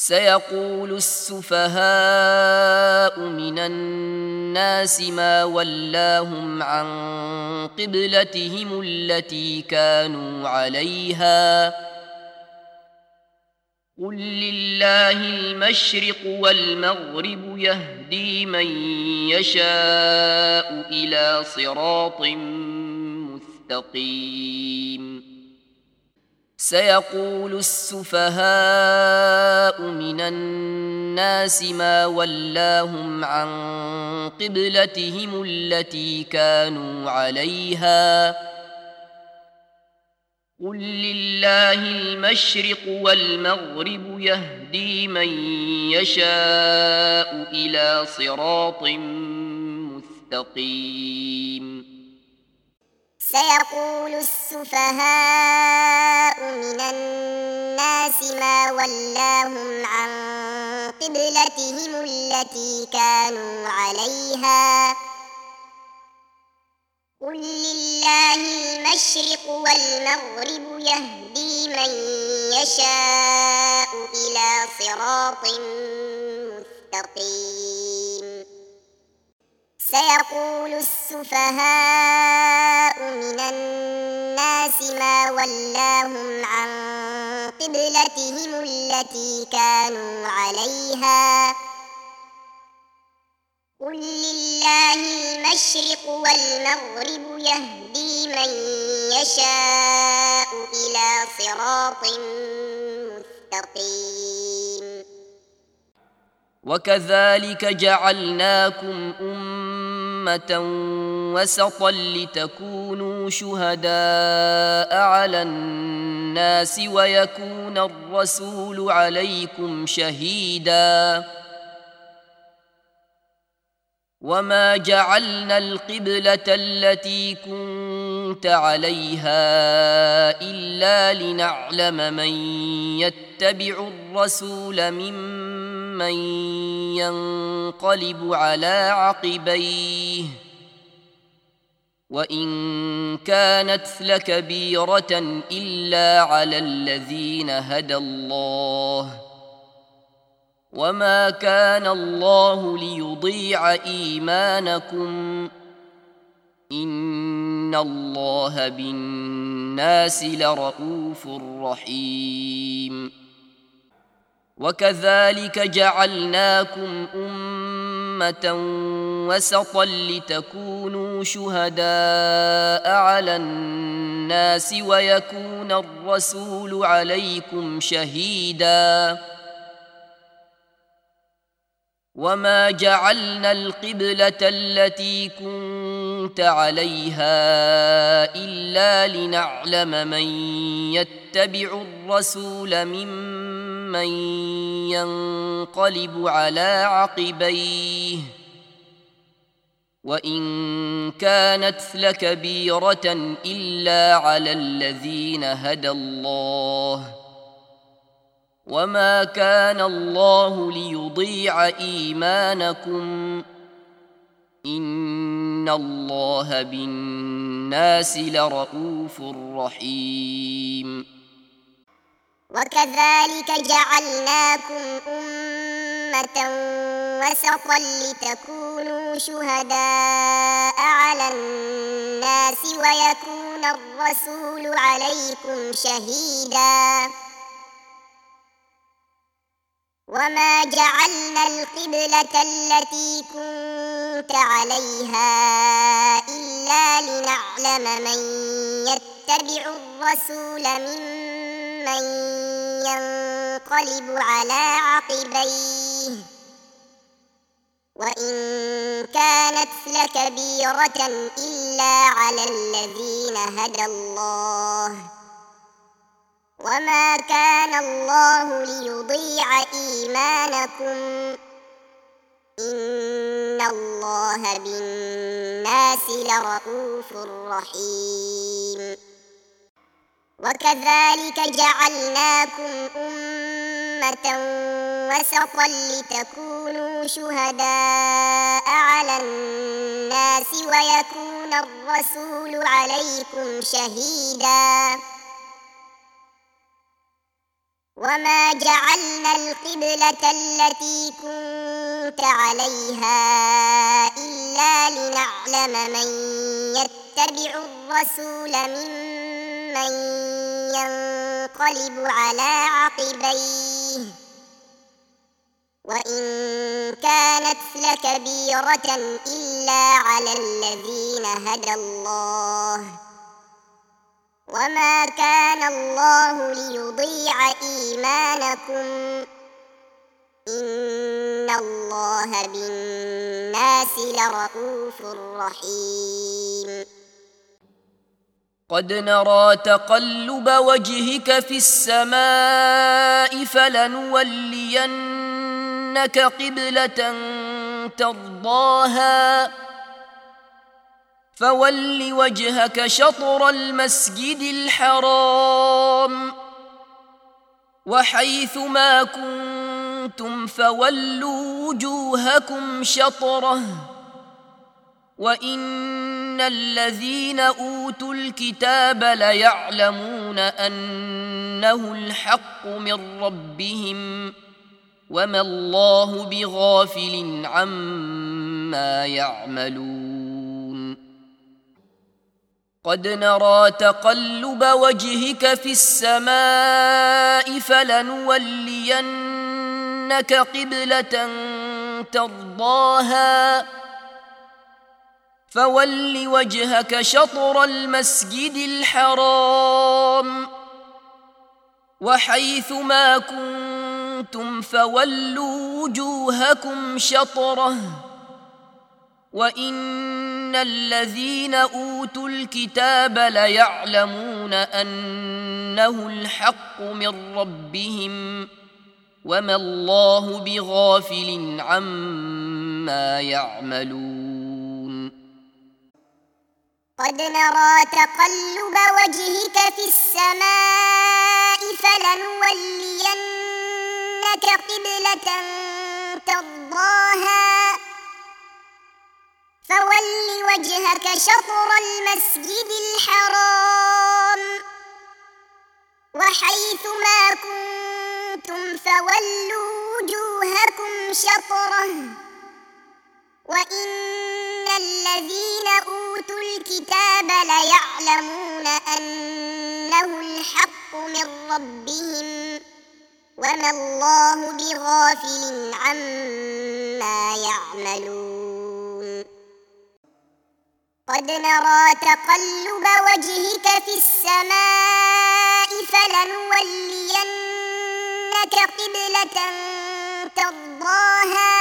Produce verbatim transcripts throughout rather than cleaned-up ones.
سيقول السفهاء من الناس ما ولاهم عن قبلتهم التي كانوا عليها قل لله المشرق والمغرب يهدي من يشاء إلى صراط مستقيم سيقول السفهاء من الناس ما ولاهم عن قبلتهم التي كانوا عليها قل لله المشرق والمغرب يهدي من يشاء إلى صراط مستقيم سيقول السفهاء من الناس ما ولاهم عن قبلتهم التي كانوا عليها قل لله المشرق والمغرب يهدي من يشاء إلى صراط مستقيم سيقول السفهاء من الناس ما ولاهم عن قبلتهم التي كانوا عليها قل لله المشرق والمغرب يهدي من يشاء إلى صراط مستقيم وكذلك جعلناكم أمة وسطا لتكونوا شهداء على الناس ويكون الرسول عليكم شهيدا وما جعلنا القبلة التي كنت عليها إلا لنعلم من يتبع الرسول ممن ينقلب على عقبيه وإن كانت لكبيرة إلا على الذين هدى الله وما كان الله ليضيع إيمانكم إن الله بالناس لرءوف رحيم وكذلك جعلناكم أمة وسطا لتكونوا شهداء على الناس ويكون الرسول عليكم شهيدا وما جعلنا القبلة التي كنت عليها إلا لنعلم من يتبع الرسول ممن ينقلب على عقبيه وإن كانت لكبيرة إلا على الذين هدى الله وما كان الله ليضيع إيمانكم إن الله بالناس لرءوف رحيم وكذلك جعلناكم أمة وسطا لتكونوا شهداء على الناس ويكون الرسول عليكم شهيدا وما جعلنا القبلة التي كنت عليها إلا لنعلم من يتبع الرسول ممن ينقلب على عقبيه وإن كانت لكبيرة إلا على الذين هدى الله وما كان الله ليضيع إيمانكم إن الله بالناس لرءوف رحيم وكذلك جعلناكم أمة وسطا لتكونوا شهداء على الناس ويكون الرسول عليكم شهيدا وما جعلنا القبلة التي كنت عليها إلا لنعلم من يتبع الرسول ممن ينقلب على عقبيه وإن كانت لكبيرة إلا على الذين هدى الله وما كان الله ليضيع إيمانكم إن الله بالناس لرءوف رحيم. قد نرى تقلب وجهك في السماء فلنولينك قبلة ترضاها فول وجهك شطر المسجد الحرام وحيث ما كنتم فولوا وجوهكم شطره وإن الذين أوتوا الكتاب ليعلمون أنه الحق من ربهم وما الله بغافل عما يعملون. قد نرى تقلب وجهك في السماء فلنولينك قبلة ترضاها فول وجهك شطر المسجد الحرام وحيث ما كنتم فولوا وجوهكم شطره وإن الذين أوتوا الكتاب ليعلمون أنه الحق من ربهم وما الله بغافل عما يعملون. قد نرى تقلب وجهك في السماء فلنولينك قبلة ترضاها فول وجهك شطر المسجد الحرام وحيث ما كنتم فولوا وجوهكم شطره وإن الذين أوتوا الكتاب ليعلمون أنه الحق من ربهم وما الله بغافل عما يعملون. قد نرى تقلب وجهك في السماء فلنولينك قبلة ترضاها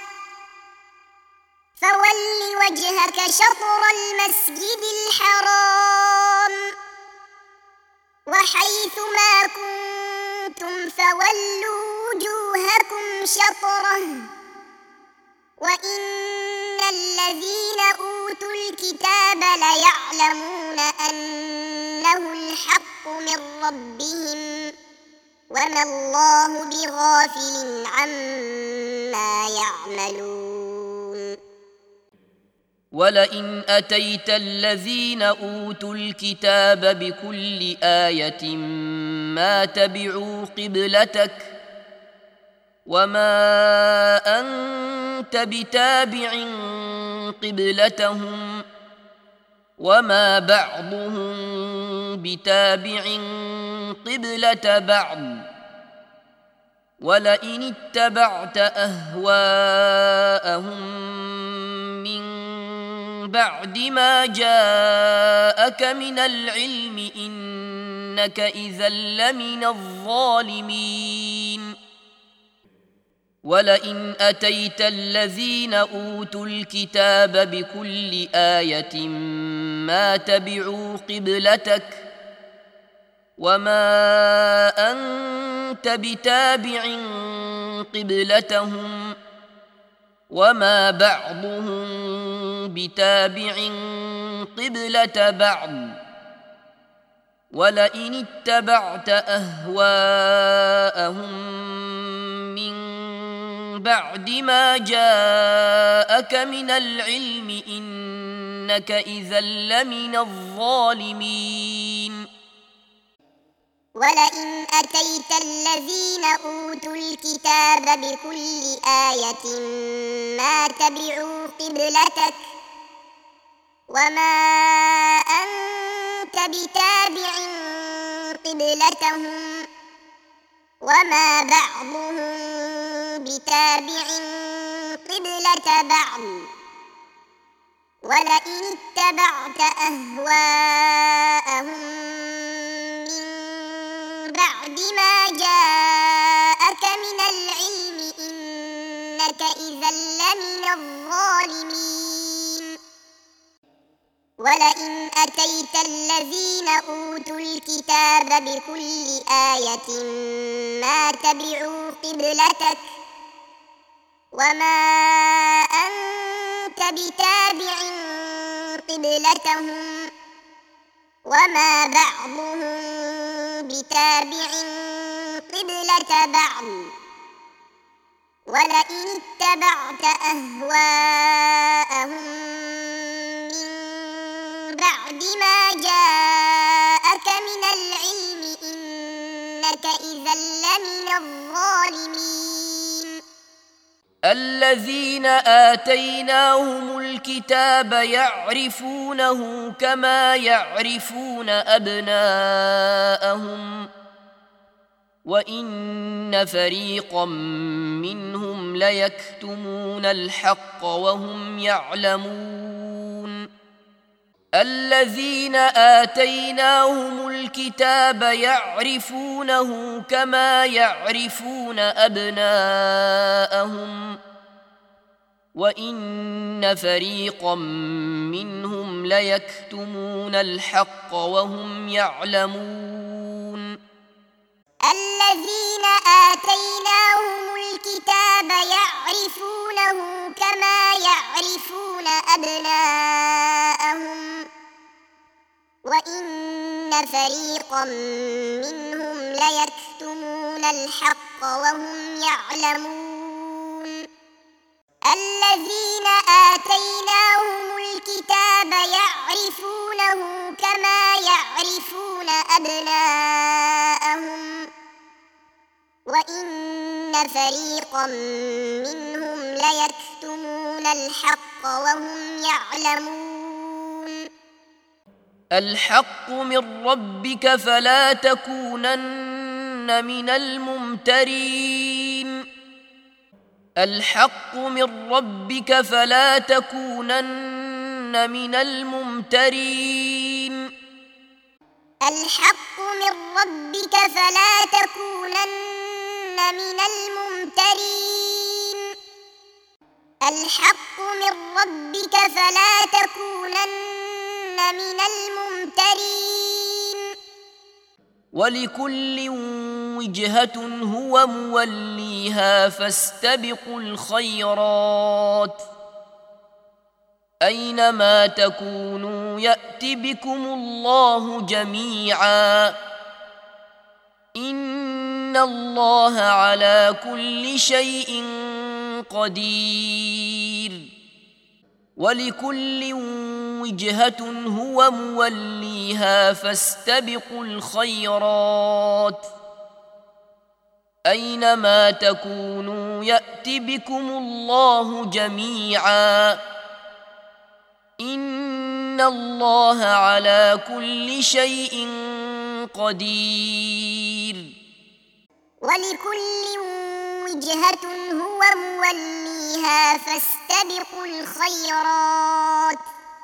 فول وجهك شطر المسجد الحرام وحيث ما كنتم فولوا وجوهكم شطره وإن الذين أوتوا الكتاب ليعلمون أنه الحق من ربهم وما الله بغافل عما يعملون. ولئن أتيت الذين أوتوا الكتاب بكل آية ما تبعوا قبلتك وما أنت بتابع قبلتهم وما بعضهم بتابع قبلة بعض ولئن اتبعت أهواءهم من بعد ما جاءك من العلم إنك إذا لمن الظالمين. ولئن أتيت الذين أوتوا الكتاب بكل آية ما تبعوا قبلتك وما أنت بتابع قبلتهم وما بعضهم بتابع قبلة بعض ولئن اتبعت أهواءهم من بعد ما جاءك من العلم إنك إذا لمن الظالمين. ولئن أتيت الذين أوتوا الكتاب بكل آية ما تبعوا قبلتك وما أنت بتابع قبلتهم وما بعضهم بتابع قبلة بعض ولئن اتبعت أهواءهم من بعد ما جاءك من العلم إنك إذا لمن الظالمين ولئن أتيت الذين أوتوا الكتاب بكل آية ما تبعوا قبلتك وما أنت بتابع قبلتهم وما بعضهم بتابع قبلة بعض ولئن اتبعت أهواءهم من بعد ما جاءك من العلم إنك إذا لمن الظالمين الذين آتيناهم الكتاب يعرفونه كما يعرفون أبناءهم وإن فريقا منهم ليكتمون الحق وهم يعلمون الذين آتيناهم الكتاب يعرفونه كما يعرفون أبناءهم وإن فريقا منهم ليكتمون الحق وهم يعلمون الذين آتيناهم الكتاب يعرفونه كما يعرفون أبناءهم وإن فريقا منهم ليكتمون الحق وهم يعلمون الذين آتيناهم الكتاب يعرفونه كما يعرفون أبناءهم وإن فريقا منهم ليكتمون الحق وهم يعلمون الحق من ربك فلا تكونن من الممترين الحق من ربك فلا تكونن من الممترين الحق من ربك فلا تكونن من الممترين الحق من ربك فلا تكونن من الممترين ولكل وجهة هو موليها فاستبقوا الخيرات أينما تكونوا يأت بكم الله جميعا إن الله على كل شيء قدير ولكل وجهة هو موليها فاستبقوا الخيرات أينما تكونوا يأت بكم الله جميعا إن الله على كل شيء قدير ولكل وجهة هو موليها فاستبقوا الخيرات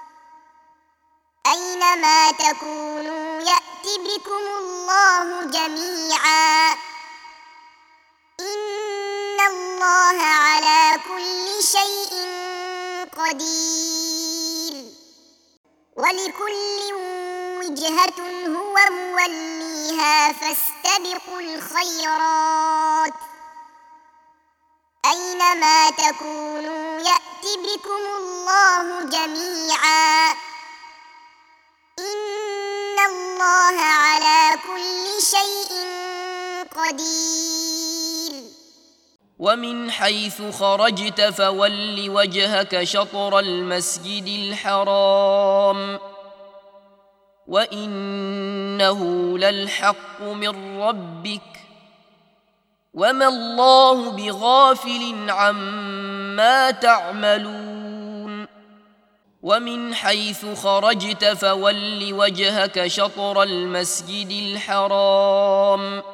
أينما تكونوا يأت بكم الله جميعا إن الله على كل شيء قدير ولكل وجهة هو موليها فاستبقوا الخيرات أينما تكونوا يأت بكم الله جميعا إن الله على كل شيء قدير ومن حيث خرجت فول وجهك شطر المسجد الحرام وإنه للحق من ربك وما الله بغافل عما تعملون ومن حيث خرجت فول وجهك شطر المسجد الحرام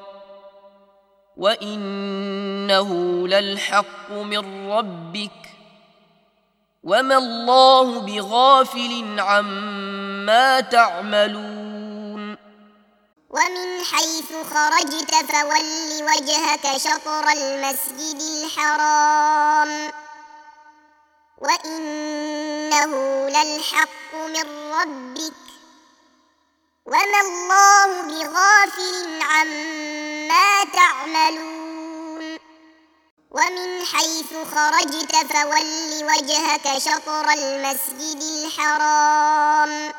وإنه للحق من ربك وما الله بغافل عما تعملون ومن حيث خرجت فول وجهك شطر المسجد الحرام وإنه للحق من ربك وما الله بغافل عما تعملون ومن حيث خرجت فول وجهك شطر المسجد الحرام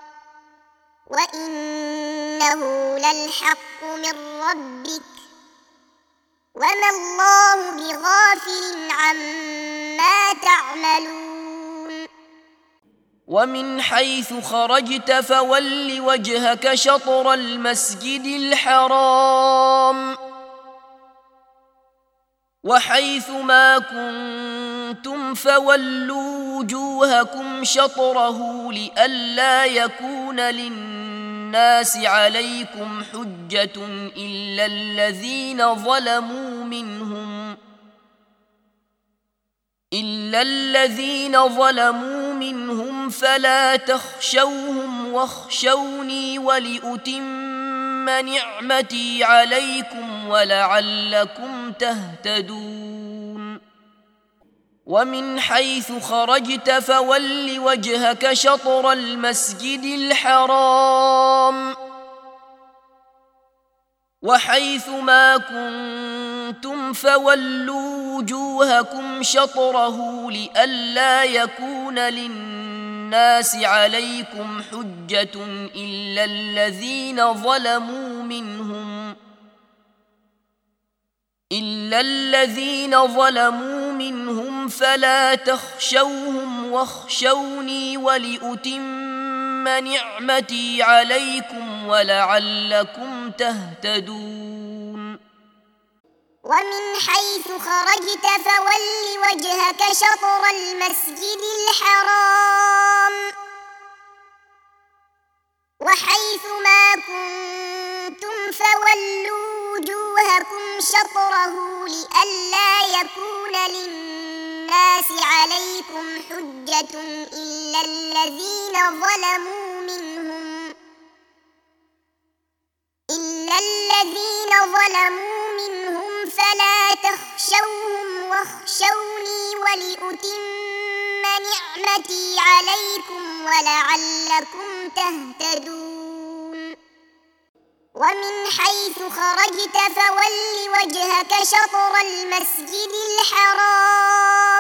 وإنه للحق من ربك وما الله بغافل عما تعملون ومن حيث خرجت فول وجهك شطر المسجد الحرام وحيث ما كنتم فولوا وجوهكم شطره لئلا يكون للناس عليكم حجة إلا الذين ظلموا منهم إلا الذين ظلموا منهم فلا تخشوهم واخشوني ولأتم نعمتي عليكم ولعلكم تهتدون ومن حيث خرجت فول وجهك شطر المسجد الحرام وحيث ما كنتم فولوا وجوهكم شطره لئلا يكون للناس عليكم حجة إلا الذين ظلموا منهم إلا الذين ظلموا منهم فلا تخشوهم واخشوني ولأتم نعمتي عليكم ولعلكم تهتدون ومن حيث خرجت فول وجهك شطر المسجد الحرام وحيث ما كنتم فولوا وجوهكم شطره لئلا يكون للناس عليكم حجة إلا الذين ظلموا منهم إلا الذين ظلموا منهم فلا تخشوهم واخشوني ولأتم نعمتي عليكم ولعلكم تهتدون ومن حيث خرجت فول وجهك شطر المسجد الحرام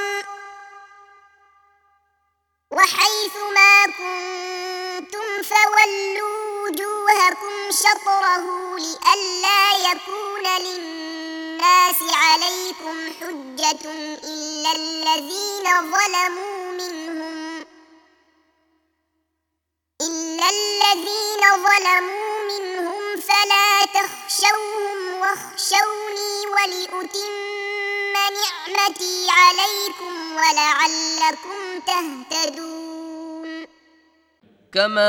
وحيث ما كنتم فولوا وجوهكم شطره لئلا يكون للناس عليكم حجة إلا الذين ظلموا منهم إلا الذين ظلموا منهم فلا تخشوهم واخشوني ولأتم نعمتي عليكم ولعلكم تهتدون كما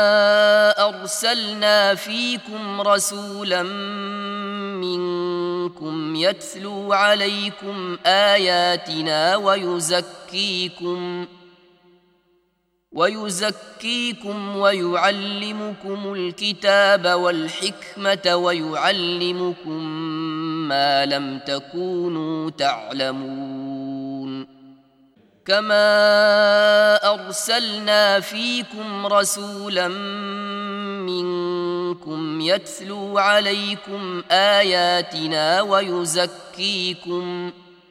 أرسلنا فيكم رسولا منكم يتلو عليكم آياتنا ويزكيكم ويزكيكم ويعلمكم الكتاب والحكمة ويعلمكم ما لم تكونوا تعلمون كما أرسلنا فيكم رسولا منكم يتلو عليكم آياتنا ويزكيكم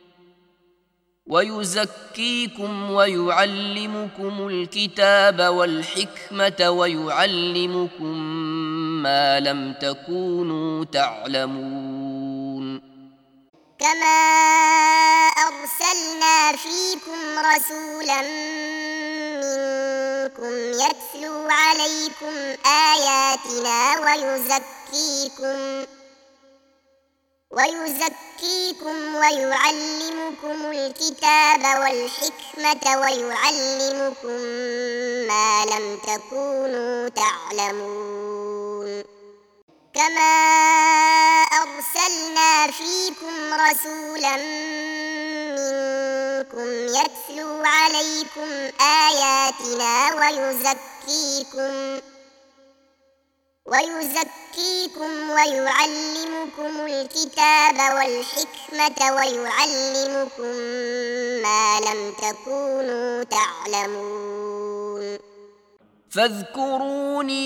ويزكيكم ويعلمكم الكتاب والحكمة ويعلمكم ما لم تكونوا تعلمون كما أرسلنا فيكم رسولا منكم يتلو عليكم آياتنا ويزكيكم ويزكيكم ويعلمكم الكتاب والحكمة ويعلمكم ما لم تكونوا تعلمون كما أرسلنا فيكم رسولا منكم يتلو عليكم آياتنا ويزكيكم ويزكيكم ويعلمكم الكتاب والحكمة ويعلمكم ما لم تكونوا تعلمون فاذكروني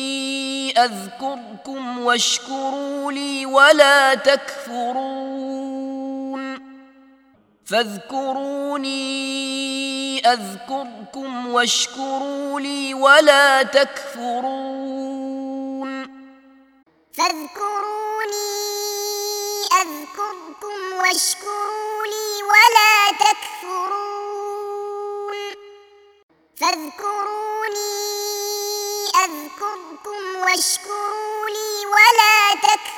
أذكركم واشكروا لي ولا تكفرون فاذكروني أذكركم واشكروا لي ولا تكفرون فاذكروني أذكركم واشكروا لي ولا تكفرون فاذكروني أذكركم واشكروا لي ولا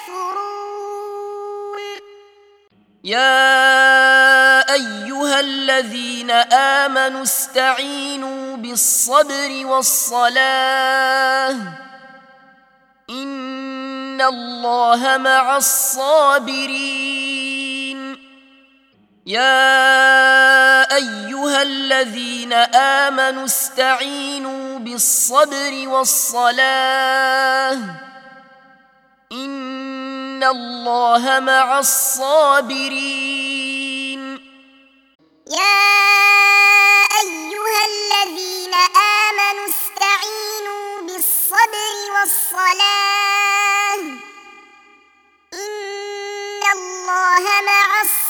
تكفرون يا أيها الذين آمنوا استعينوا بالصبر والصلاة إن الله مع الصابرين يا أيها الذين آمنوا استعينوا بالصبر والصلاة إن الله مع الصابرين يا أيها الذين آمنوا استعينوا بالصبر والصلاة إن الله مع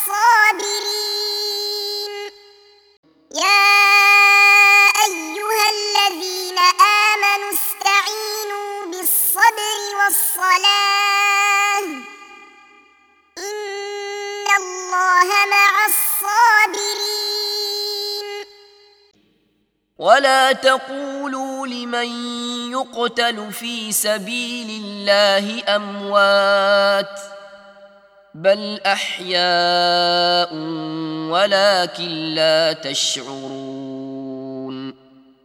الصابرين يا أيها الذين آمنوا استعينوا بالصبر والصلاة إن الله مع الصابرين ولا تقولوا لمن يقتل في سبيل الله أموات بل أحياء ولكن لا تشعرون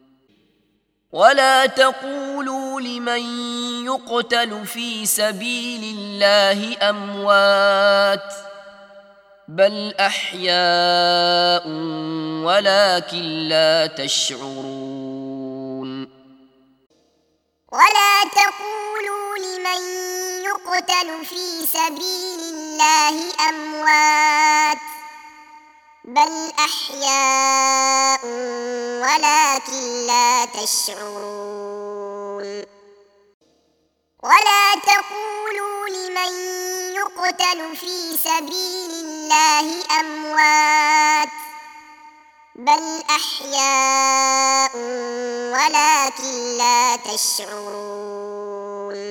ولا تقولوا لمن يقتل في سبيل الله أموات بل أحياء ولكن لا تشعرون ولا تقولوا لمن يقتل في سبيل الله أموات بل أحياء ولكن لا تشعرون ولا تقولوا لمن يقتل في سبيل الله أموات بل أحياء ولكن لا تشعرون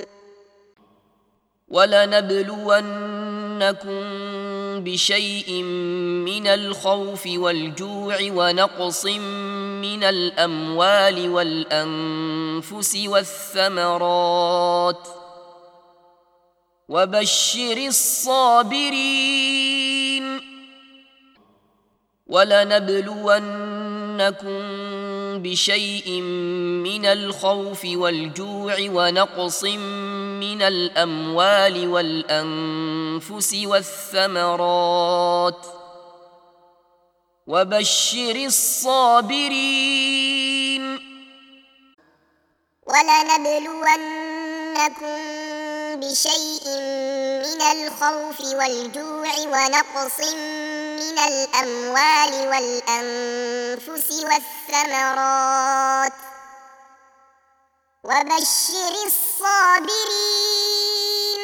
ولنبلونكم بشيء من الخوف والجوع ونقص من الأموال والأنفس والثمرات وبشر الصابرين ولنبلونكم بشيء من الخوف والجوع ونقص من الأموال والأنفس والثمرات وبشر الصابرين ولنبلونكم بشيء من الخوف والجوع ونقص من الأموال والأنفس والثمرات وبشر الصابرين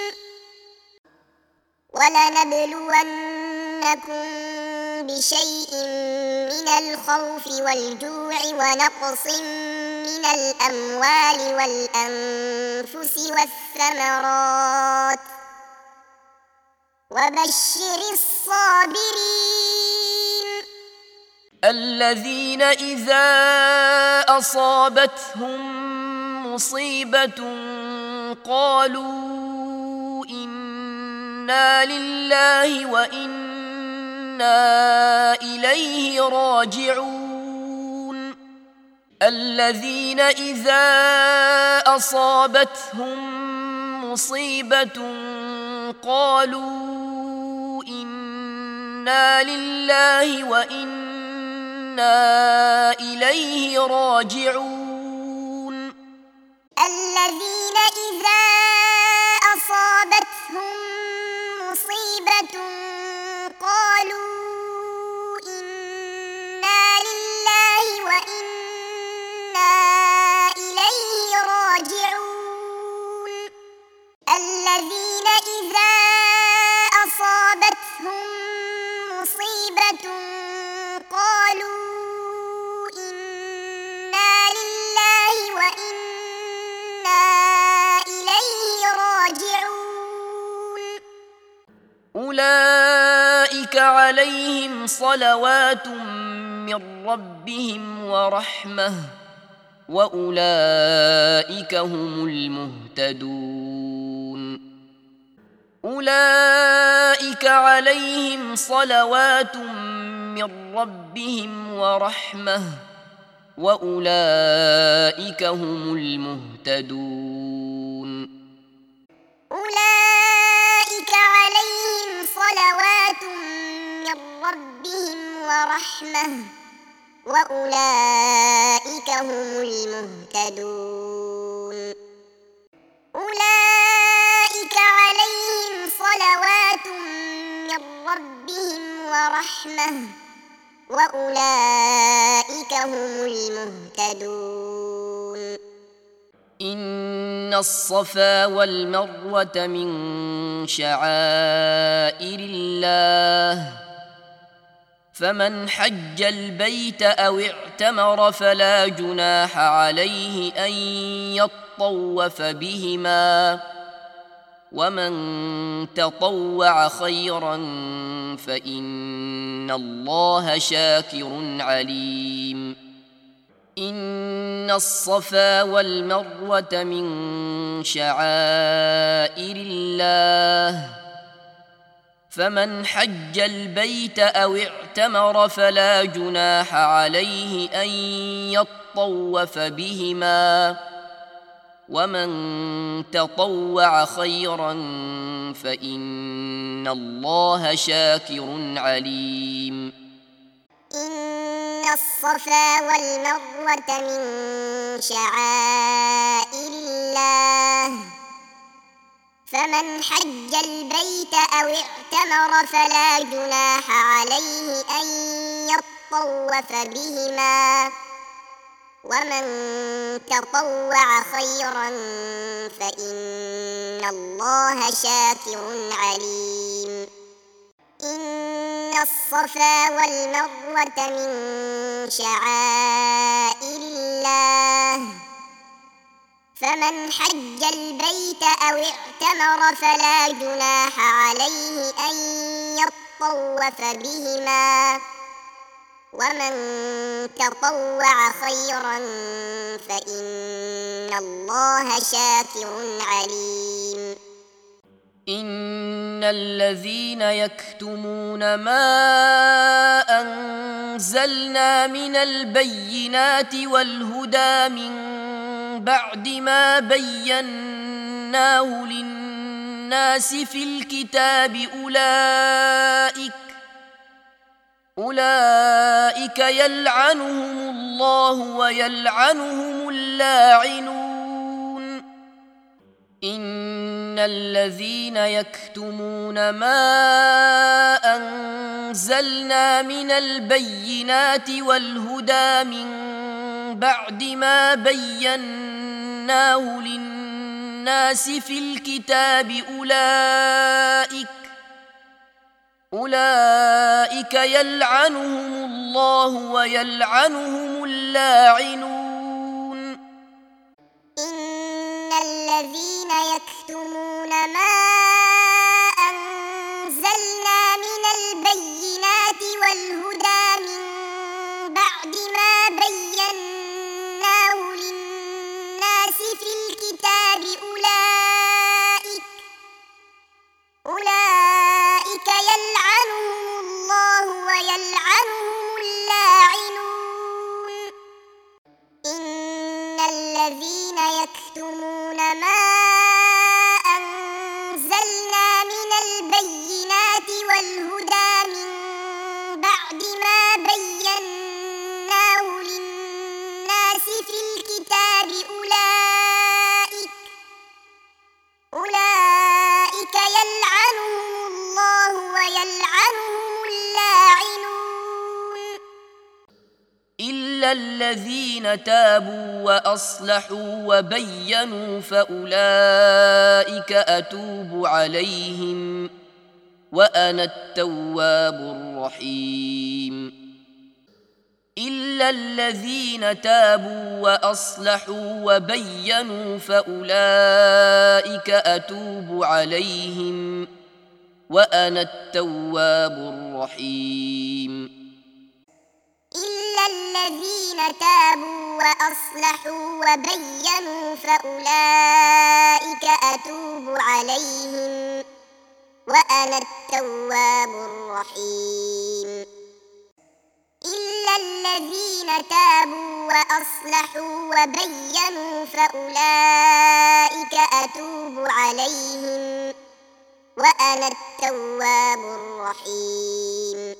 ولنبلونكم بشيء من الخوف والجوع ونقص من الأموال والأنفس والثمرات وبشر الصابرين الذين إذا أصابتهم مصيبة قالوا إنا لله وإنا إليه راجعون الذين إذا أصابتهم مصيبة قالوا إنا لله وإنا إليه راجعون الذين إذا أصابتهم مصيبة قالوا إنا لله وإنا إليه راجعون الذين إذا أصابتهم مصيبة قالوا إنا لله وإنا إليه راجعون أولئك عليهم صلوات من ربهم ورحمة وأولئك هم المهتدون أولئك عليهم صلوات من ربهم ورحمة وأولئك هم المهتدون أولئك عليهم صلوات من ربهم ورحمة وأولئك هم المهتدون أولئك عليهم صلوات من ربهم ورحمة وأولئك هم المهتدون إن الصفا والمروة من شعائر الله فمن حج البيت أو اعتمر فلا جناح عليه أن يطوف بهما ومن تطوع خيرا فإن الله شاكر عليم إن الصفا والمروة من شعائر الله فمن حج البيت أو اعتمر فلا جناح عليه أن يطوف بهما ومن تطوع خيرا فإن الله شاكر عليم إن الصفا والمروة من شعائر الله فمن حج البيت أو اعتمر فلا جناح عليه أن يطوف بهما ومن تطوع خيرا فإن الله شاكر عليم إن الصفا والمروة من شعائر الله فمن حج البيت أو اعتمر فلا جناح عليه أن يطوف بهما ومن تطوع خيرا فإن الله شاكر عليم إن الذين يكتمون ما أنزلنا من البينات والهدى من بعد ما بيناه للناس في الكتاب أولئك أولئك يلعنهم الله ويلعنهم اللاعنون إن الذين يكتمون ما أنزلنا من البينات والهدى من بعد ما بيناه للناس في الكتاب أولئك أولئك يلعنهم الله ويلعنهم اللاعنون إن الذين يكتمون ما أنزلنا من البينات والهدى من ويلعنهم اللاعنون إن الذين يكتمون ما أنزلنا من البينات والهدى من بعد ما بيناه للناس في الكتاب أولئك أولئك يلعنهم الله ويلعنهم اللاعنون إلا الذين تابوا وأصلحوا وبينوا فأولئك أتوب عليهم وأنا التواب الرحيم إلا الذين تابوا وأصلحوا وبينوا فأولئك أتوب عليهم وأنا التواب الرحيم إلا الذين تابوا وأصلحوا وبينوا فأولئك أتوب عليهم وأنا التواب الرحيم إلا الذين تابوا وأصلحوا وبينوا فأولئك أتوب عليهم وأنا التواب الرحيم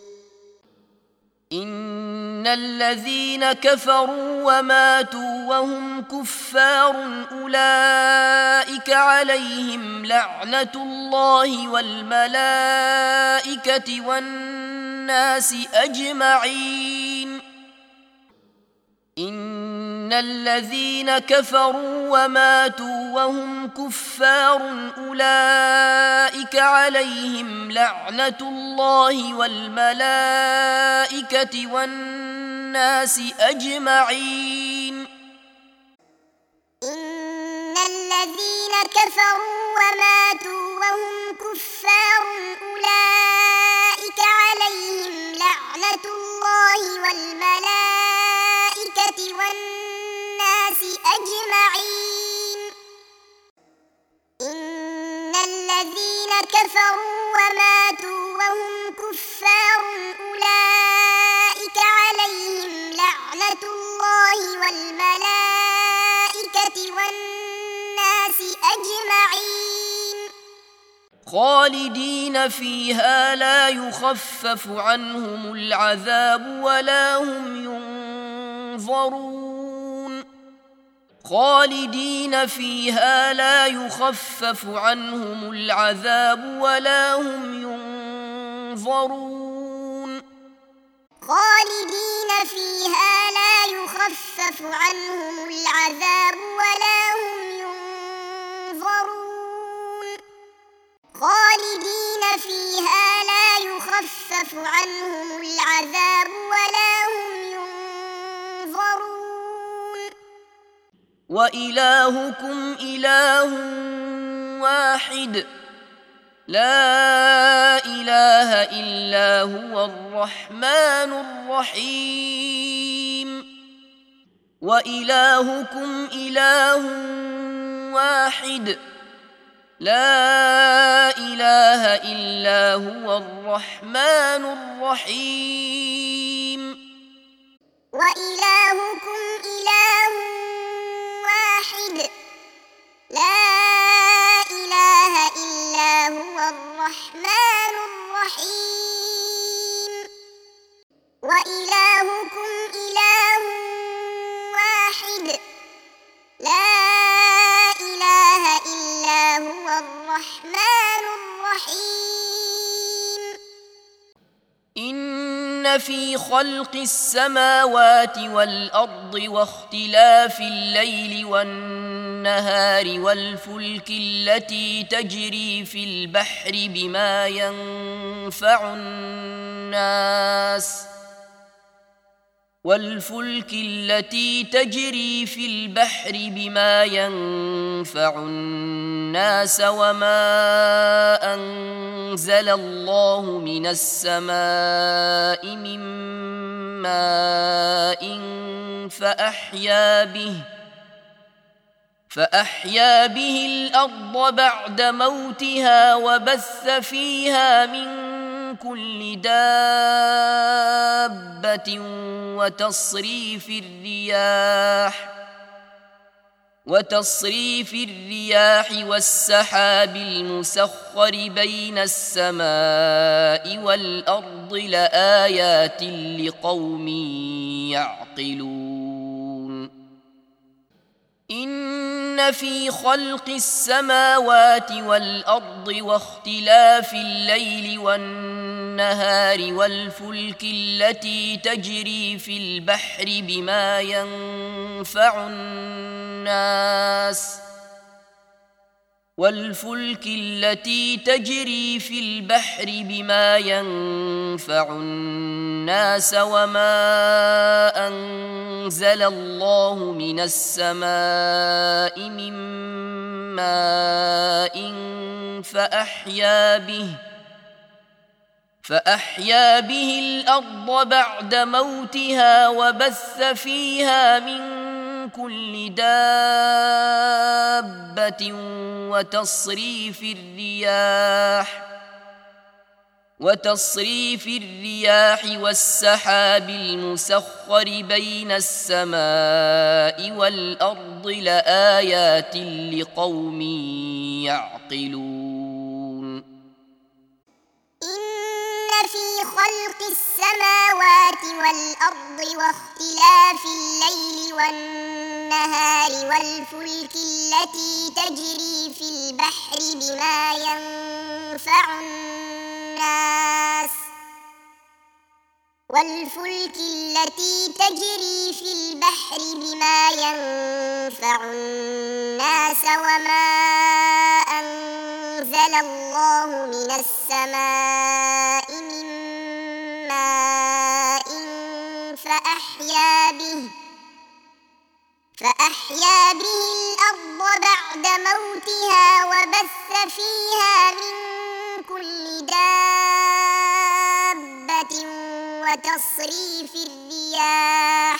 إن الذين كفروا وماتوا وهم كفار أولئك عليهم لعنة الله والملائكة والناس أجمعين إن الذين كفروا وماتوا وهم كفار أولئك عليهم لعنة الله والملائكة والناس أجمعين إن الذين كفروا وماتوا وهم كفار أولئك عليهم لعنة الله والملائكة والناس أجمعين إن الذين كفروا وماتوا وهم كفار أولئك عليهم لعنة الله والملائكة والناس أجمعين خالدين فيها لا يخفف عنهم العذاب ولا هم ينظرون خالدين فيها لا يخفف عنهم العذاب ولا هم ينظرون خالدين فيها لا يخفف عنهم العذاب ولا هم ينظرون خالدين فيها لا يخفف عنهم العذاب ولا هم ينظرون وإلهكم إله واحد لا إله إلا هو الرحمن الرحيم وإلهكم إله واحد لا إله إلا هو الرحمن الرحيم وإلهكم إله واحد لا إله إلا هو الرحمن الرحيم وإلهكم إله واحد لا إله إلا هو الرحمن الرحيم إن في خلق السماوات والأرض واختلاف الليل والنهار والفلك التي تجري في البحر بما ينفع الناس والفلك التي تجري في البحر بما ينفع الناس وما أنزل الله من السماء من ماء فأحيا به فأحيا به الأرض بعد موتها وبث فيها من كل دابة دابة وتصريف الرياح وتصريف الرياح والسحاب المسخر بين السماء والأرض لآيات لقوم يعقلون إن في خلق السماوات والأرض واختلاف الليل والنهار والفلك التي تجري في البحر بما ينفع الناس والفلك التي تجري في البحر بما ينفع الناس وما أنزل الله من السماء من ماء فأحيا به فأحيا به الأرض بعد موتها وبث فيها من كل دابة وتصريف الرياح وتصريف الرياح والسحاب المسخر بين السماء والأرض لآيات لقوم يعقلون إن في خلق السماوات والأرض واختلاف الليل والنهار والفلك التي تجري في البحر بما ينفع الناس والفلك التي تجري في البحر بما ينفع الناس وما أنزل الله من السماء من ماء فأحيا به فأحيا به الأرض بعد موتها وبث فيها من كل دابة وتصريف الرياح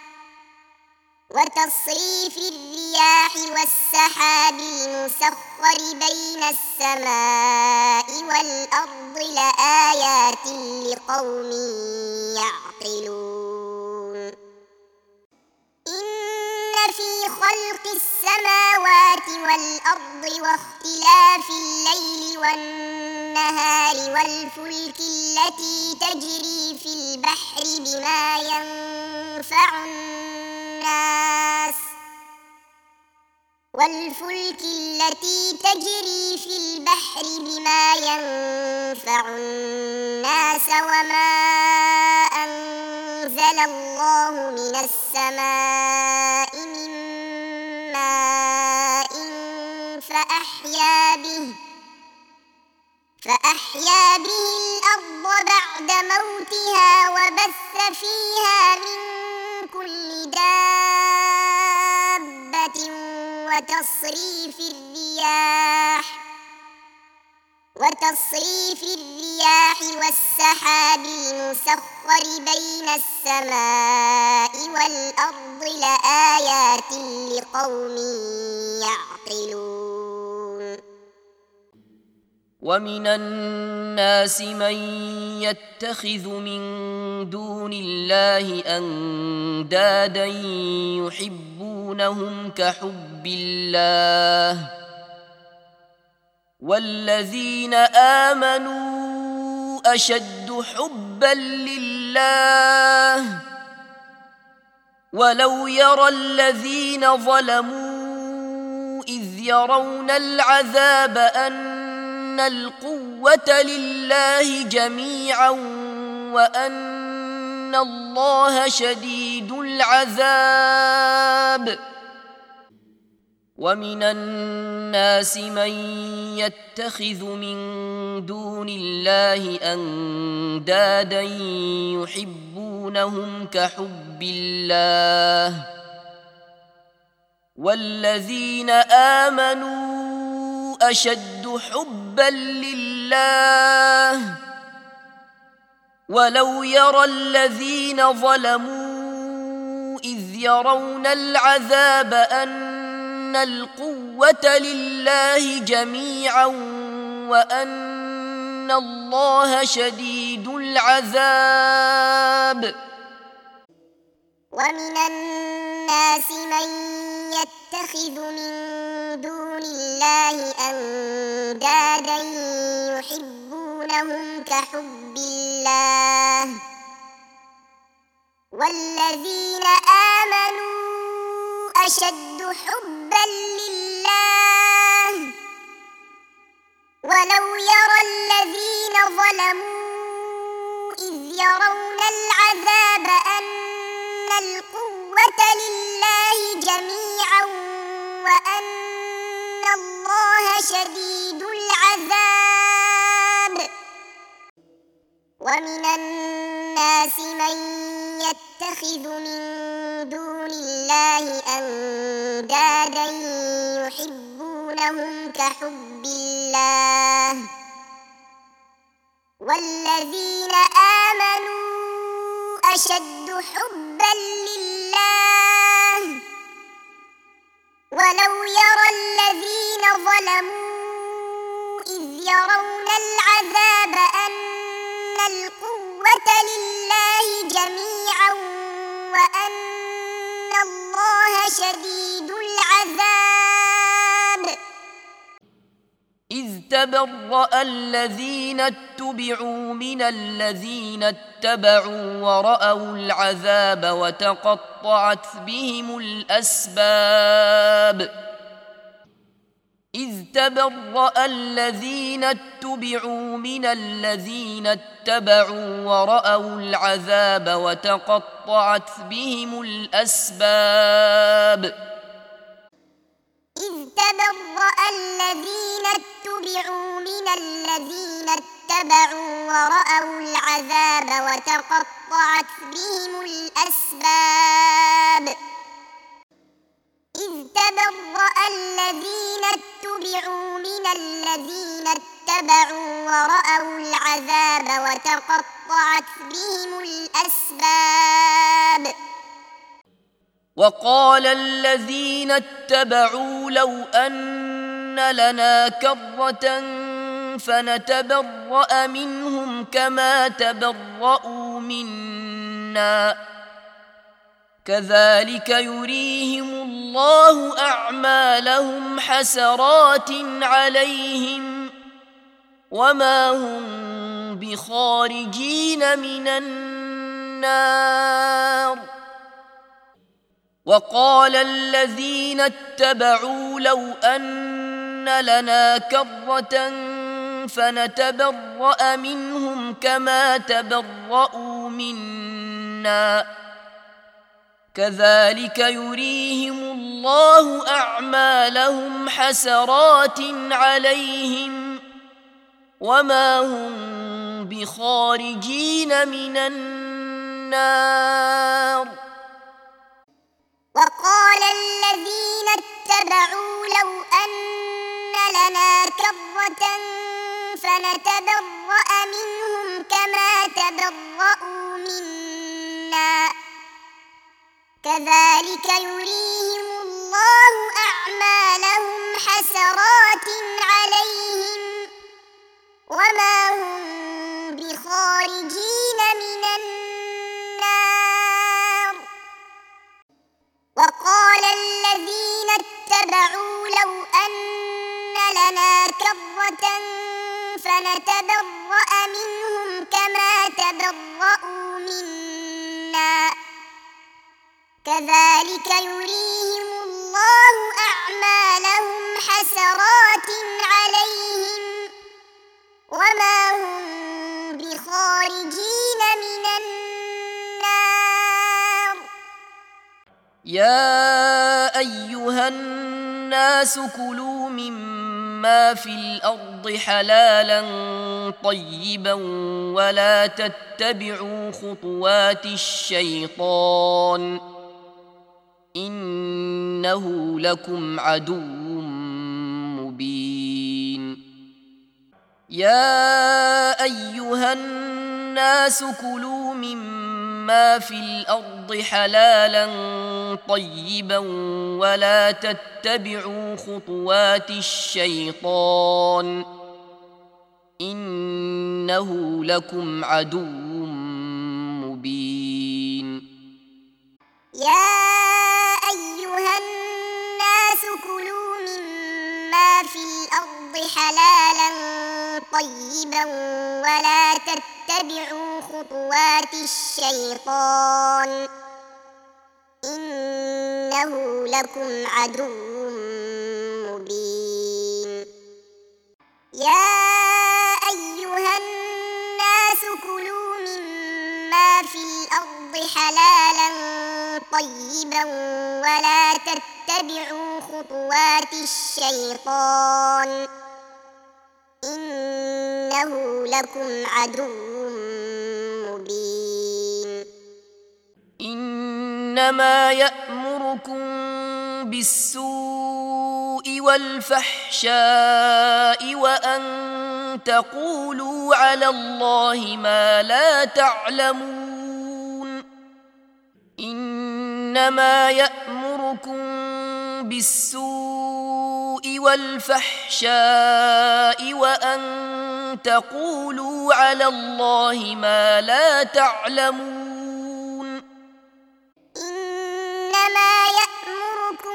وتصريف الرياح والسحاب المسخر بين السماء والأرض لآيات لقوم يعقلون إن في خلق السماوات والأرض واختلاف الليل والنهار والفلك التي تجري في البحر بما ينفع الناس والفلك التي تجري في البحر بما ينفع الناس وما أنزل الله من السماء من ماء فأحيا به فأحيا به الأرض بعد موتها وبث فيها من كل دابة وتصريف الرياح وتصريف الرياح والسحاب المسخر بين السماء والأرض لآيات لقوم يعقلون ومن الناس من يتخذ من دون الله أندادا يحبونهم كحب الله والذين آمنوا أشد حبا لله ولو يرى الذين ظلموا إذ يرون العذاب أن القوة لله جميعا وأن الله شديد العذاب ومن الناس من يتخذ من دون الله أندادا يحبونهم كحب الله والذين آمنوا أشد حبا لله ولو يرى الذين ظلموا إذ يرون العذاب أن القوة لله جميعا وأن الله شديد العذاب ومن الناس من يتخذ من دون الله أندادا يحبونهم كحب الله والذين آمنوا أشد حبا لله ولو يرى الذين ظلموا إذ يرون العذاب أن القوة لله جميعا وأن الله شديد العذاب ومن الناس من يتخذ من دون الله أندادا يحبونهم كحب الله والذين آمنوا أشد حبا لله ولو يرى الذين ظلموا إذ يرون العذاب أن القوة لله جميعا وأن الله شديد العذاب إذ تبرأ الذين اتبعوا من الذين اتبعوا ورأوا العذاب وتقطعت بهم الأسباب إذ تبرأ الذين اتبعوا من الذين اتبعوا ورأوا العذاب وتقطعت بهم الأسباب إذ تبرأ الذين اتبعوا من الذين اتبعوا ورأوا العذاب وتقطعت بهم الأسباب إذ تبرأ الذين اتبعوا من الذين اتبعوا ورأوا العذاب وتقطعت بهم الأسباب وقال الذين اتبعوا لو أن لنا كرة فنتبرأ منهم كما تبرأوا منا كذلك يريهم الله أعمالهم حسرات عليهم وما هم بخارجين من النار وقال الذين اتبعوا لو أن لنا كرة فنتبرأ منهم كما تبرأوا منا كذلك يريهم الله أعمالهم حسرات عليهم وما هم بخارجين من النار وقال الذين اتبعوا لو أن لنا كرة فنتبرأ منهم كما تبرأوا منا كذلك يريهم الله أعمالهم حسرات عليهم وما هم بخارجين من النار وقال الذين اتبعوا لو أن لنا كرة فنتبرأ منهم كما تبرأوا منا كذلك يريهم الله أعمالهم حسرات عليهم وما هم بخارجين من النار يا أيها الناس كلوا مما في الأرض حلالا طيبا ولا تتبعوا خطوات الشيطان إنه لكم عدو مبين يا أيها الناس كلوا مما في الأرض حلالا طيبا ولا تتبعوا خطوات الشيطان إنه لكم عدو مبين حلالا طيبا ولا تتبعوا خطوات الشيطان إنه لكم عدو مبين. يا أيها الناس كلوا مما في الأرض حلالا طيبا ولا تتبعوا خطوات الشيطان إنه لكم عدو مبين. إنما يأمركم بالسوء والفحشاء وأن تقولوا على الله ما لا تعلمون. إنما يأمركم بالسوء والفحشاء وأن تقولوا على الله ما لا تعلمون. إنما يأمركم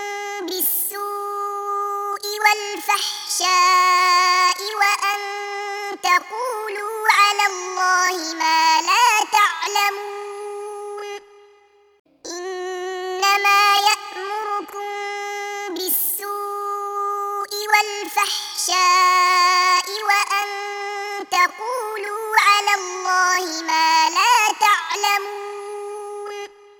بالسوء والفحشاء وأن تقولوا على الله ما لا تعلمون. إنما يأمركم بالسوء والفحشاء وأن تقولوا على الله ما لا تعلمون.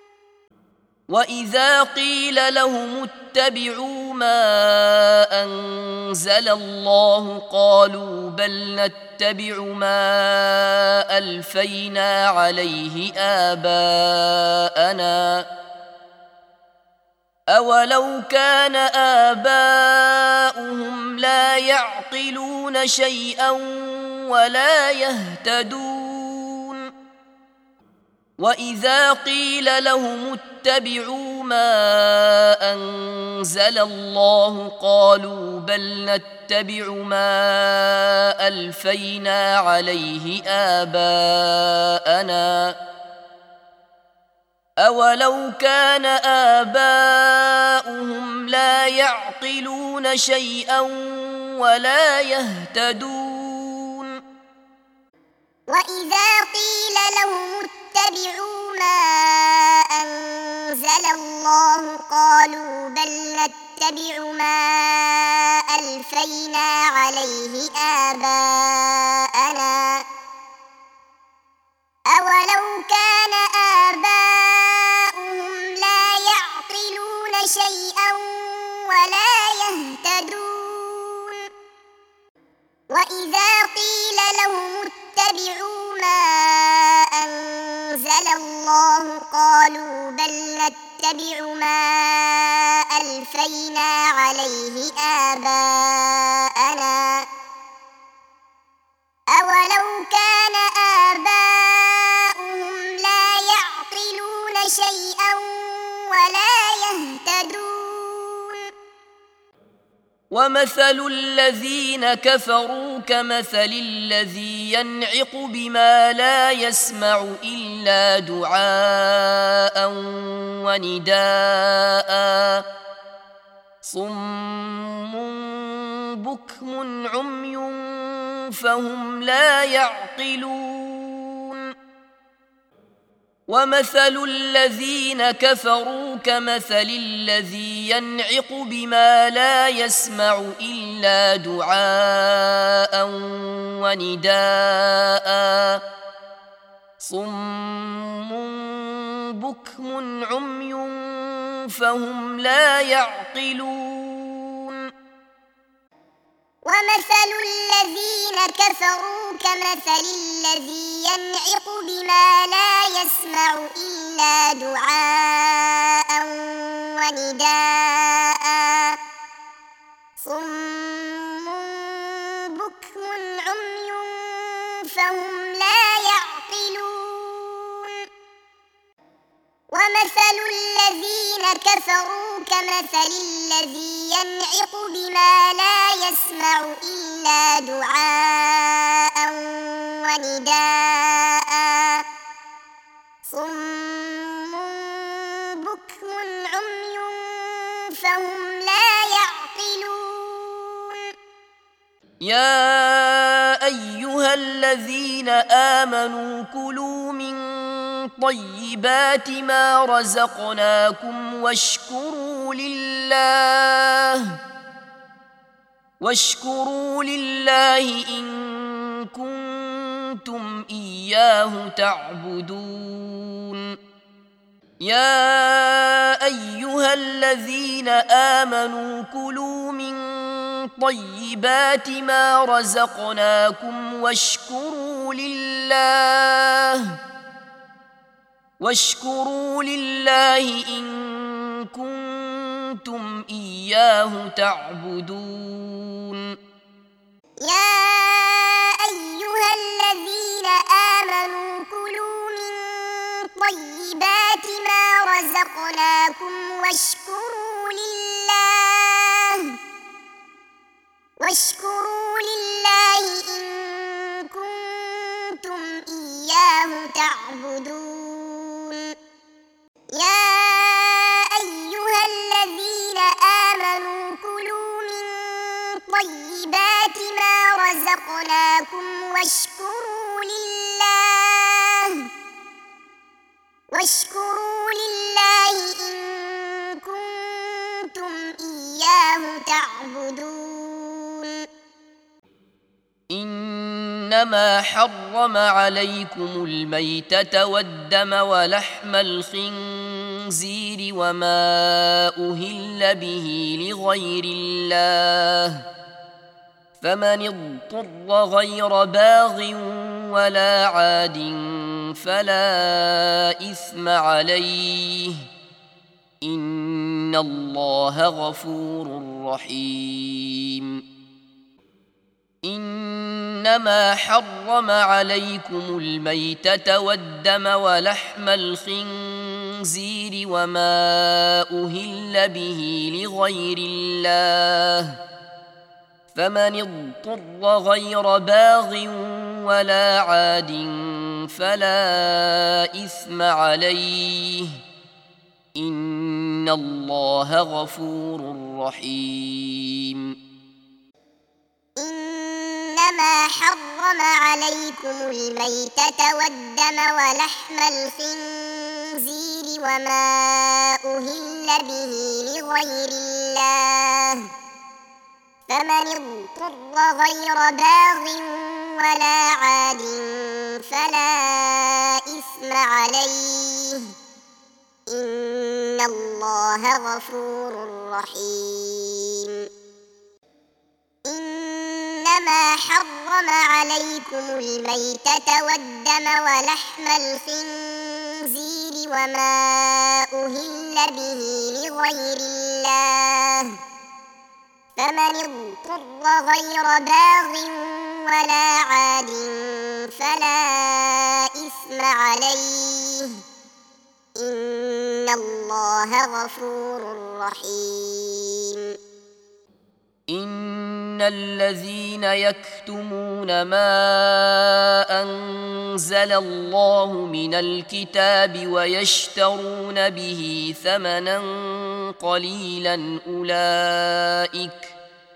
وإذا قيل لهم اتبعوا ما أنزل الله قالوا بل نتبع ما ألفينا عليه آباءنا أولو كان آباؤهم لا يعقلون شيئا ولا يهتدون. وإذا قيل لهم اتبعوا ما أنزل الله قالوا بل نتبع ما ألفينا عليه آباءنا أولو كان آباؤهم لا يعقلون شيئا ولا يهتدون. وإذا قيل لهم اتبعوا ما أنزل الله قالوا بل نتبع ما ألفينا عليه آباءنا أولو كان آباؤهم لا يعقلون شيئا ولا يهتدون. وإذا قيل لهم اتبعوا ما أنزل الله قالوا بل نتبع ما ألفينا عليه آباءنا أولو كان آباؤهم لا يعقلون شيئا ولا يهتدون. ومثل الذين كفروا كمثل الذي ينعق بما لا يسمع إلا دعاء ونداء صم بكم عمي فهم لا يعقلون. ومثل الذين كفروا كمثل الذي ينعق بما لا يسمع إلا دعاء ونداء صم بكم عمي فهم لا يعقلون. ومثل الذين كفروا كمثل الذي ينعق بما لا يسمع إلا دعاء ونداء صم بكم عمي فهم لا يعقلون. ومثل الذين كفروا كمثل الذي ينعق بما لا يسمع إلا دعاء ونداء صم بكم عمي فهم لا يعقلون. يا أيها الذين آمنوا كلوا من طيبات ما رزقناكم واشكروا لله واشكروا لله إن كنتم إياه تعبدون. يا أيها الذين آمنوا كلوا من طيبات ما رزقناكم واشكروا لله واشكروا لله إن كنتم إياه تعبدون. يا أيها الذين آمنوا كلوا من طيبات ما رزقناكم واشكروا لله واشكروا لله إن كنتم إياه تعبدون. يا أيها الذين آمنوا كلوا من طيبات ما رزقناكم واشكروا لله واشكروا لله إن كنتم إياه تعبدون. إنما حرم عليكم الميتة والدم ولحم الخنزير وما أهل به لغير الله، فمن اضطر غير باغ ولا عاد فلا إثم عليه، إن الله غفور رحيم. إنما حرم عليكم الميتة والدم ولحم الخنزير وما أهل به لغير الله، فمن اضطر غير باغ ولا عاد فلا إثم عليه، إن الله غفور رحيم. إنما حرم عليكم الميتة والدم ولحم الخنزير وما أهل به لغير الله، فمن اضطر غير باغ ولا عاد فلا إثم عليه، إن الله غفور رحيم. إنما حرم عليكم الميتة والدم ولحم الخنزير وما أهل به لغير الله، فمن اضطر غير باغ ولا عاد فلا إثم عليه، إن الله غفور رحيم. إن الذين يكتمون ما أنزل الله من الكتاب ويشترون به ثمنا قليلا أولئك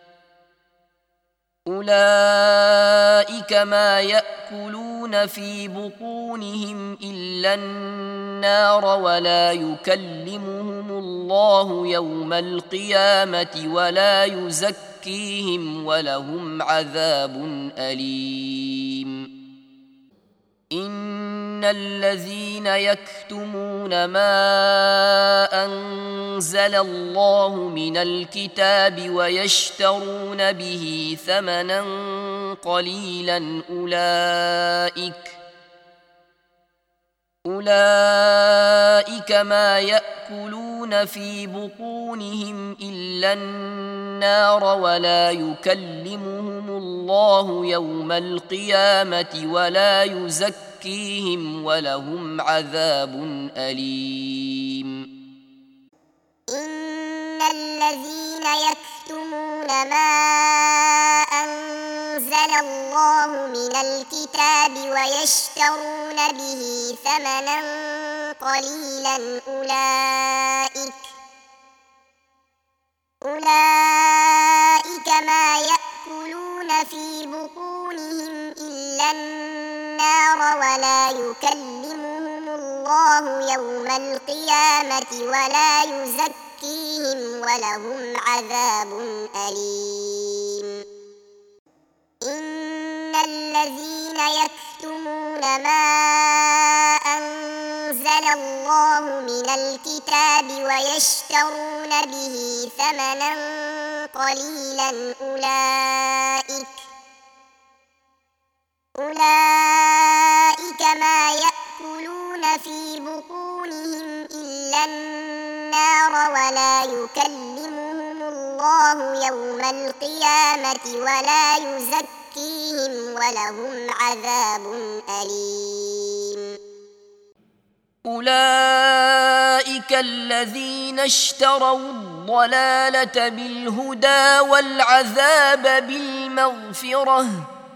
أولئك ما يأكلون في بطونهم إلا النار ولا يكلمهم الله يوم القيامة ولا يزكيهم ولهم عذاب أليم. إن الذين يكتمون ما أنزل الله من الكتاب ويشترون به ثمنا قليلا أولئك أولئك ما يأكلون في بطونهم إلا النار ولا يكلمهم الله يوم القيامة ولا يزكيهم ولهم عذاب أليم. إن الذين يكتمون ما أنزل الله من الكتاب ويشترون به ثمنا قليلا أولئك أولئك ما يأكلون في الله يوم القيامة ولا يزكيهم ولهم عذاب أليم إن الذين يكتمون ما أنزل الله من الكتاب ويشترون به ثمنا قليلا أولئك أولئك ما يأكلون في بطونهم إلا النار ولا يكلمهم الله يوم القيامة ولا يزكيهم ولهم عذاب أليم أولئك الذين اشتروا الضلالة بالهدى والعذاب بالمغفرة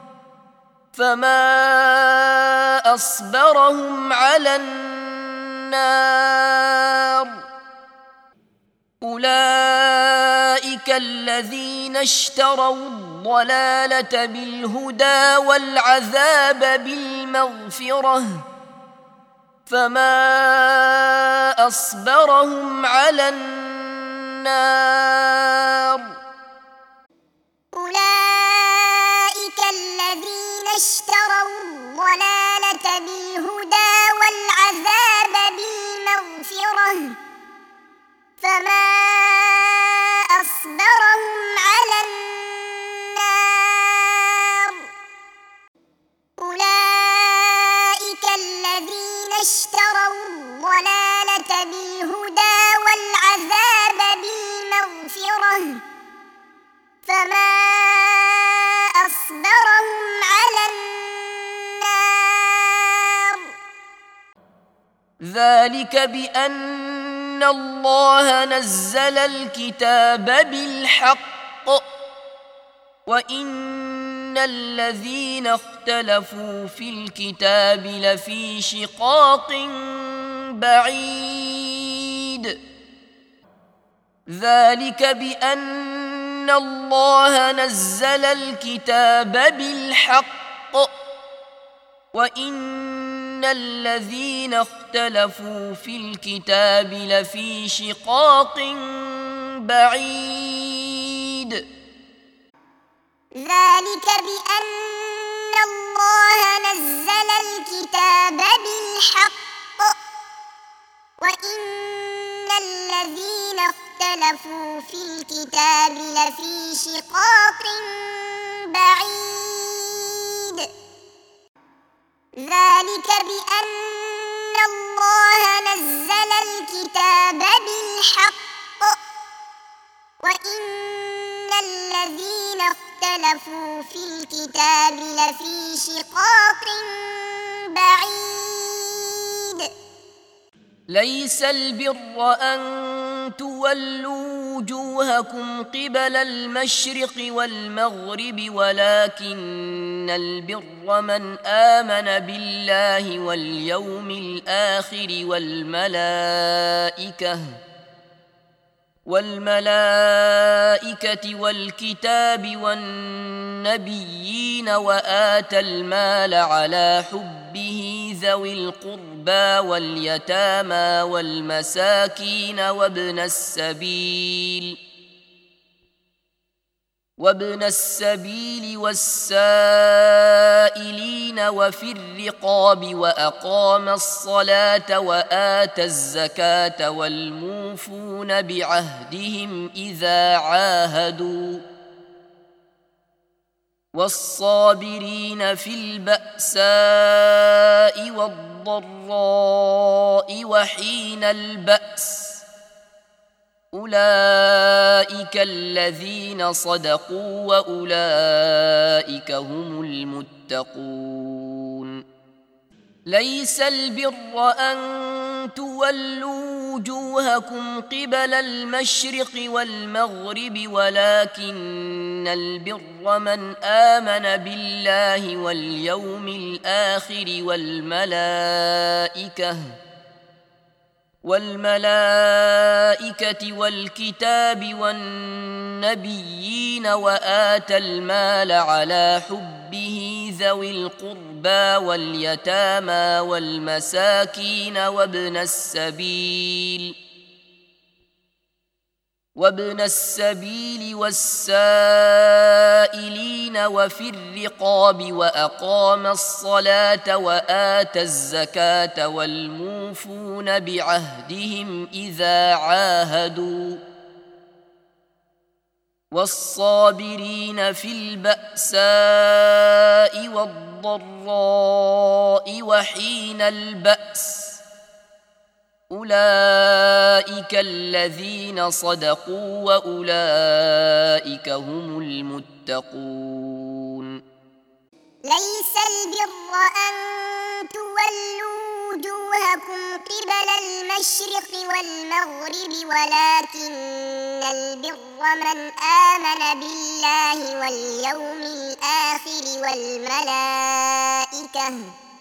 فما أصبرهم على النار أولئك الذين اشتروا الضلالة بالهدى والعذاب بالمغفرة فما أصبرهم على النار أولئك الذين اشتروا الضلالة بالهدى والعذاب بالمغفرة فما أصبرهم على النار أولئك الذين اشتروا الضلالة بالهدى والعذاب بالمغفرة فما أصبرهم على النار ذلك بأن الله نزل الكتاب بالحق وإن الذين اختلفوا في الكتاب لفي شقاق بعيد ذلك بأن الله نزل الكتاب بالحق وإن الذين اختلفوا في الكتاب لفي شقاق بعيد ذلك بأن الله نزل الكتاب بالحق وإن الذين اختلفوا في الكتاب لفي شقاق بعيد ذلك بأن الله نزل الكتاب بالحق وإن الذين اختلفوا في الكتاب لفي شقاق بعيد ليس البر أن تولوا وجوهكم قبل المشرق والمغرب ولكن البر من آمن بالله واليوم الآخر والملائكة والملائكة والكتاب والنبيين وآتى المال على حبه ذوي القربى واليتامى والمساكين وابن السبيل وابن السبيل والسائلين وفي الرقاب وأقام الصلاة وآتى الزكاة والموفون بعهدهم إذا عاهدوا والصابرين في البأساء والضراء وحين البأس أولئك الذين صدقوا وأولئك هم المتقون ليس البر أن تولوا وجوهكم قبل المشرق والمغرب ولكن البر من آمن بالله واليوم الآخر والملائكة والملائكة والكتاب والنبيين وآتى المال على حبه ذوي القربى واليتامى والمساكين وابن السبيل وابن السبيل والسائلين وفي الرقاب وأقام الصلاة وآتى الزكاة والموفون بعهدهم إذا عاهدوا والصابرين في البأساء والضراء وحين البأس أولئك الذين صدقوا وأولئك هم المتقون. ليس البر أن تولوا وجوهكم قبل المشرق والمغرب ولكن البر من آمن بالله واليوم الآخر والملائكة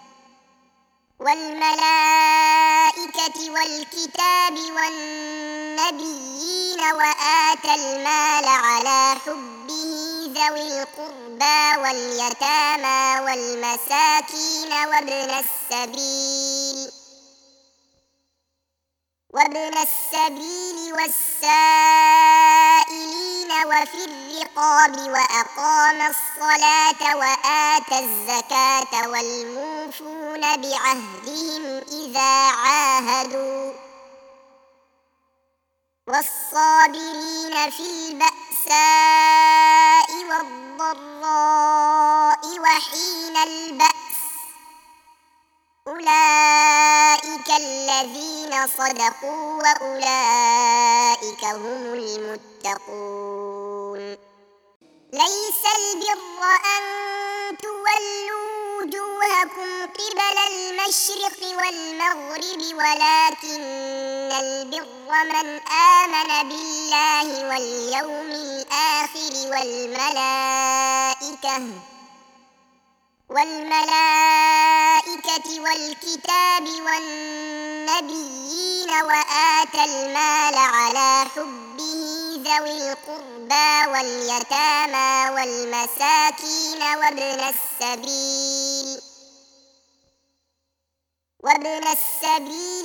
والملائكة والكتاب والنبيين وآتى المال على حبه ذوي القربى واليتامى والمساكين وابن السبيل وابن السبيل والسائلين وفي الرقاب وأقام الصلاة وآتى الزكاة والموفون بعهدهم إذا عاهدوا والصابرين في البأساء والضراء وحين البأس أولئك الذين صدقوا وأولئك هم المتقون. ليس البر أن تولوا وجوهكم قبل المشرق والمغرب ولكن البر من آمن بالله واليوم الآخر والملائكة والملائكة والكتاب والنبيين وآتى المال على حبه ذوي القربى واليتامى والمساكين وابن السبيل وابن السبيل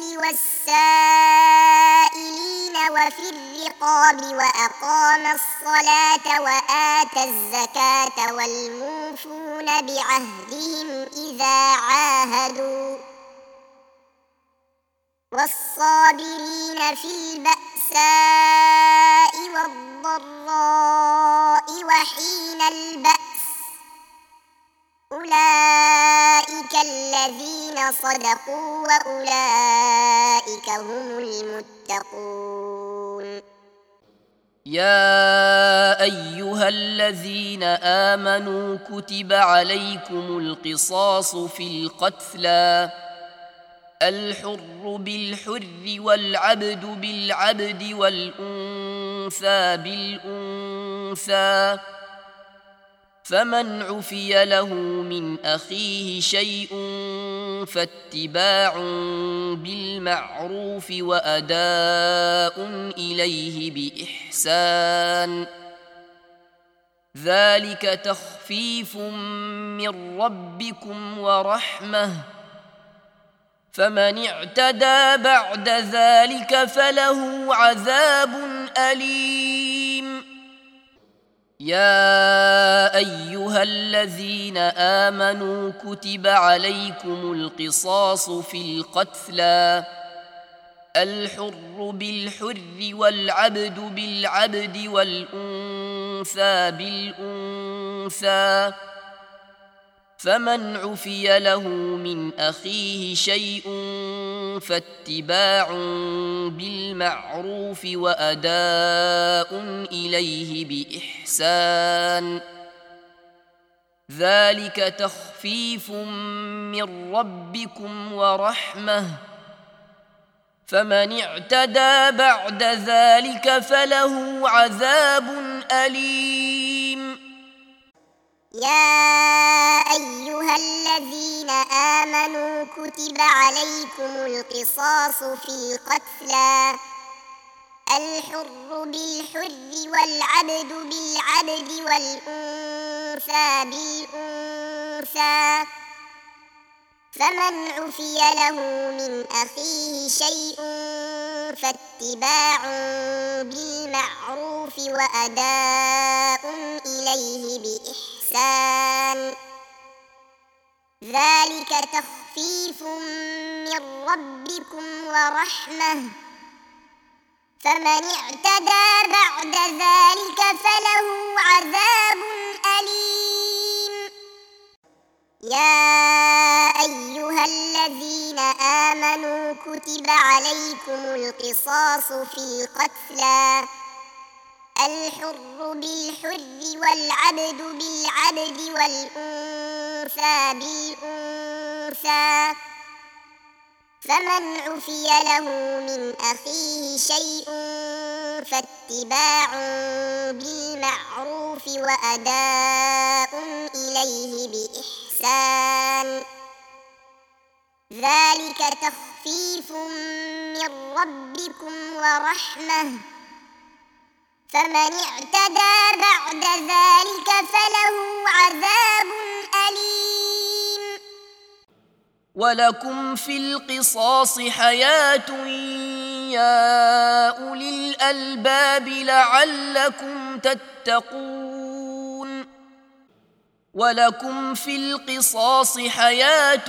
والسائلين وفي الرقاب وأقام الصلاة وآتى الزكاة والموفون بعهدهم إذا عاهدوا والصابرين في البأساء والضراء وحين البأس أولئك الذين صدقوا وأولئك هم المتقون. يا أيها الذين آمنوا كتب عليكم القصاص في القتلى الحر بالحر والعبد بالعبد والأنثى بالأنثى فمن عفي له من أخيه شيء فاتباع بالمعروف وأداء إليه بإحسان ذلك تخفيف من ربكم ورحمة فمن اعتدى بعد ذلك فله عذاب أليم. يا أيها الذين آمنوا كتب عليكم القصاص في القتلى الحر بالحر والعبد بالعبد والأنثى بالأنثى فمن عفي له من أخيه شيء فاتباع بالمعروف وأداء إليه بإحسان ذلك تخفيف من ربكم ورحمة فمن اعتدى بعد ذلك فله عذاب أليم. يا أيها الذين آمنوا كتب عليكم القصاص في القتلى الحر بالحر والعبد بالعبد والأنثى بالأنثى أنثى فمن عفي له من أخيه شيء فاتباع بالمعروف وأداء إليه بإحسان ذلك تخفيف من ربكم ورحمة فمن اعتدى بعد ذلك فله عذاب أليم يا أيها الذين آمنوا كتب عليكم القصاص في القتلى الحر بالحر والعبد بالعبد والأنثى بالأنثى فمن عفي له من أخيه شيء فاتباع بالمعروف وأداء إليه بإحسان ذلك تخفيف من ربكم ورحمة فمن اعتدى بعد ذلك فله عذاب أليم ولكم في القصاص حياة يا أولي الألباب لعلكم تتقون ولكم في القصاص حياة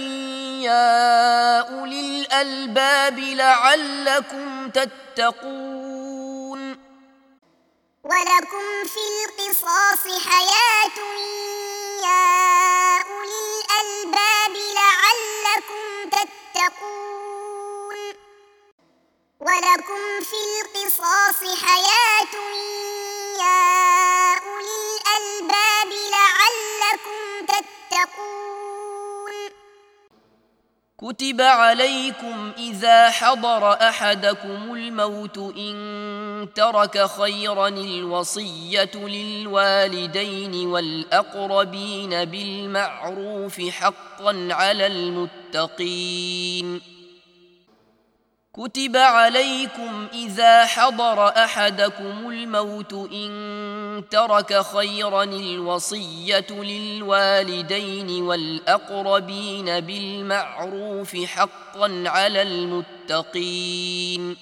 يا أولي الألباب لعلكم تتقون ولكم في القصاص حياة يا أولي الألباب لعلكم تتقون ولكم في القصاص حياة يا أولي الألباب لعلكم تتقون كتب عليكم إذا حضر أحدكم الموت إن ترك خيرا الوصية للوالدين والأقربين بالمعروف حقا على المتقين كتب عليكم إذا حضر أحدكم الموت إن ترك خيرا الوصية للوالدين والأقربين بالمعروف حقا على المتقين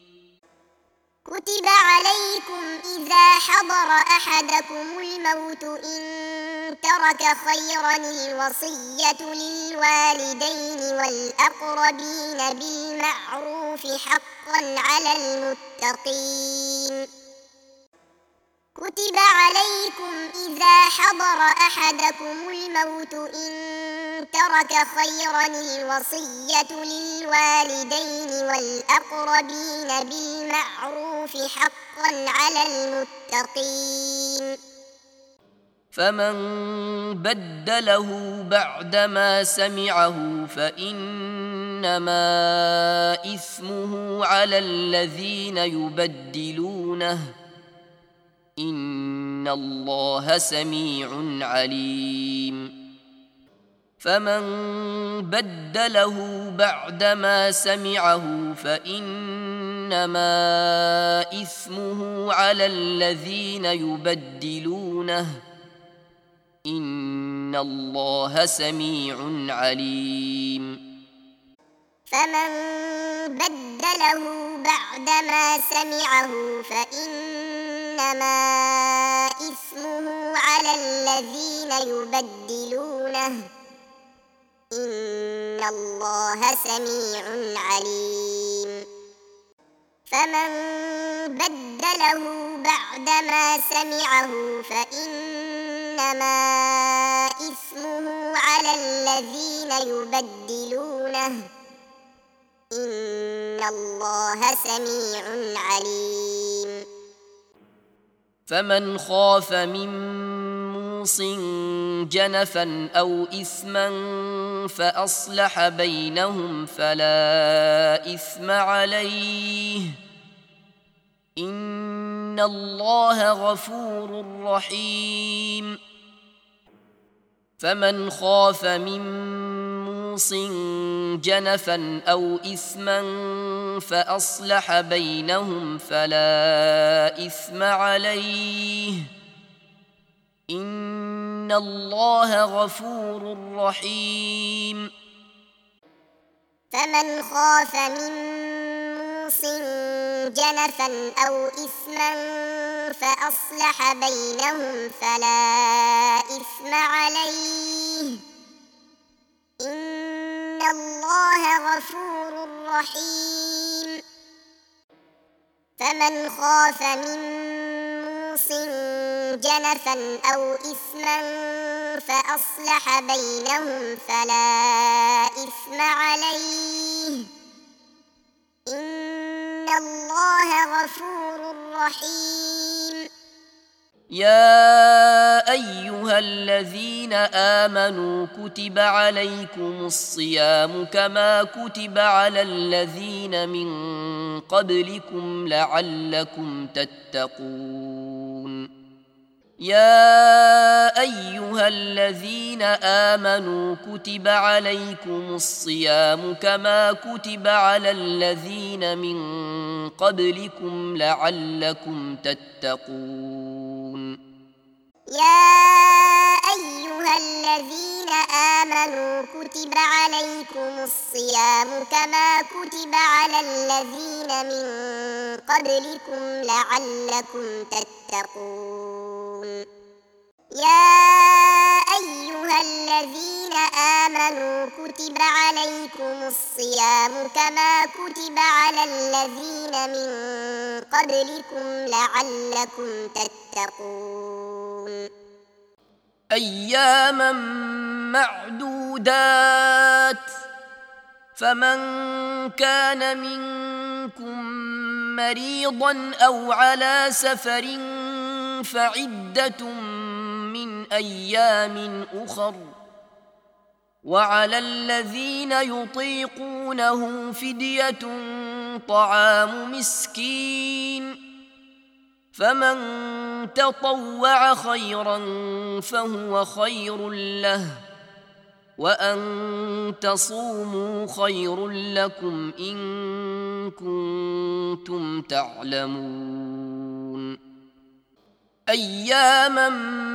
كتب عليكم إذا حضر أحدكم الموت إن ترك خيرا الوصية للوالدين والأقربين بالمعروف حقا على المتقين كتب عليكم إذا حضر أحدكم الموت إن ترك خيرا الوصية للوالدين والأقربين بالمعروف حقا على المتقين فمن بدله بعدما سمعه فإنما إثمه على الذين يبدلونه إن الله سميع عليم فمن بدله بعدما سمعه فإنما إثمه على الذين يبدلونه إن الله سميع عليم فمن بدله بعدما سمعه فإنما إثمه على الذين يبدلونه إن الله سميع عليم فمن بدله بعدما سمعه فإنما إثمه على الذين يبدلونه إن الله سميع عليم فمن خاف من موص جنفا أو إثما فأصلح بينهم فلا إثم عليه إن الله غفور رحيم فمن خاف من موص جنفا أو إثما فأصلح بينهم فلا إثم عليه إن الله غفور رحيم فمن خاف من موص جنفا أو إثما فأصلح بينهم فلا إثم عليه إن الله غفور رحيم فمن خاف من موص جنفا أو إثما فأصلح بينهم فلا إثم عليه إن الله غفور رحيم يا أيها الذين آمنوا كتب عليكم الصيام كما كتب على الذين من قبلكم لعلكم تتقون يا أيها الذين آمنوا كتب عليكم الصيام كما كتب على الذين من قبلكم لعلكم تتقون يا أيها الذين آمنوا كتب عليكم الصيام كما كتب على الذين من قبلكم لعلكم تتقون يا أيها الذين آمنوا كتب عليكم الصيام كما كتب على الذين من قبلكم لعلكم تتقون أياما معدودات فمن كان منكم مريضا أو على سفر فعدة من أيام أخر وعلى الذين يطيقونه فدية طعام مسكين فمن تطوع خيرا فهو خير له وأن تصوموا خير لكم إن كنتم تعلمون أياما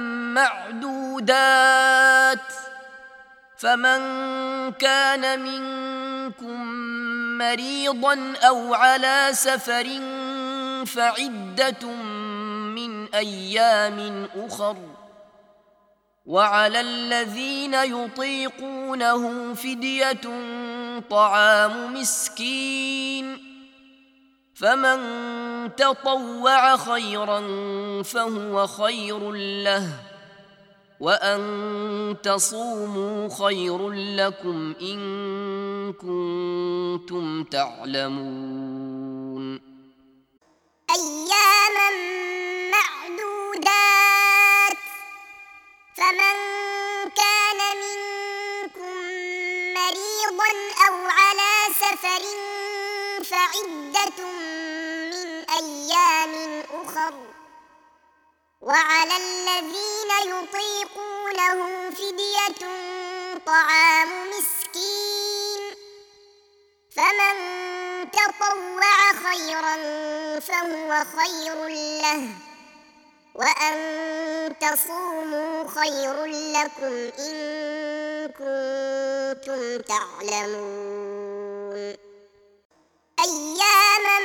معدودات فمن كان منكم مريضا أو على سفر فعدة من أيام أخر وعلى الذين يطيقونه فدية طعام مسكين فمن تطوع خيرا فهو خير له وأن تصوموا خير لكم إن كنتم تعلمون أياما معدودات فمن كان منكم مريضا أو على سفر فعدة من أيام أخر وعلى الذين يطيقونه فدية طعام مسكين فمن تطوع خيرا فهو خير له وأن تصوموا خير لكم إن كنتم تعلمون أياما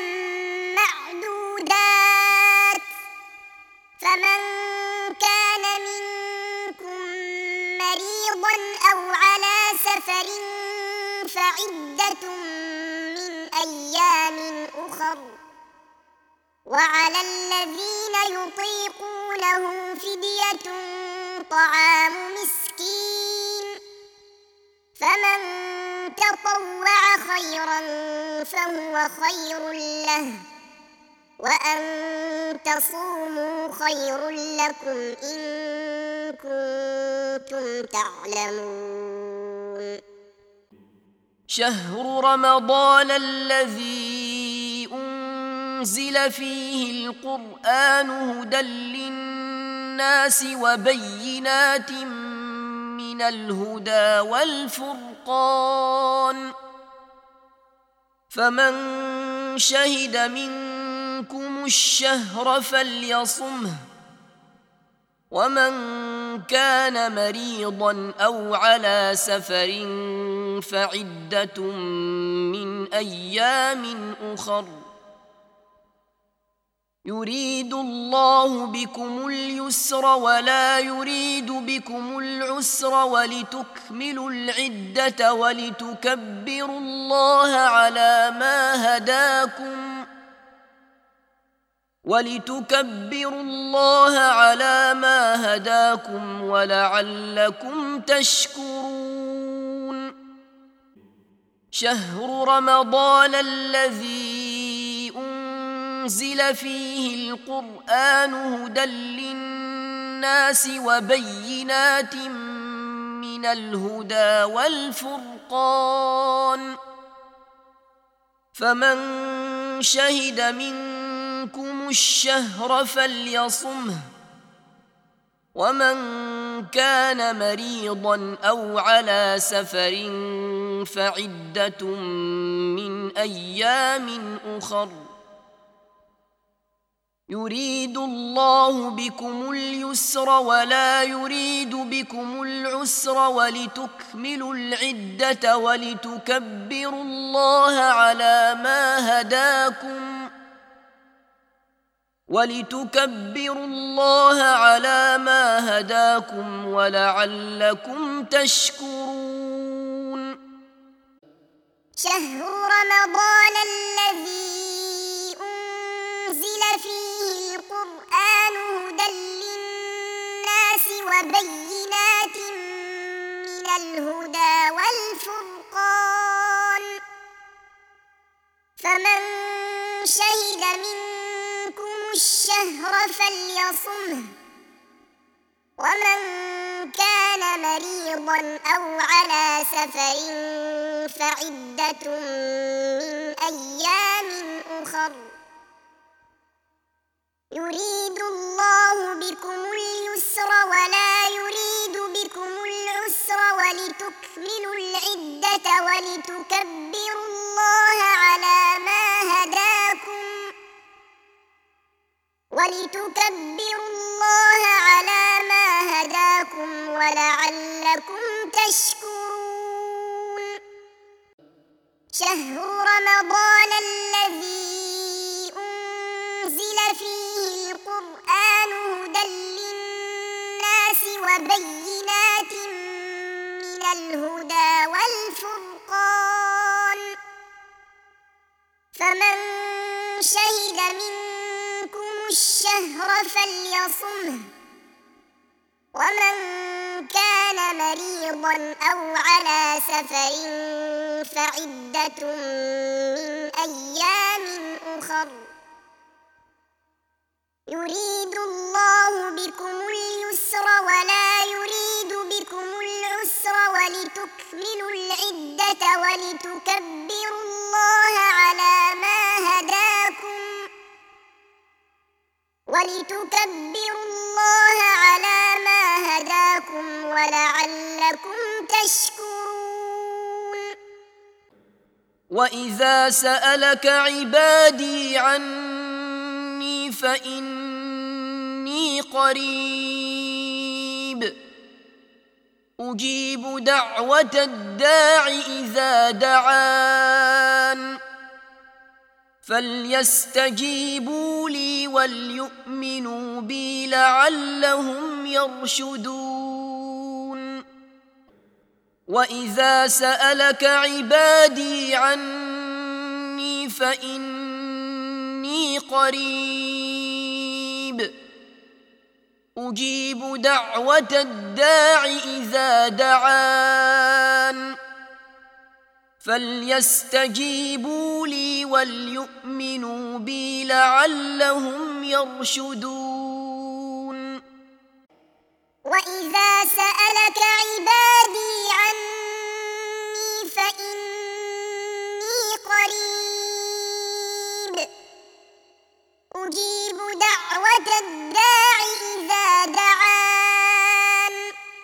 معدودات فمن كان منكم مريضا أو على سفر فعدة من أيام أخر وعلى الذين يطيقونه فدية طعام مسكين فمن تطوع خيرا فهو خير له وأن تصوموا خير لكم إن كنتم تعلمون شهر رمضان الذي أنزل فيه القرآن هدى للناس وبينات من الهدى والفرقان فمن شهد منكم الشهر فليصمه ومن كان مريضا أو على سفر فعدة من أيام أخر يريد الله بكم اليسر ولا يريد بكم العسر ولتكملوا العدة ولتكبروا الله على ما هداكم ولتكبروا الله على ما هداكم ولعلكم تشكرون. شهر رمضان الذي أنزل فيه القرآن هدى للناس وبينات من الهدى والفرقان فمن شهد منكم الشهر فليصمه ومن كان مريضا أو على سفر فعدة من أيام أخر يريد الله بكم اليسر ولا يريد بكم العسر ولتكملوا العدة ولتكبروا الله على ما هداكم ولتكبروا الله على ما هداكم ولعلكم تشكرون. شهر رمضان الذي أنزل فيه القرآن هدى للناس وبينات من الهدى والفرقان فمن شهد منكم الشهر فليصمه ومن كان مريضا أو على سفر فعدة من أيام أخر يريد الله بكم اليسر ولا يريد بكم العسر ولتكملوا العدة ولتكبروا الله على ما هداكم ولتكبروا الله على ما هداكم ولعلكم تشكرون. شهر رمضان الذي أنزل فيه القرآن هدى للناس وبينات من الهدى والفرقان فمن شهد منكم الشهر فليصمه ومن كان مريضا أو على سفر فعدة من أيام أخر يريد الله بكم اليسر ولا يريد بكم العسر ولتكملوا العدة ولتكبروا الله على ما هداكم ولتكبروا الله على ما هداكم ولعلكم تشكرون. وإذا سألك عبادي عني فإني قريب أجيب دعوة الداع إذا دعان فليستجيبوا لي وليؤمنوا بي لعلهم يرشدون. وإذا سألك عبادي عني فإني قريب أجيب دعوة الداع إذا دعان فليستجيبوا لي وليؤمنوا بي لعلهم يرشدون. وإذا سألك عبادي عني فإني قريب أجيب دعوة الداع إذا دعان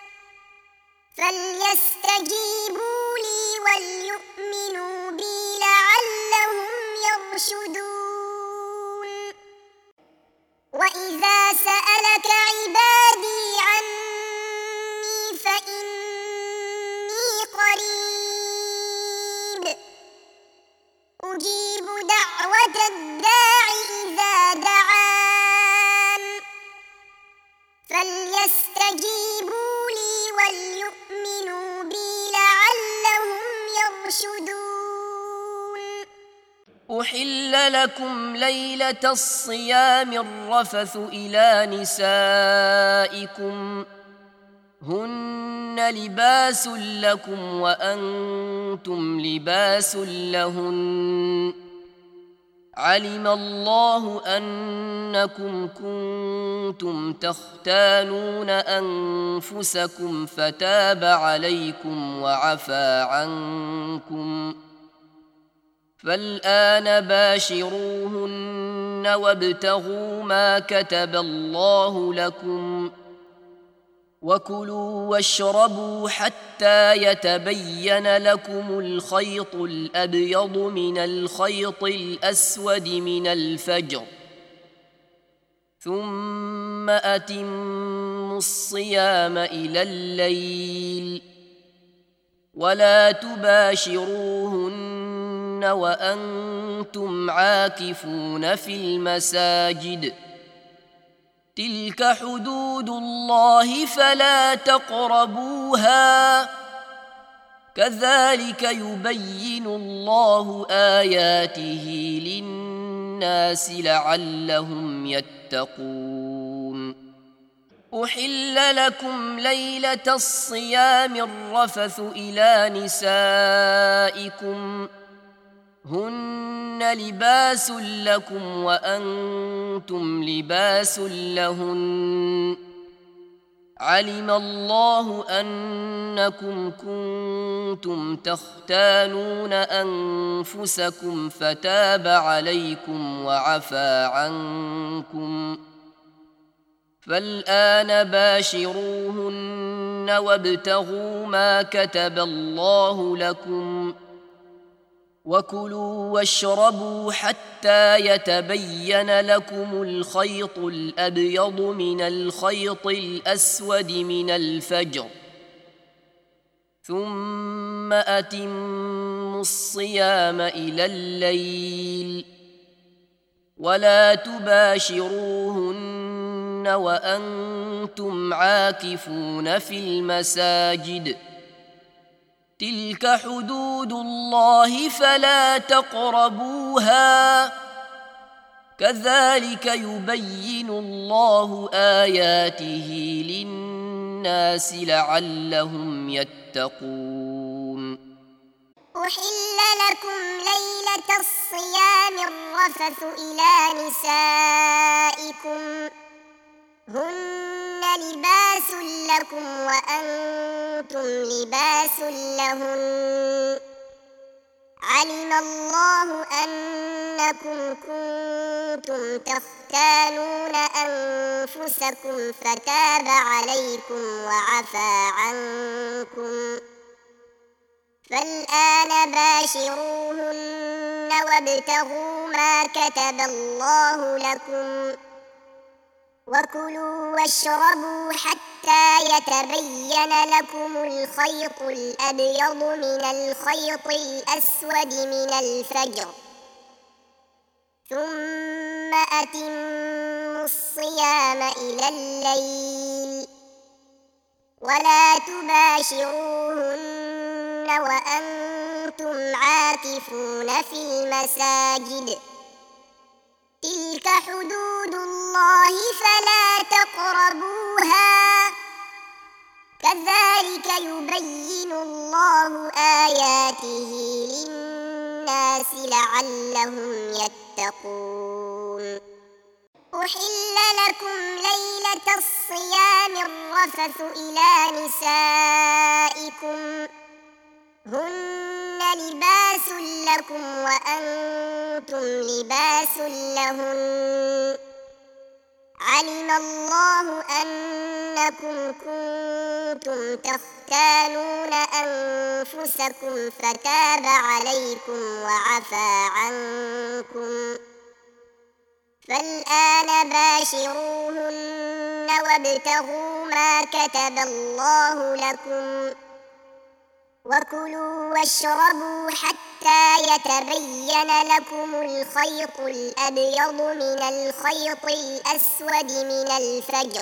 فليستجيبوا لي وليؤمنوا بي لعلهم يرشدون. وإذا سألك عبادي أجيب دعوة الداع إذا دعان فليستجيبوا لي وليؤمنوا بي لعلهم يرشدون أحل لكم ليلة الصيام الرفث إلى نسائكم هن لباس لكم وأنتم لباس لهن علم الله أنكم كنتم تختانون أنفسكم فتاب عليكم وعفى عنكم فالآن باشروهن وابتغوا ما كتب الله لكم وكلوا واشربوا حتى يتبين لكم الخيط الأبيض من الخيط الأسود من الفجر ثم أتموا الصيام إلى الليل ولا تباشروهن وأنتم عاكفون في المساجد تلك حدود الله فلا تقربوها كذلك يبين الله آياته للناس لعلهم يتقون أحل لكم ليلة الصيام الرفث إلى نسائكم هن لباس لكم وأنتم لباس لهن علم الله أنكم كنتم تختانون أنفسكم فتاب عليكم وعفى عنكم فالآن باشروهن وابتغوا ما كتب الله لكم وكلوا واشربوا حتى يتبين لكم الخيط الأبيض من الخيط الأسود من الفجر ثم أتموا الصيام إلى الليل ولا تباشروهن وأنتم عاكفون في المساجد تلك حدود الله فلا تقربوها كذلك يبين الله آياته للناس لعلهم يتقون أحل لكم ليلة الصيام الرفث إلى نسائكم هن لباس لكم وأنتم لباس لهن علم الله أنكم كنتم تختانون أنفسكم فتاب عليكم وعفى عنكم فالآن باشروهن وابتغوا ما كتب الله لكم وكلوا واشربوا حتى يتبين لكم الخيط الأبيض من الخيط الأسود من الفجر ثم أتموا الصيام إلى الليل ولا تباشروهن وأنتم عاكفون في المساجد تلك حدود الله فلا تقربوها كذلك يبين الله آياته للناس لعلهم يتقون أحل لكم ليلة الصيام الرفث إلى نسائكم هن لباس لكم وأنتم لباس لهن علم الله أنكم كنتم تختانون أنفسكم فتاب عليكم وعفى عنكم فالآن باشروهن وابتغوا ما كتب الله لكم وكلوا واشربوا حتى حتى يتبين لكم الخيط الأبيض من الخيط الأسود من الفجر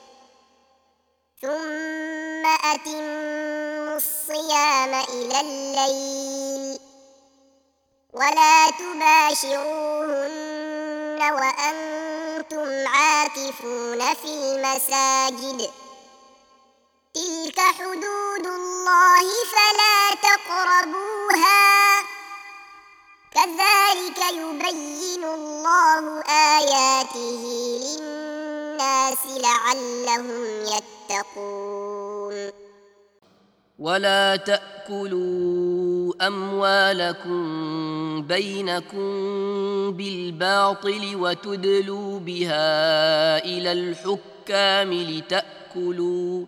ثم أتموا الصيام إلى الليل ولا تباشروهن وأنتم عاكفون في المساجد تلك حدود الله فلا تقربوها كذلك يبين الله آياته للناس لعلهم يتقون ولا تأكلوا أموالكم بينكم بالباطل وتدلوا بها إلى الحكام لتأكلوا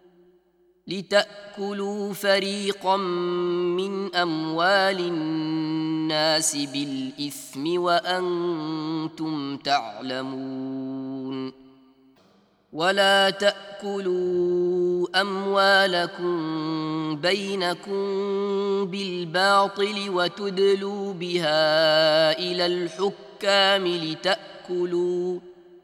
لتأكلوا فريقا من أموال الناس بالإثم وأنتم تعلمون ولا تأكلوا أموالكم بينكم بالباطل وتدلوا بها إلى الحكام لتأكلوا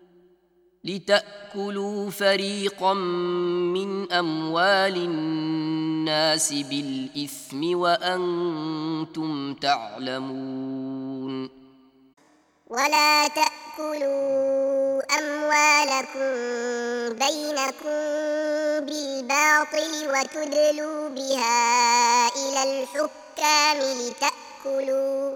لتأكلوا فريقا من أموال الناس بالإثم وأنتم تعلمون ولا تأكلوا أموالكم بينكم بالباطل وتدلوا بها إلى الحكام لتأكلوا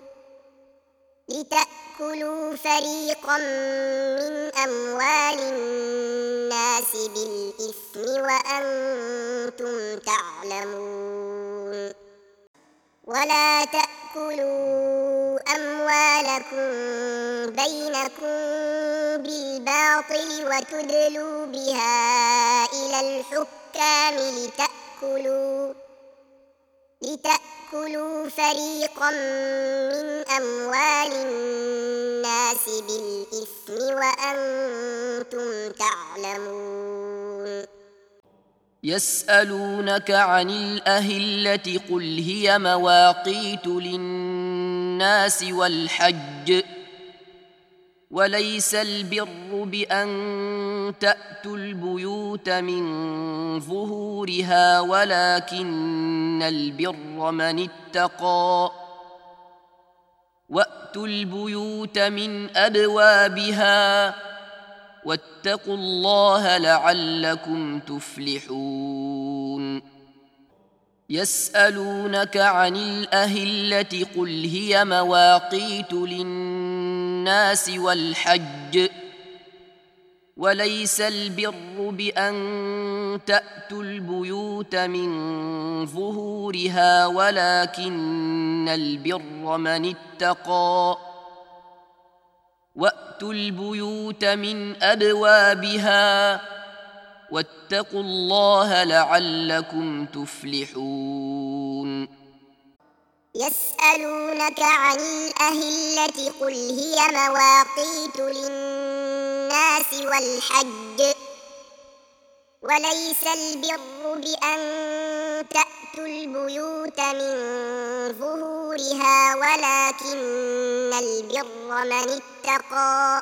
لتأكلوا فريقا من أموال الناس بالإثم وأنتم تعلمون ولا تأكلوا أموالكم بينكم بالباطل وتدلوا بها إلى الحكام لتأكلوا لتأكلوا فريقا من أموال الناس بالإثم وأنتم تعلمون يسألونك عن الأهلة قل هي مواقيت للناس والحج وليس البر بأن تأتوا البيوت من ظهورها ولكن البر من اتقى وأتوا البيوت من أبوابها واتقوا الله لعلكم تفلحون يسألونك عن الأهلة قل هي مواقيت للناس والحج وليس البر بأن تأتوا البيوت من ظهورها ولكن البر من اتقى وأتوا البيوت من أبوابها واتقوا الله لعلكم تفلحون يسألونك عن الأهلة قل هي مواقيت للناس والحج وليس البر بأن تأتوا البيوت من ظهورها ولكن البر من اتقى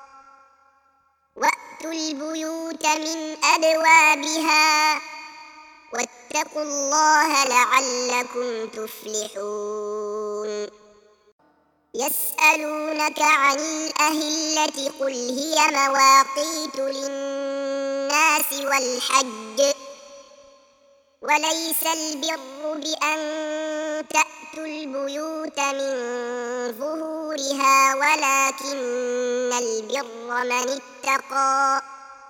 وأتوا البيوت من أبوابها واتقوا الله لعلكم تفلحون يسألونك عن الأهلة قل هي مواقيت للناس والحج وليس البر بأن تأتوا البيوت من ظهورها ولكن البر من اتقى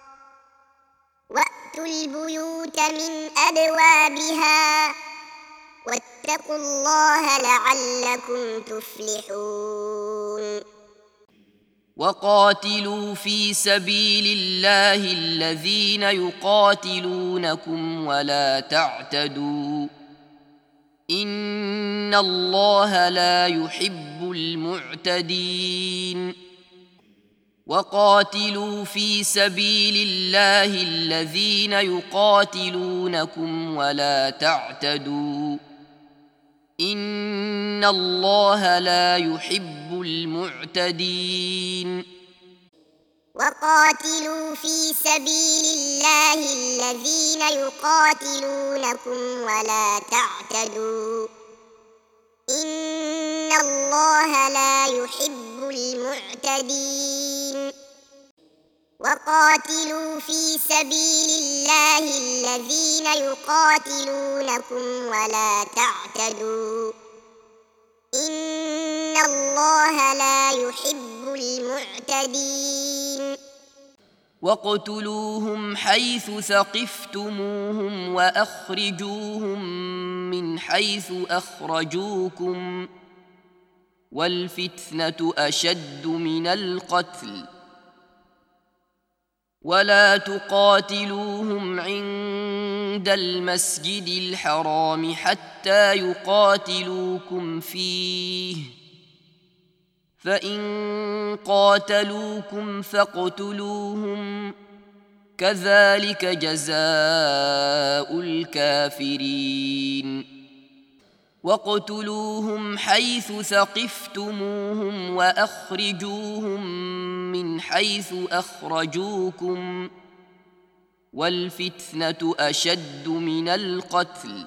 وأتوا البيوت من أبوابها واتقوا الله لعلكم تفلحون وقاتلوا في سبيل الله الذين يقاتلونكم ولا تعتدوا إن الله لا يحب المعتدين وقاتلوا في سبيل الله الذين يقاتلونكم ولا تعتدوا إن الله لا يحب المعتدين وقاتلوا في سبيل الله الذين يقاتلونكم ولا تعتدوا إن الله لا يحب المعتدين وقاتلوا في سبيل الله الذين يقاتلونكم ولا تعتدوا إن الله لا يحب المعتدين واقتلوهم حيث ثقفتموهم وأخرجوهم من حيث أخرجوكم والفتنة أشد من القتل ولا تقاتلوهم عند المسجد الحرام حتى يقاتلوكم فيه فإن قاتلوكم فاقتلوهم كذلك جزاء الكافرين واقتلوهم حيث ثقفتموهم وأخرجوهم من حيث أخرجوكم والفتنة أشد من القتل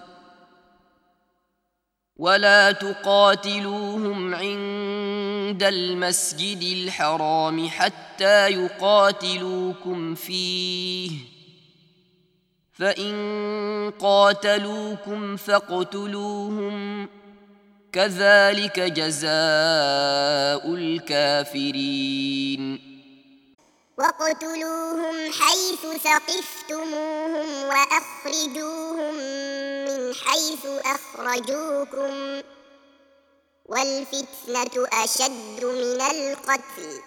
ولا تقاتلوهم عند المسجد الحرام حتى يقاتلوكم فيه فإن قاتلوكم فاقتلوهم كذلك جزاء الكافرين واقتلوهم حيث ثقفتموهم وأخرجوهم من حيث أخرجوكم والفتنة أشد من القتل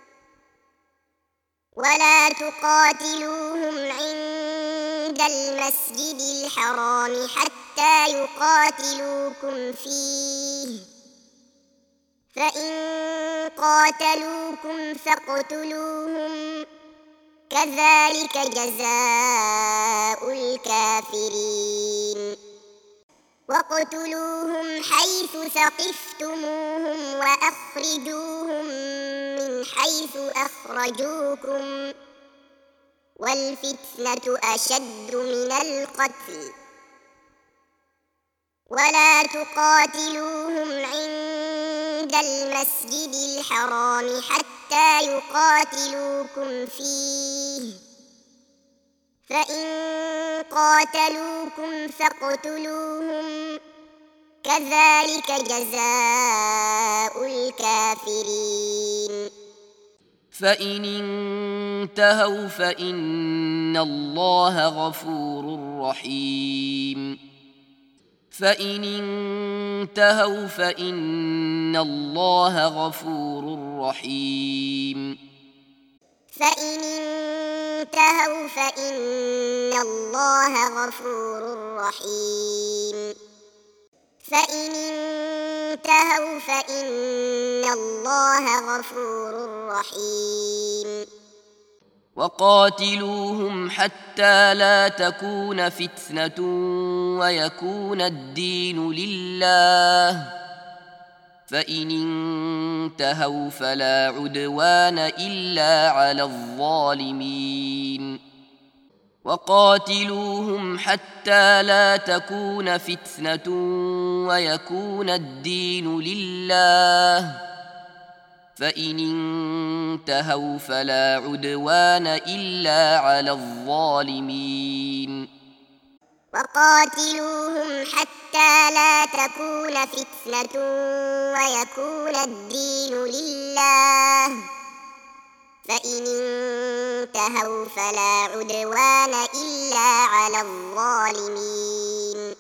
ولا تقاتلوهم عند المسجد الحرام حتى يقاتلوكم فيه فإن قاتلوكم فاقتلوهم كذلك جزاء الكافرين واقتلوهم حيث ثقفتموهم وأخرجوهم من حيث أخرجوكم والفتنة أشد من القتل ولا تقاتلوهم عند المسجد الحرام حتى يقاتلوكم فيه فإن قاتلوكم فاقتلوهم كذلك جزاء الكافرين فإن انتهوا فإن الله غفور رحيم فإن انتهوا فإن الله غفور رحيم فإن انتهوا فإن الله غفور رحيم فإن انتهوا فإن الله غفور رحيم وقاتلوهم حتى لا تكون فتنة ويكون الدين لله فإن انتهوا فلا عدوان إلا على الظالمين وقاتلوهم حتى لا تكون فتنة ويكون الدين لله فإن انتهوا فلا عدوان إلا على الظالمين وقاتلوهم حتى لا تكون فتنة ويكون الدين لله فإن انتهوا فلا عدوان إلا على الظالمين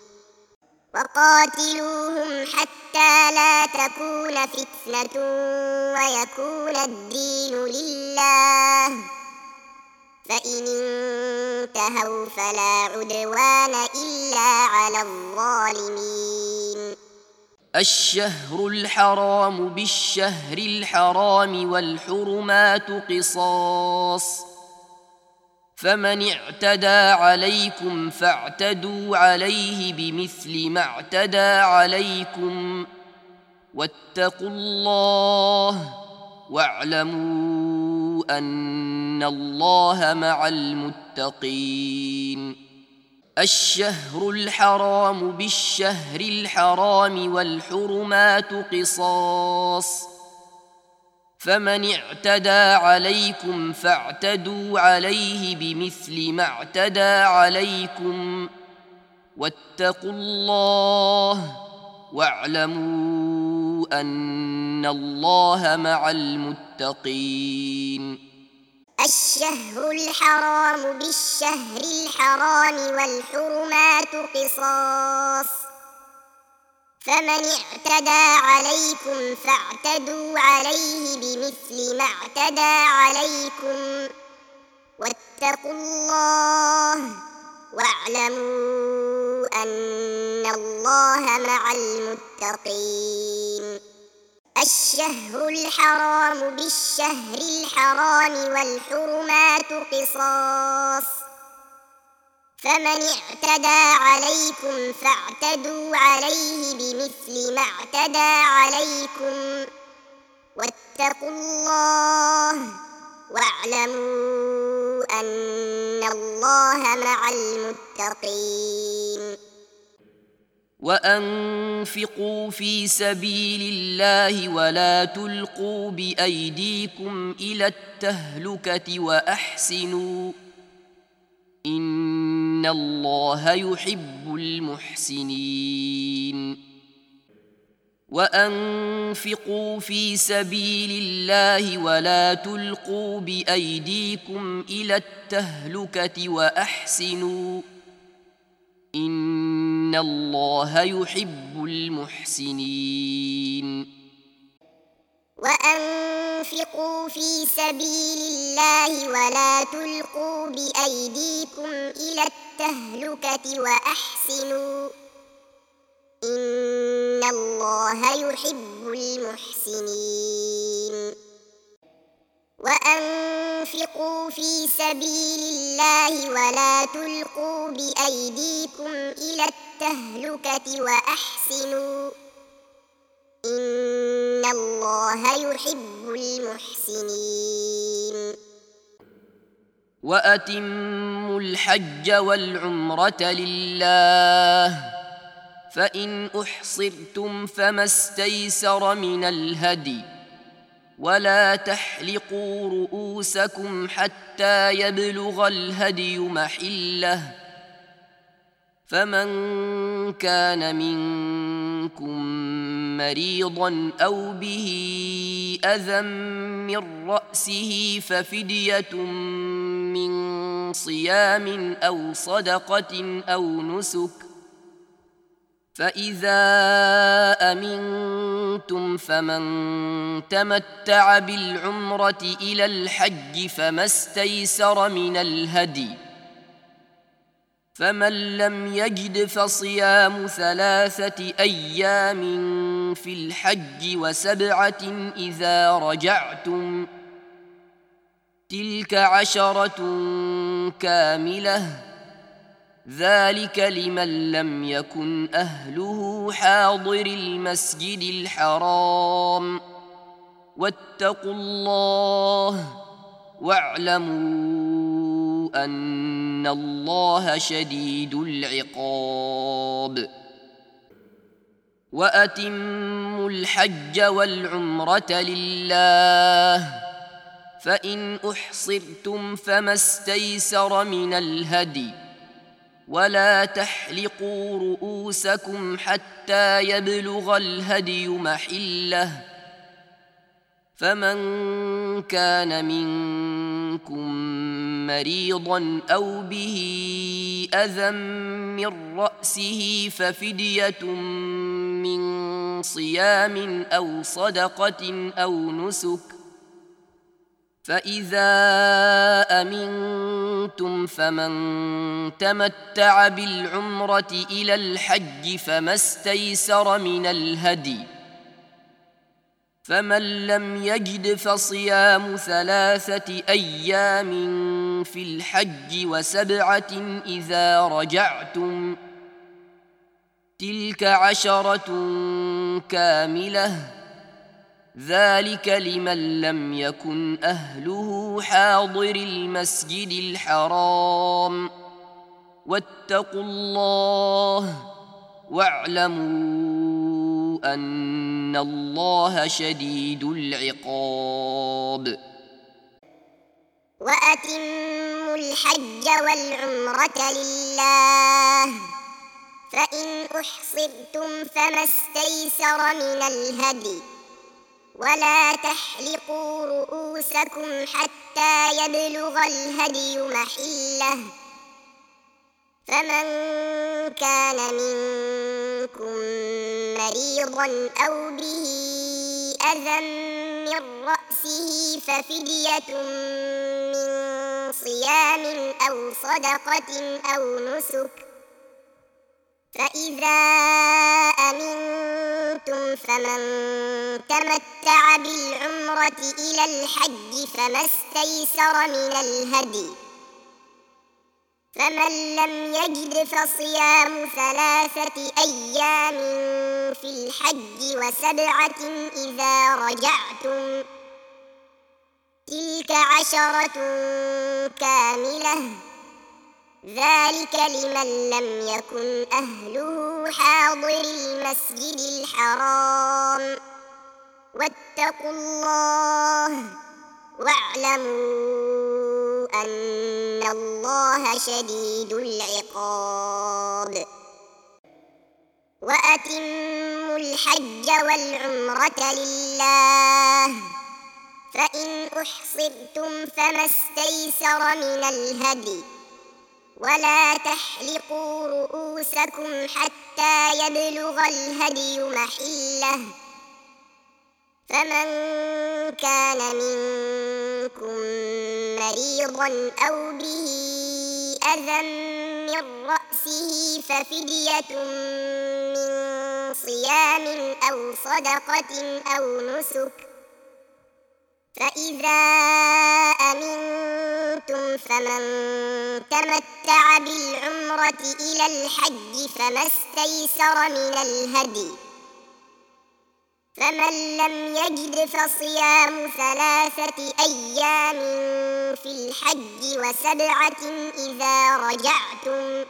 وقاتلوهم حتى لا تكون فتنة ويكون الدين لله فإن انتهوا فلا عدوان إلا على الظالمين الشهر الحرام بالشهر الحرام والحرمات قصاص فمن اعتدى عليكم فاعتدوا عليه بمثل ما اعتدى عليكم واتقوا الله واعلموا أن الله مع المتقين. الشهر الحرام بالشهر الحرام والحرمات قصاص، فمن اعتدى عليكم فاعتدوا عليه بمثل ما اعتدى عليكم واتقوا الله واعلموا أن الله مع المتقين. الشهر الحرام بالشهر الحرام والحرمات قصاص، فمن اعتدى عليكم فاعتدوا عليه بمثل ما اعتدى عليكم واتقوا الله واعلموا أن الله مع المتقين. الشهر الحرام بالشهر الحرام والحرمات قصاص، فمن اعتدى عليكم فاعتدوا عليه بمثل ما اعتدى عليكم واتقوا الله واعلموا أن الله مع المتقين. وأنفقوا في سبيل الله ولا تلقوا بأيديكم إلى التهلكة وأحسنوا إن الله يحب المحسنين. وأنفقوا في سبيل الله ولا تلقوا بأيديكم إلى التهلكة وأحسنوا إن الله يحب المحسنين. وأنفقوا في سبيل الله ولا تلقوا بأيديكم إلى التهلكة وأحسنوا إن الله يحب المحسنين. وأنفقوا في سبيل الله ولا تلقوا بأيديكم إلى التهلكة وأحسنوا إن الله يحب المحسنين. وأتموا الحج والعمرة لله، فإن أحصرتم فما استيسر من الهدي، ولا تحلقوا رؤوسكم حتى يبلغ الهدي محله، فمن كان منكم مريضا أو به أذى من رأسه ففدية من صيام أو صدقة أو نسك، فإذا أمنتم فمن تمتع بالعمرة إلى الحج فما استيسر من الهدي، فمن لم يجد فصيام ثلاثة أيام في الحج وسبعة إذا رجعتم، تلك عشرة كاملة، ذلك لمن لم يكن أهله حاضر المسجد الحرام، واتقوا الله واعلموا أن الله شديد العقاب. وأتموا الحج والعمرة لله، فإن أحصرتم فما استيسر من الهدي، ولا تحلقوا رؤوسكم حتى يبلغ الهدي محله، فمن كان منكم مريضا أو به أذى من رأسه ففدية من صيام أو صدقة أو نسك، فإذا أمنتم فمن تمتع بالعمرة إلى الحج فما استيسر من الهدي، فمن لم يجد فصيام ثلاثة أيام في الحج وسبعة إذا رجعتم تلك عشرة كاملة ذلك لمن لم يكن أهله حاضر المسجد الحرام واتقوا الله واعلموا أن الله شديد العقاب. وأتموا الحج والعمرة لله فإن أحصرتم فما استيسر من الهدي ولا تحلقوا رؤوسكم حتى يبلغ الهدي محله فمن كان منكم مريضا أو به أذى من رأسه ففدية من صيام أو صدقة أو نسك فإذا أمنتم فمن تمتع بالعمرة إلى الحج فما استيسر من الهدي فمن لم يجد فصيام ثلاثة أيام في الحج وسبعة إذا رجعتم تلك عشرة كاملة ذلك لمن لم يكن أهله حاضر المسجد الحرام واتقوا الله واعلموا أن الله شديد العقاب. وأتموا الحج والعمرة لله فإن أحصرتم فما استيسر من الهدي ولا تحلقوا رؤوسكم حتى يبلغ الهدي محله فمن كان منكم مريضا أو به أذى من رأسه ففدية من صيام أو صدقة أو نسك فإذا أمنتم فمن تمتع بالعمرة إلى الحج فما استيسر من الهدي فمن لم يجد فصيام ثلاثة أيام في الحج وسبعة إذا رجعتم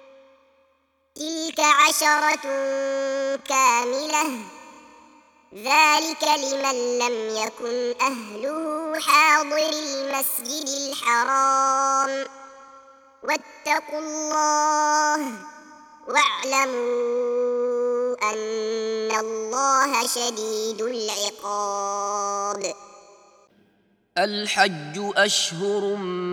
تلك عشرة كاملة ذلك لمن لم يكن أهله حاضر المسجد الحرام واتقوا الله واعلموا أن الله شديد العقاب. الحج أشهر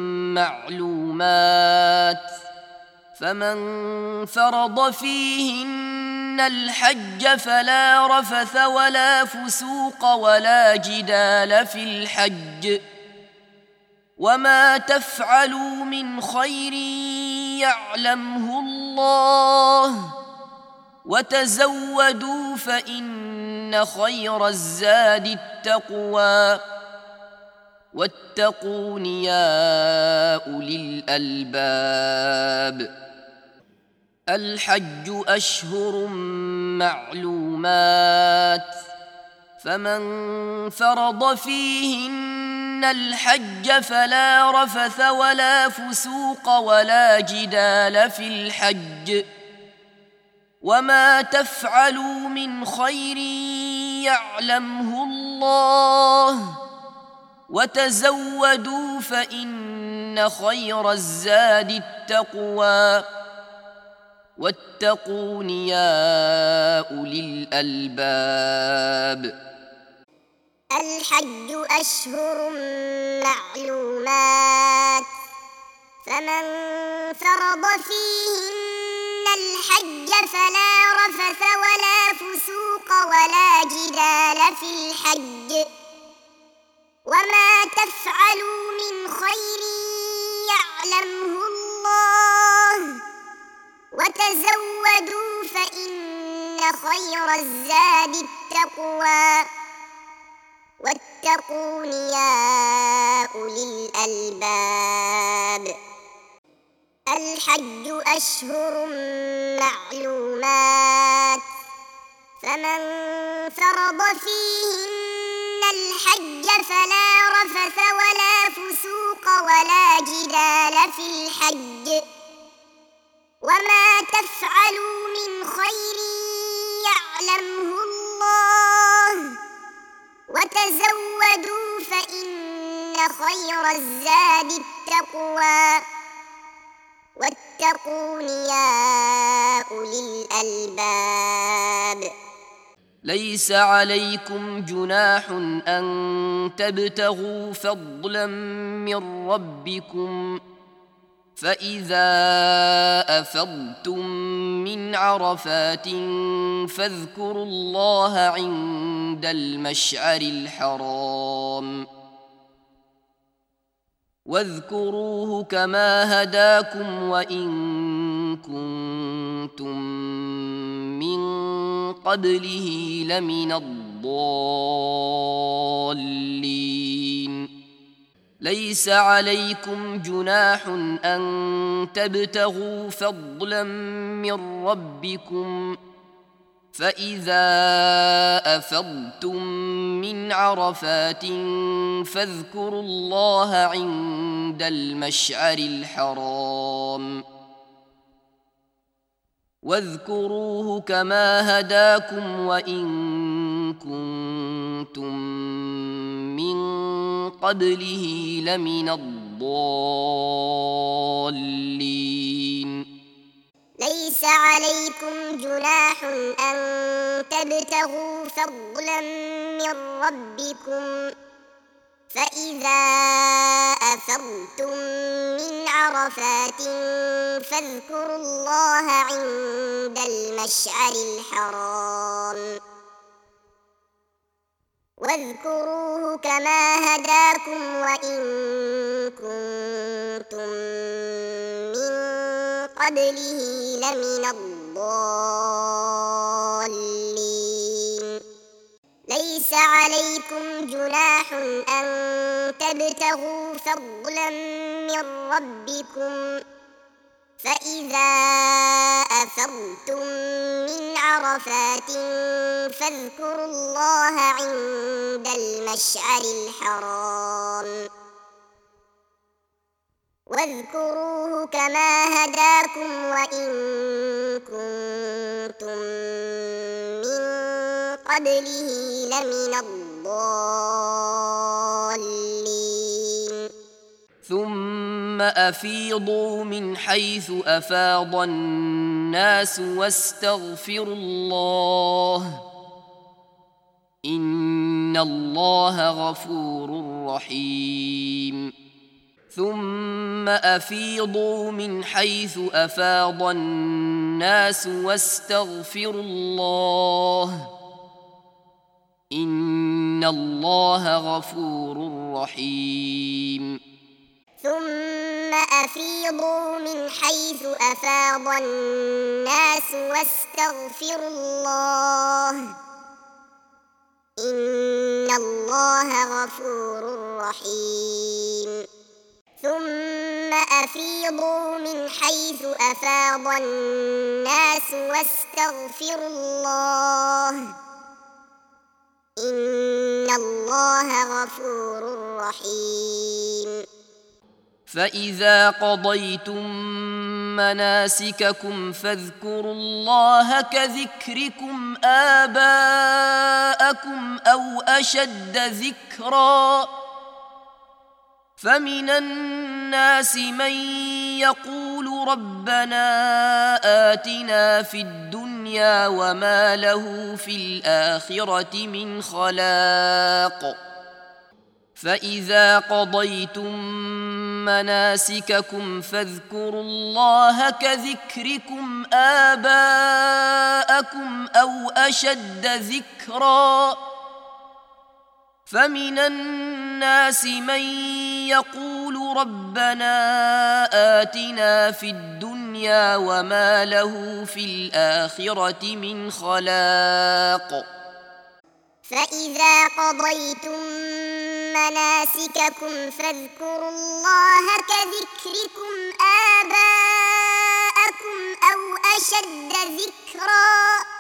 معلومات فمن فرض فيهن الحج فلا رفث ولا فسوق ولا جدال في الحج وما تفعلوا من خير يعلمه الله وتزودوا فإن خير الزاد التقوى واتقون يا أولي الألباب. الحج أشهر معلومات فمن فرض فيهن الحج فلا رفث ولا فسوق ولا جدال في الحج وما تفعلوا من خير يعلمه الله وتزودوا فإن خير الزاد التقوى واتقون يا أولي الألباب. الحج أشهر معلومات فمن فرض فيهن الحج فلا رفث ولا فسوق ولا جدال في الحج وما تفعلوا من خير يعلمه الله وتزودوا فإن خير الزاد التقوى واتقون يا أولي الألباب. الحج أشهر معلومات، فمن فرض فيهن الحج فلا رفث ولا فسوق ولا جدال في الحج، وما تفعلوا من خير يعلمه الله، وتزودوا فإن خير الزاد التقوى، واتقون يا أولي الألباب. ليس عليكم جناح أن تبتغوا فضلا من ربكم، فإذا أفضتم من عرفات فاذكروا الله عند المشعر الحرام، واذكروه كما هداكم وإن كنتم من قبله لمن الضالين. ليس عليكم جناح أن تبتغوا فضلا من ربكم، فإذا أفضتم من عرفات فاذكروا الله عند المشعر الحرام، واذكروه كما هداكم وإن كنتم من قبله لمن الضالين. ليس عليكم جناح أن تبتغوا فضلا من ربكم، فإذا أفضتم من عرفات فاذكروا الله عند المشعر الحرام، واذكروه كما هداكم وإن كنتم من قبله لمن الضالين. ليس عليكم جناح أن تبتغوا فضلا من ربكم، فإذا أفضتم من عرفات فاذكروا الله عند المشعر الحرام، واذكروه كما هداكم وإن كنتم من قبله لمن الضالين. ثم أفيضوا من حيث أفاض الناس واستغفروا الله، إن الله غفور رحيم. ثم أفيضوا من حيث أفاض الناس واستغفروا الله، إن الله غفور رحيم. ثم أفيضوا من حيث أفاض الناس واستغفروا الله، إن الله غفور رحيم. ثم أفيضوا من حيث أفاض الناس واستغفروا الله، إن الله غفور رحيم. فإذا قضيتم مناسككم فاذكروا الله كذكركم آباءكم أو أشد ذكرا، فمن الناس من يقول ربنا آتنا في الدنيا وما له في الآخرة من خلاق. فإذا قضيتم مناسككم فاذكروا الله كذكركم آباءكم أو أشد ذكرا، فمن الناس من يقول ربنا آتنا في الدنيا وما له في الآخرة من خلاق. فإذا قضيتم مناسككم فاذكروا الله كذكركم آباءكم أو أشد ذكرا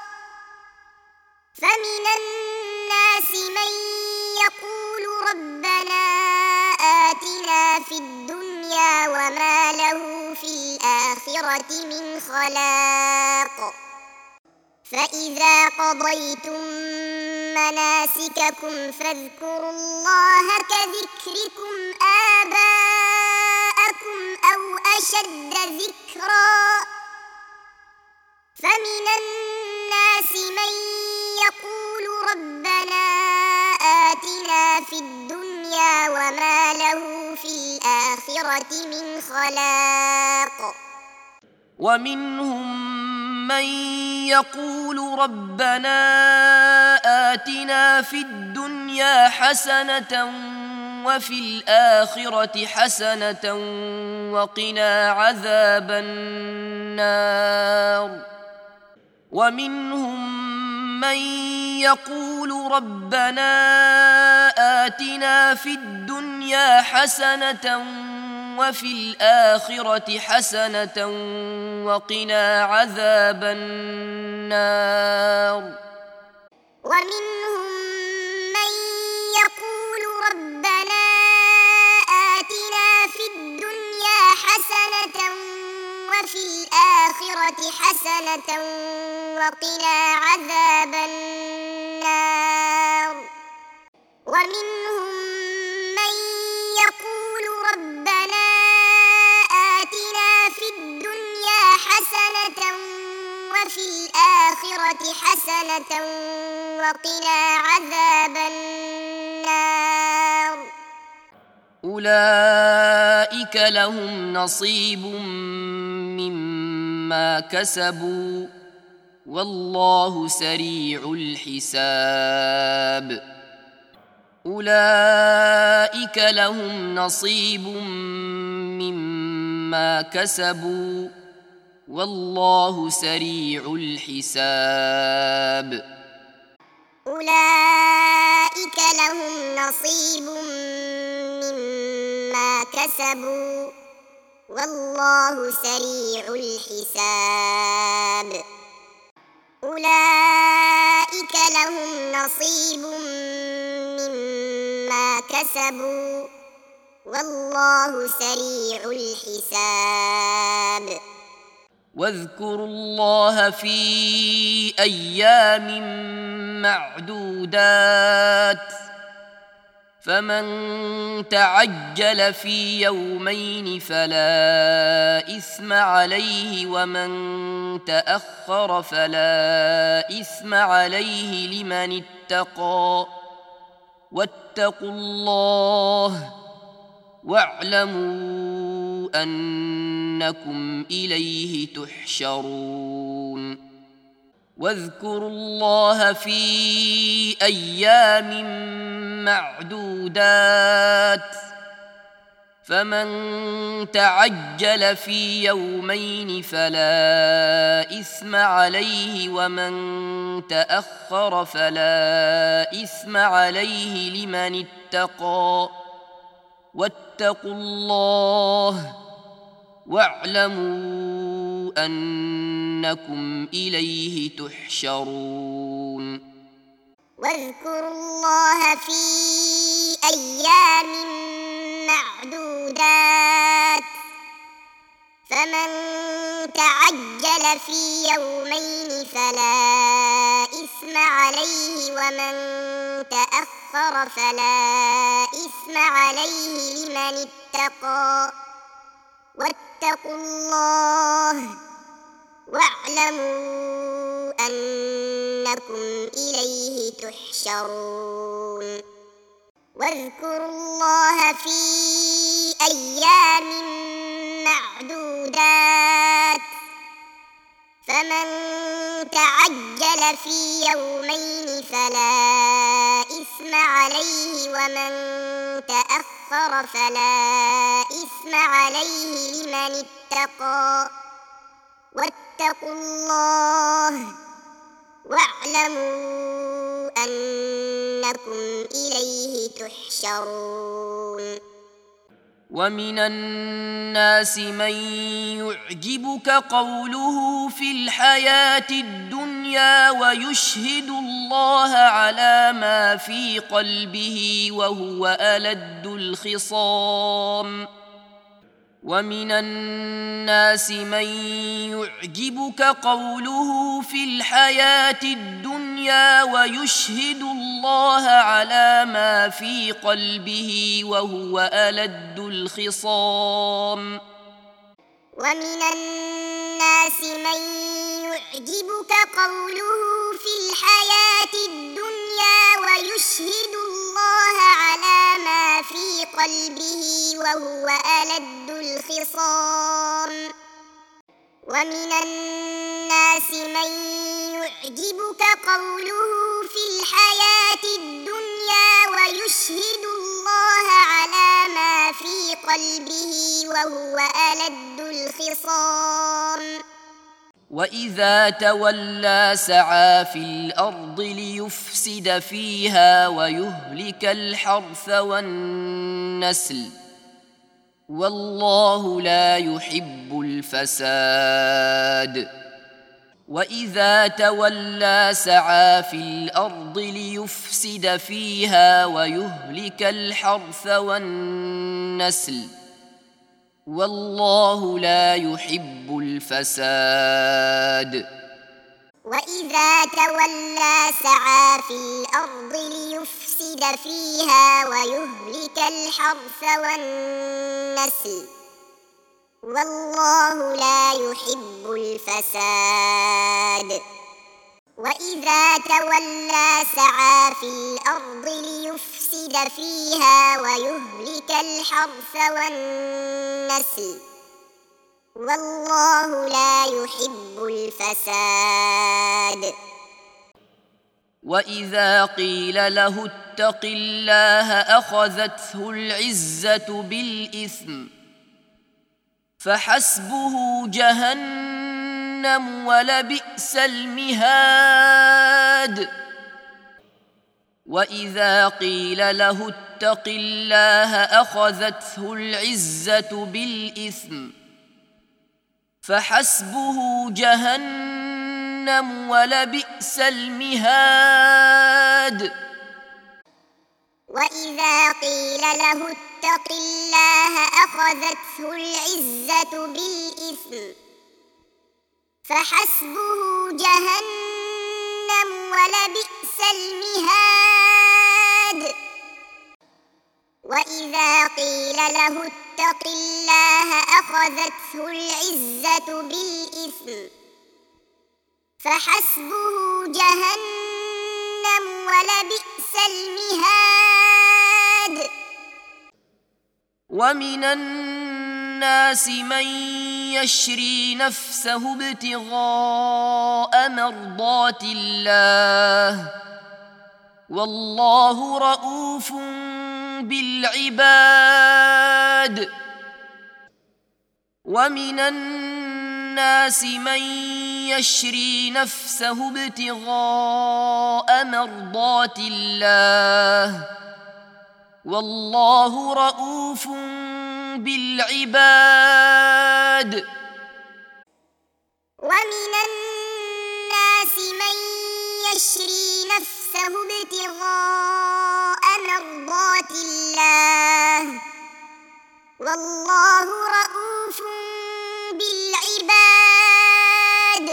فمن الناس من يقول ربنا آتنا في الدنيا وما له في الآخرة من خلاق فإذا قضيتم مناسككم فاذكروا الله كذكركم آباءكم أو أشد ذكرا فمن الناس من يقول ربنا آتنا في الدنيا وما له في الآخرة من خلاق ومنهم من يقول ربنا آتنا في الدنيا حسنة وفي الآخرة حسنة وقنا عذاب النار ومنهم من يقول ربنا آتنا في الدنيا حسنة وفي الآخرة حسنة وقنا عذاب النار ومنهم من يقول ربنا آتنا في الدنيا حسنة وفي الآخرة حسنة وقنا عذاب النار ومنهم من يقول ربنا آتنا في الدنيا حسنة وفي الآخرة حسنة وقنا عذاب النار أولئك لهم نصيب مما كسبوا والله سريع الحساب أولئك لهم نصيب مما كسبوا والله سريع الحساب أولئك لهم نصيب مما كسبوا والله سريع الحساب أولئك لهم نصيب مما كسبوا والله سريع الحساب واذكروا الله في أيام معدودات فمن تعجل في يومين فلا إثم عليه ومن تأخر فلا إثم عليه لمن اتقى واتقوا الله واعلموا أنكم إليه تحشرون واذكروا الله في أيام معدودات فمن تعجل في يومين فلا إثم عليه ومن تأخر فلا إثم عليه لمن اتقى واتقوا الله واعلموا أنكم إليه تحشرون واذكروا الله في أيام معدودات فمن تعجل في يومين فلا إثم عليه ومن تأخر فلا إثم عليه لمن اتقى واتقوا الله واعلموا أنكم إليه تحشرون واذكروا الله في أيام معدودات فمن تعجل في يومين فلا إثم عليه ومن تأخر فلا إثم عليه لمن اتقى واتقوا الله واعلموا أنكم إليه تحشرون يحشرون ومن الناس من يعجبك قوله في الحياة الدنيا ويشهد الله على ما في قلبه وهو ألد الخصام ومن الناس من يعجبك قوله في الحياة الدنيا ويشهد الله على ما في قلبه وهو ألد الخصام ومن الناس من يعجبك قوله في الحياة الدنيا ويشهد الله على ما في قلبه وهو ألد الخصام ومن الناس من يعجبك قوله في الحياة الدنيا ويشهد الله على ما في قلبه وهو ألد الخصام وإذا تولى سعى في الأرض ليفسد فيها ويهلك الحرث والنسل والله لا يحب الفساد وإذا تولى سعى في الأرض ليفسد فيها ويهلك الحرث والنسل والله لا يحب الفساد وإذا تولى سعى في الأرض ليفسد فيها ويهلك الحرث والنسل والله لا يحب الفساد وإذا تولى سعى في الأرض ليفسد فيها ويهلك الحرث والنسل والله لا يحب الفساد وإذا قيل له اتق الله أخذته العزة بالإثم فحسبه جهنم ولبئس المهاد وإذا قيل له اتق الله أخذته العزة بالإثم فحسبه جهنم ولبئس المهاد وإذا قيل له اتق الله أخذته العزة بالإثم فحسبه جهنم ولبئس المهاد وإذا قيل له اتق الله أخذته العزة بالإثم فحسبه جهنم ولبئس المهاد ومن الناس من يشري نفسه ابتغاء مرضات الله والله رؤوف بالعباد ومن الناس من يشري نفسه ابتغاء مرضات الله والله رؤوف بالعباد ومن الناس من يشري نفسه ابتغاء مرضات الله والله رؤوف بالعباد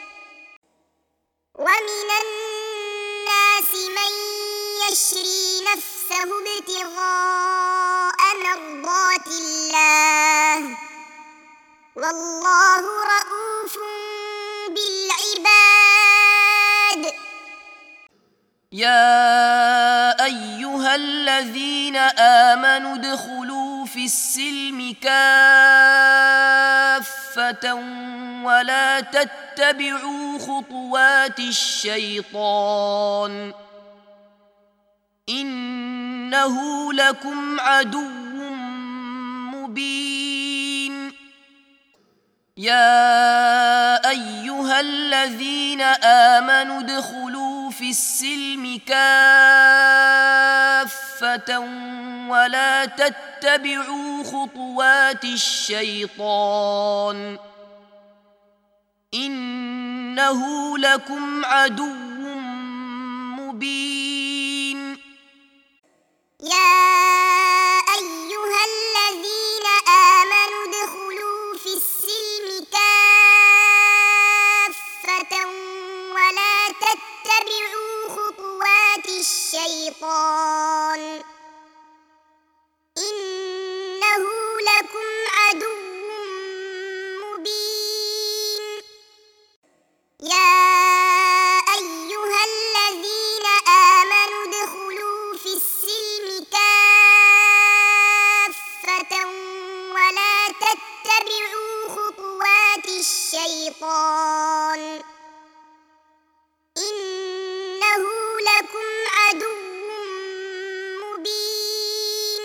ومن الناس من يشري نفسه ابتغاء مرضات الله والله رؤوف بالعباد يا أيها الذين آمنوا ادخلوا في السلم كافة ولا تتبعوا خطوات الشيطان إنه لكم عدو مبين يا أيها الذين آمنوا ادخلوا في السلم كافة ولا تتبعوا خطوات الشيطان إنه لكم عدو مبين. يا أيها الذين آمنوا ادخلوا في السلم كافة ولا تتبعوا خطوات الشيطان إنه لكم عدو مبين. يا أيها الذين آمنوا ادخلوا في السلم كافة ولا تتبعوا خطوات الشيطان إنه لكم عدو مبين.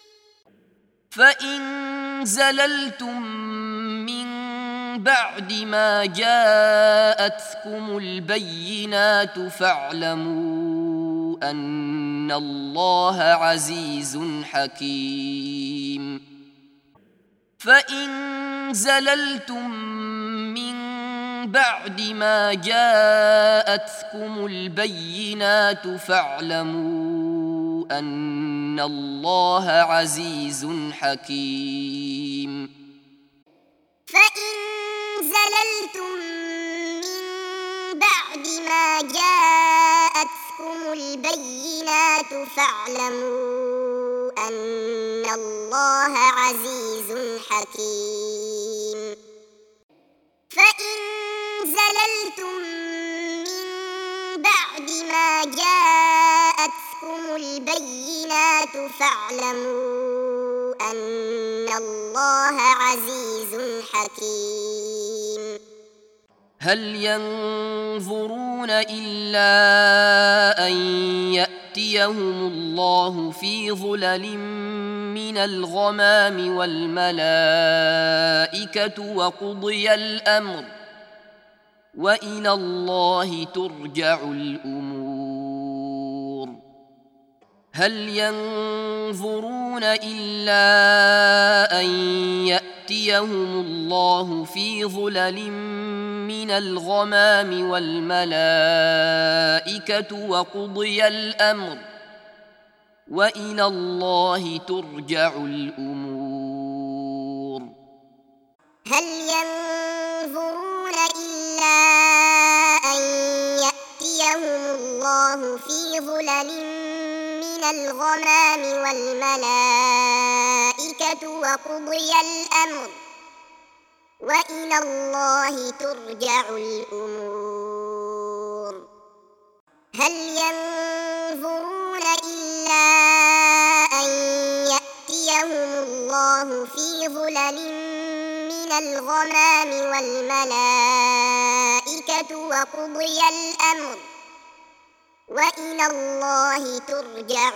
فإن زللتم من بعد ما جاءتكم البينات فاعلموا أن الله عزيز حكيم. فإن زللتم من بعد ما جاءتكم البينات فاعلموا أن الله عزيز حكيم. فإن زللتم من بعد ما جاءتكم البينات فاعلموا أن الله عزيز حكيم. فإن زللتم من بعد ما جاءتكم البينات فاعلموا أن الله عزيز حكيم. هل ينظرون إلا أن يأتيهم الله في ظلل من الغمام والملائكة وقضي الأمر وإلى الله ترجع الأمور. هل ينظرون إلا أن يأتيهم الله في ظلل من الغمام والملائكة وقضي الأمر وإلى الله ترجع الأمور. هل ينظرون إلا أن يأتيهم الله في ظلل من الغمام والملائكة وقضي الأمر وإلى الله ترجع الأمور. هل ينظرون إلا أن يأتيهم الله في ظلل من الغمام والملائكة وقضي الأمر وإلى الله ترجع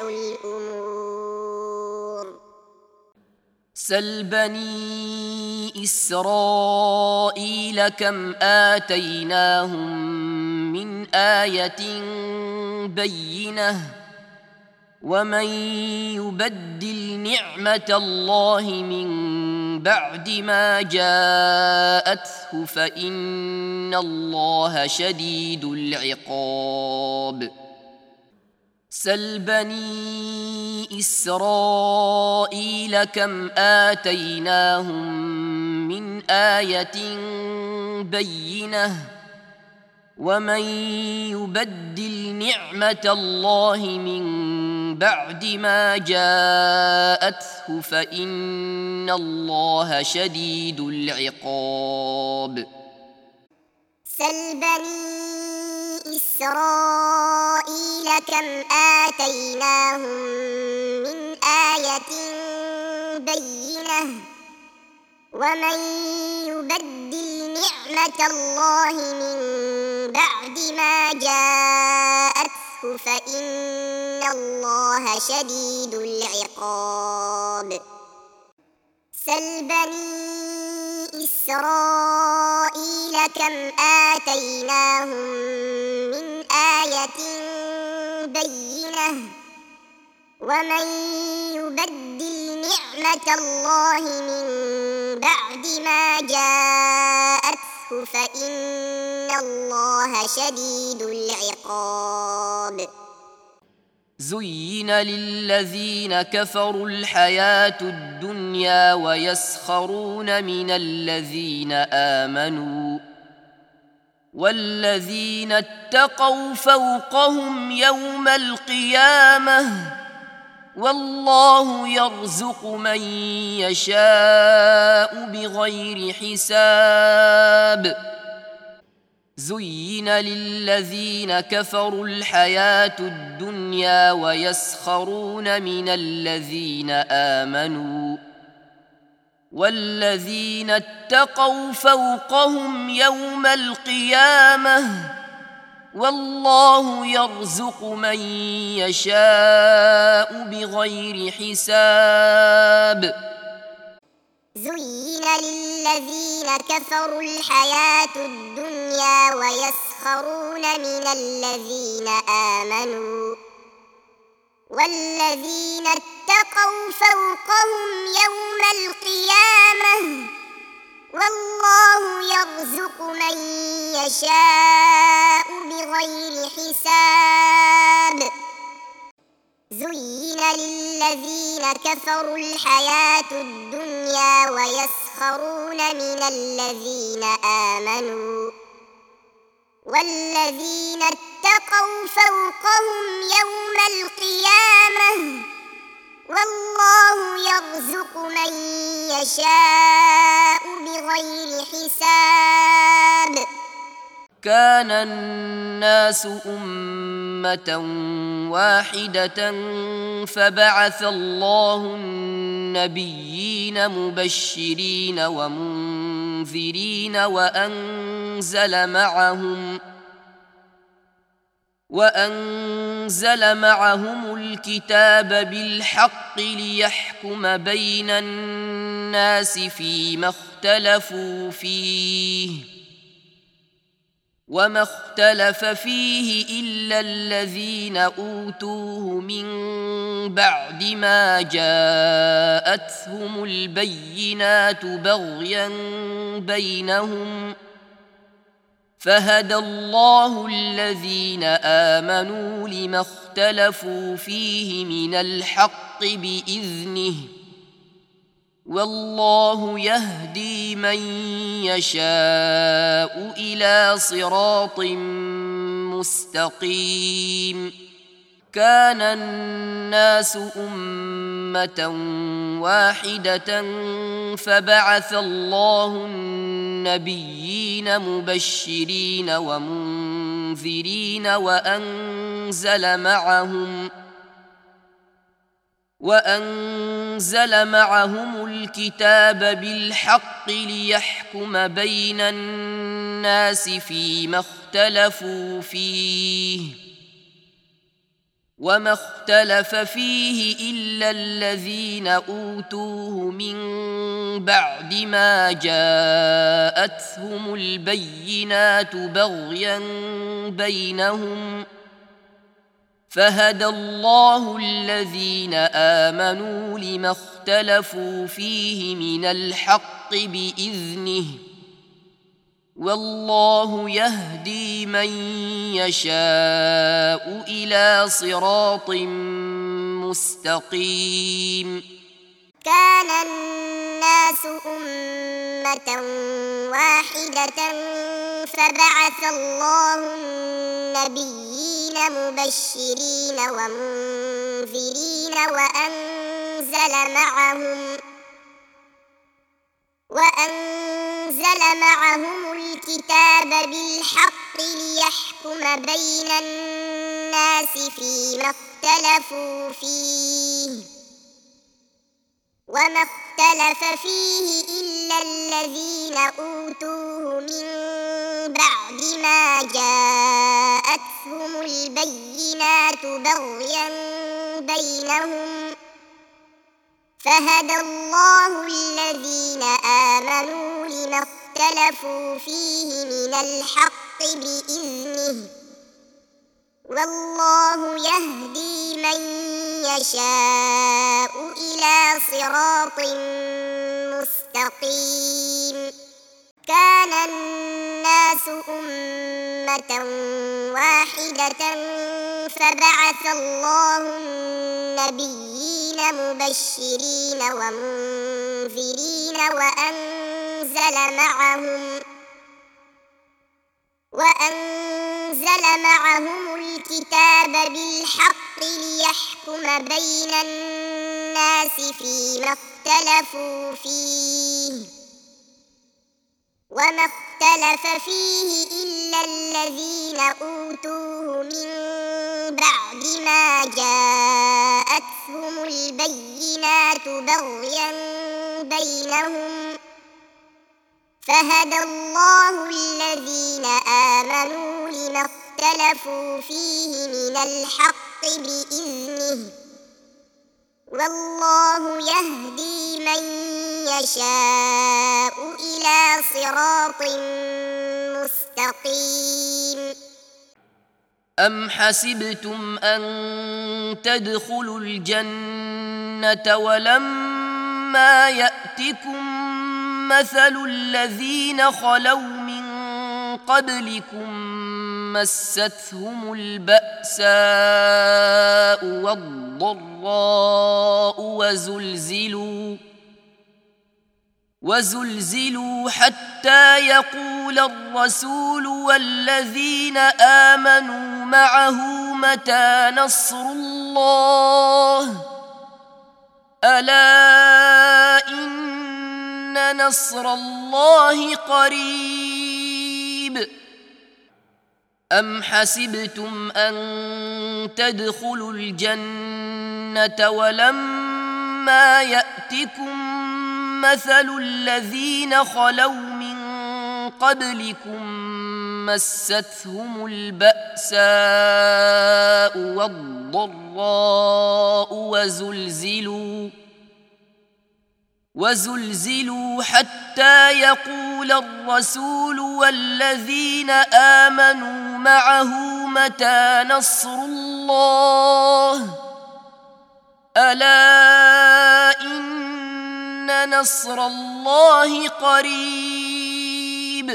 الأمور. سل بني إسرائيل كم آتيناهم من آية بينة ومن يبدل نعمة الله من بعد ما جاءته فإن الله شديد العقاب. سل بني إسرائيل كم آتيناهم من آية بينة ومن يبدل نعمة الله من بعد ما جاءته فإن الله شديد العقاب. سل بني إسرائيل كم آتيناهم من آية بينة ومن يبدل نعمة الله من بعد ما جاءته فإن الله شديد العقاب. سل بني إسرائيل كم آتيناهم من آية بينة ومن يبدل نعمة الله من بعد ما جاءته فإن الله شديد العقاب. زين للذين كفروا الحياة الدنيا ويسخرون من الذين آمنوا والذين اتقوا فوقهم يوم القيامة والله يرزق من يشاء بغير حساب. زين للذين كفروا الحياة الدنيا ويسخرون من الذين آمنوا والذين اتقوا فوقهم يوم القيامة والله يرزق من يشاء بغير حساب. زين للذين كفروا الحياة الدنيا ويسخرون من الذين آمنوا والذين اتقوا فوقهم يوم القيامة والله يرزق من يشاء بغير حساب. زين للذين كفروا الحياة الدنيا ويسخرون من الذين آمنوا والذين اتقوا فوقهم يوم القيامة والله يرزق من يشاء بغير حساب. كان الناس أمة واحدة فبعث الله النبيين مبشرين ومنذرين وأنزل معهم وأنزل معهم الكتاب بالحق ليحكم بين الناس فيما اختلفوا فيه وما اختلف فيه إلا الذين أوتوه من بعد ما جاءتهم البينات بغيا بينهم فهدى الله الذين آمنوا لما اختلفوا فيه من الحق بإذنه والله يهدي من يشاء إلى صراط مستقيم. كان الناس أمة واحدة فبعث الله النبيين مبشرين ومنذرين وأنزل معهم وأنزل معهم الكتاب بالحق ليحكم بين الناس فيما اختلفوا فيه وما اختلف فيه إلا الذين أوتوه من بعد ما جاءتهم البينات بغيا بينهم فهدى الله الذين آمنوا لما اختلفوا فيه من الحق بإذنه والله يهدي من يشاء إلى صراط مستقيم. كان الناس أمة واحدة فبعث الله النبيين مبشرين ومنذرين وأنزل معهم وأنزل معهم الكتاب بالحق ليحكم بين الناس فيما اختلفوا فيه وما اختلف فيه إلا الذين أوتوه من بعد ما جاءتهم البينات بغيا بينهم فهدى الله الذين آمنوا لما اختلفوا فيه من الحق بإذنه والله يهدي من يشاء إلى صراط مستقيم كان الناس أمة واحدة فبعث الله النبيين مبشرين ومنذرين وأنزل معهم وأنزل معهم الكتاب بالحق ليحكم بين الناس فيما اختلفوا فيه وما اختلف فيه إلا الذين أوتوه من بعد ما جاءتهم البينات بغيا بينهم فهدى الله الذين آمنوا لما اختلفوا فيه من الحق بإذنه والله يهدي من يشاء إلى صراط مستقيم أم حسبتم أن تدخلوا الجنة ولما يأتكم مثل الذين خلوا من قبلكم مستهم البأساء والضراء وزلزلوا وزلزلوا حتى يقول الرسول والذين آمنوا معه متى نصر الله ألا إن نصر الله قريب أم حسبتم أن تدخلوا الجنة ولما يأتكم مثل الذين خلوا من قبلكم مستهم البأساء والضراء وزلزلوا وزلزلوا حتى يقول الرسول والذين آمنوا معه متى نصر الله ألا إن نصر الله قريب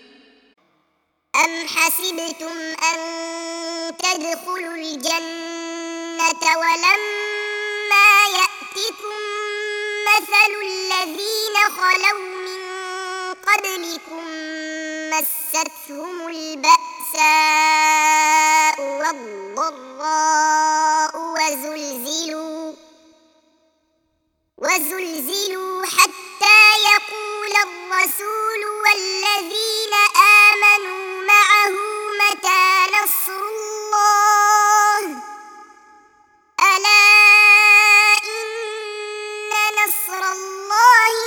أم حسبتم أن تدخلوا الجنة ولما يأتكم مثل الذين خلوا من قبلكم مستهم البأساء والضراء وزلزلوا وزلزلوا حتى يقول الرسول والذين آمنوا معه متى نصر الله ألا إن نصر الله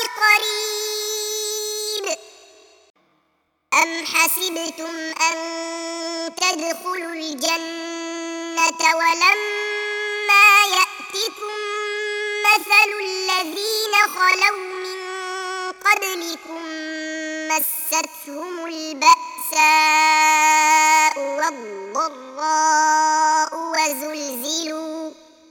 قريب أم حسبتم أن تدخلوا الجنة ولما يأتكم مثل الذين خلوا من قبلكم مستهم البأساء والضراء وزلزلوا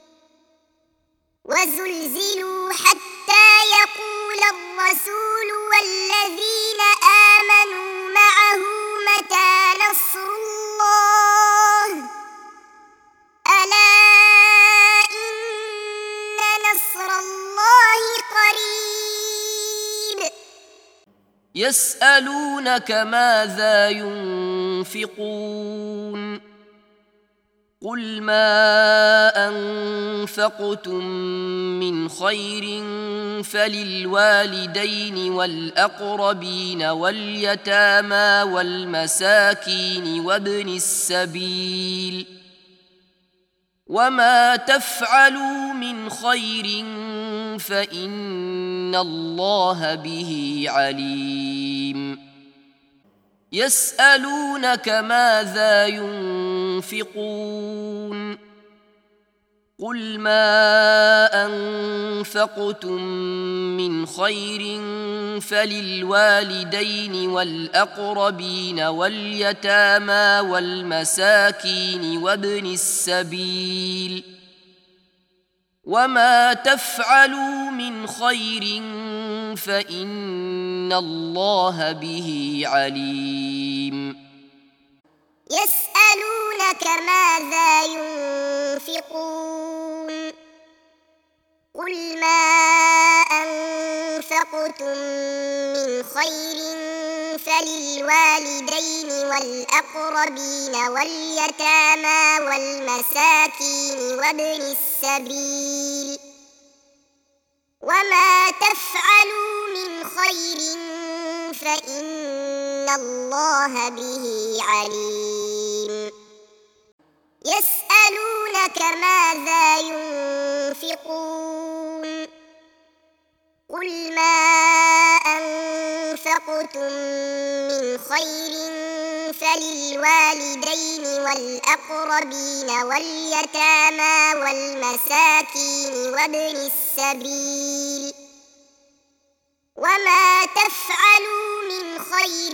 وزلزلوا حتى يقول الرسول والذين آمنوا معه متى نصر الله ألا إن نصر الله قريب يسألونك ماذا ينفقون قل ما أنفقتم من خير فللوالدين والأقربين واليتامى والمساكين وابن السبيل وما تفعلوا من خير فإن الله به عليم يسألونك ماذا ينفقون قل ما أنفقتم من خير فللوالدين والأقربين واليتامى والمساكين وابن السبيل وما تفعلوا من خير فإن الله به عليم يسألونك ماذا ينفقون قل ما أنفقتم من خير فللوالدين والأقربين واليتامى والمساكين وابن السبيل وما تفعلوا من خير فإن الله به عليم يسألونك ماذا ينفقون قل ما أنفقتم من خير فللوالدين والأقربين واليتامى والمساكين وابن السبيل وما تفعلوا من خير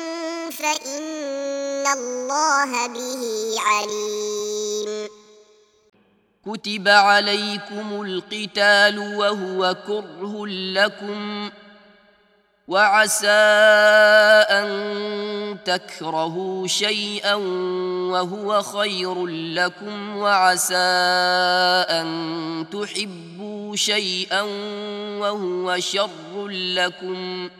فإن الله به عليم كتب عليكم القتال وهو كره لكم وعسى أن تكرهوا شيئا وهو خير لكم وعسى أن تحبوا شيئا وهو شر لكم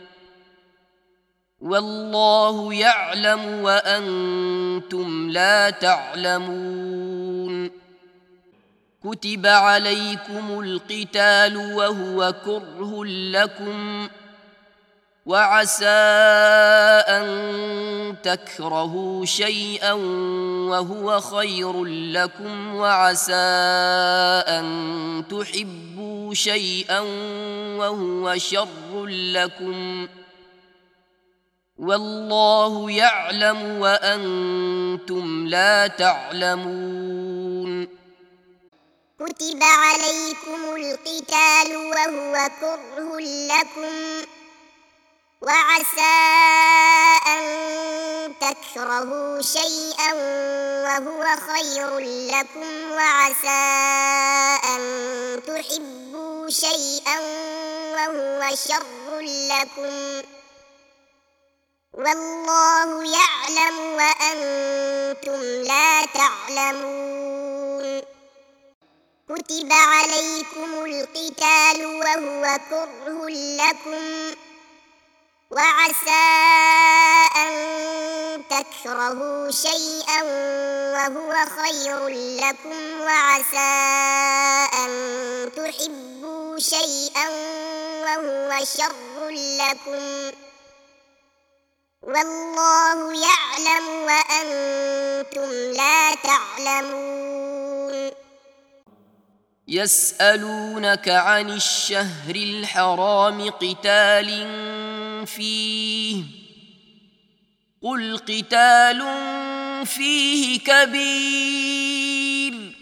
والله يعلم وأنتم لا تعلمون كتب عليكم القتال وهو كره لكم وعسى أن تكرهوا شيئا وهو خير لكم وعسى أن تحبوا شيئا وهو شر لكم والله يعلم وأنتم لا تعلمون كتب عليكم القتال وهو كره لكم وعسى أن تكرهوا شيئا وهو خير لكم وعسى أن تحبوا شيئا وهو شر لكم والله يعلم وأنتم لا تعلمون كتب عليكم القتال وهو كره لكم وعسى أن تكرهوا شيئا وهو خير لكم وعسى أن تحبوا شيئا وهو شر لكم والله يعلم وأنتم لا تعلمون يسألونك عن الشهر الحرام قتال فيه قل قتال فيه كبير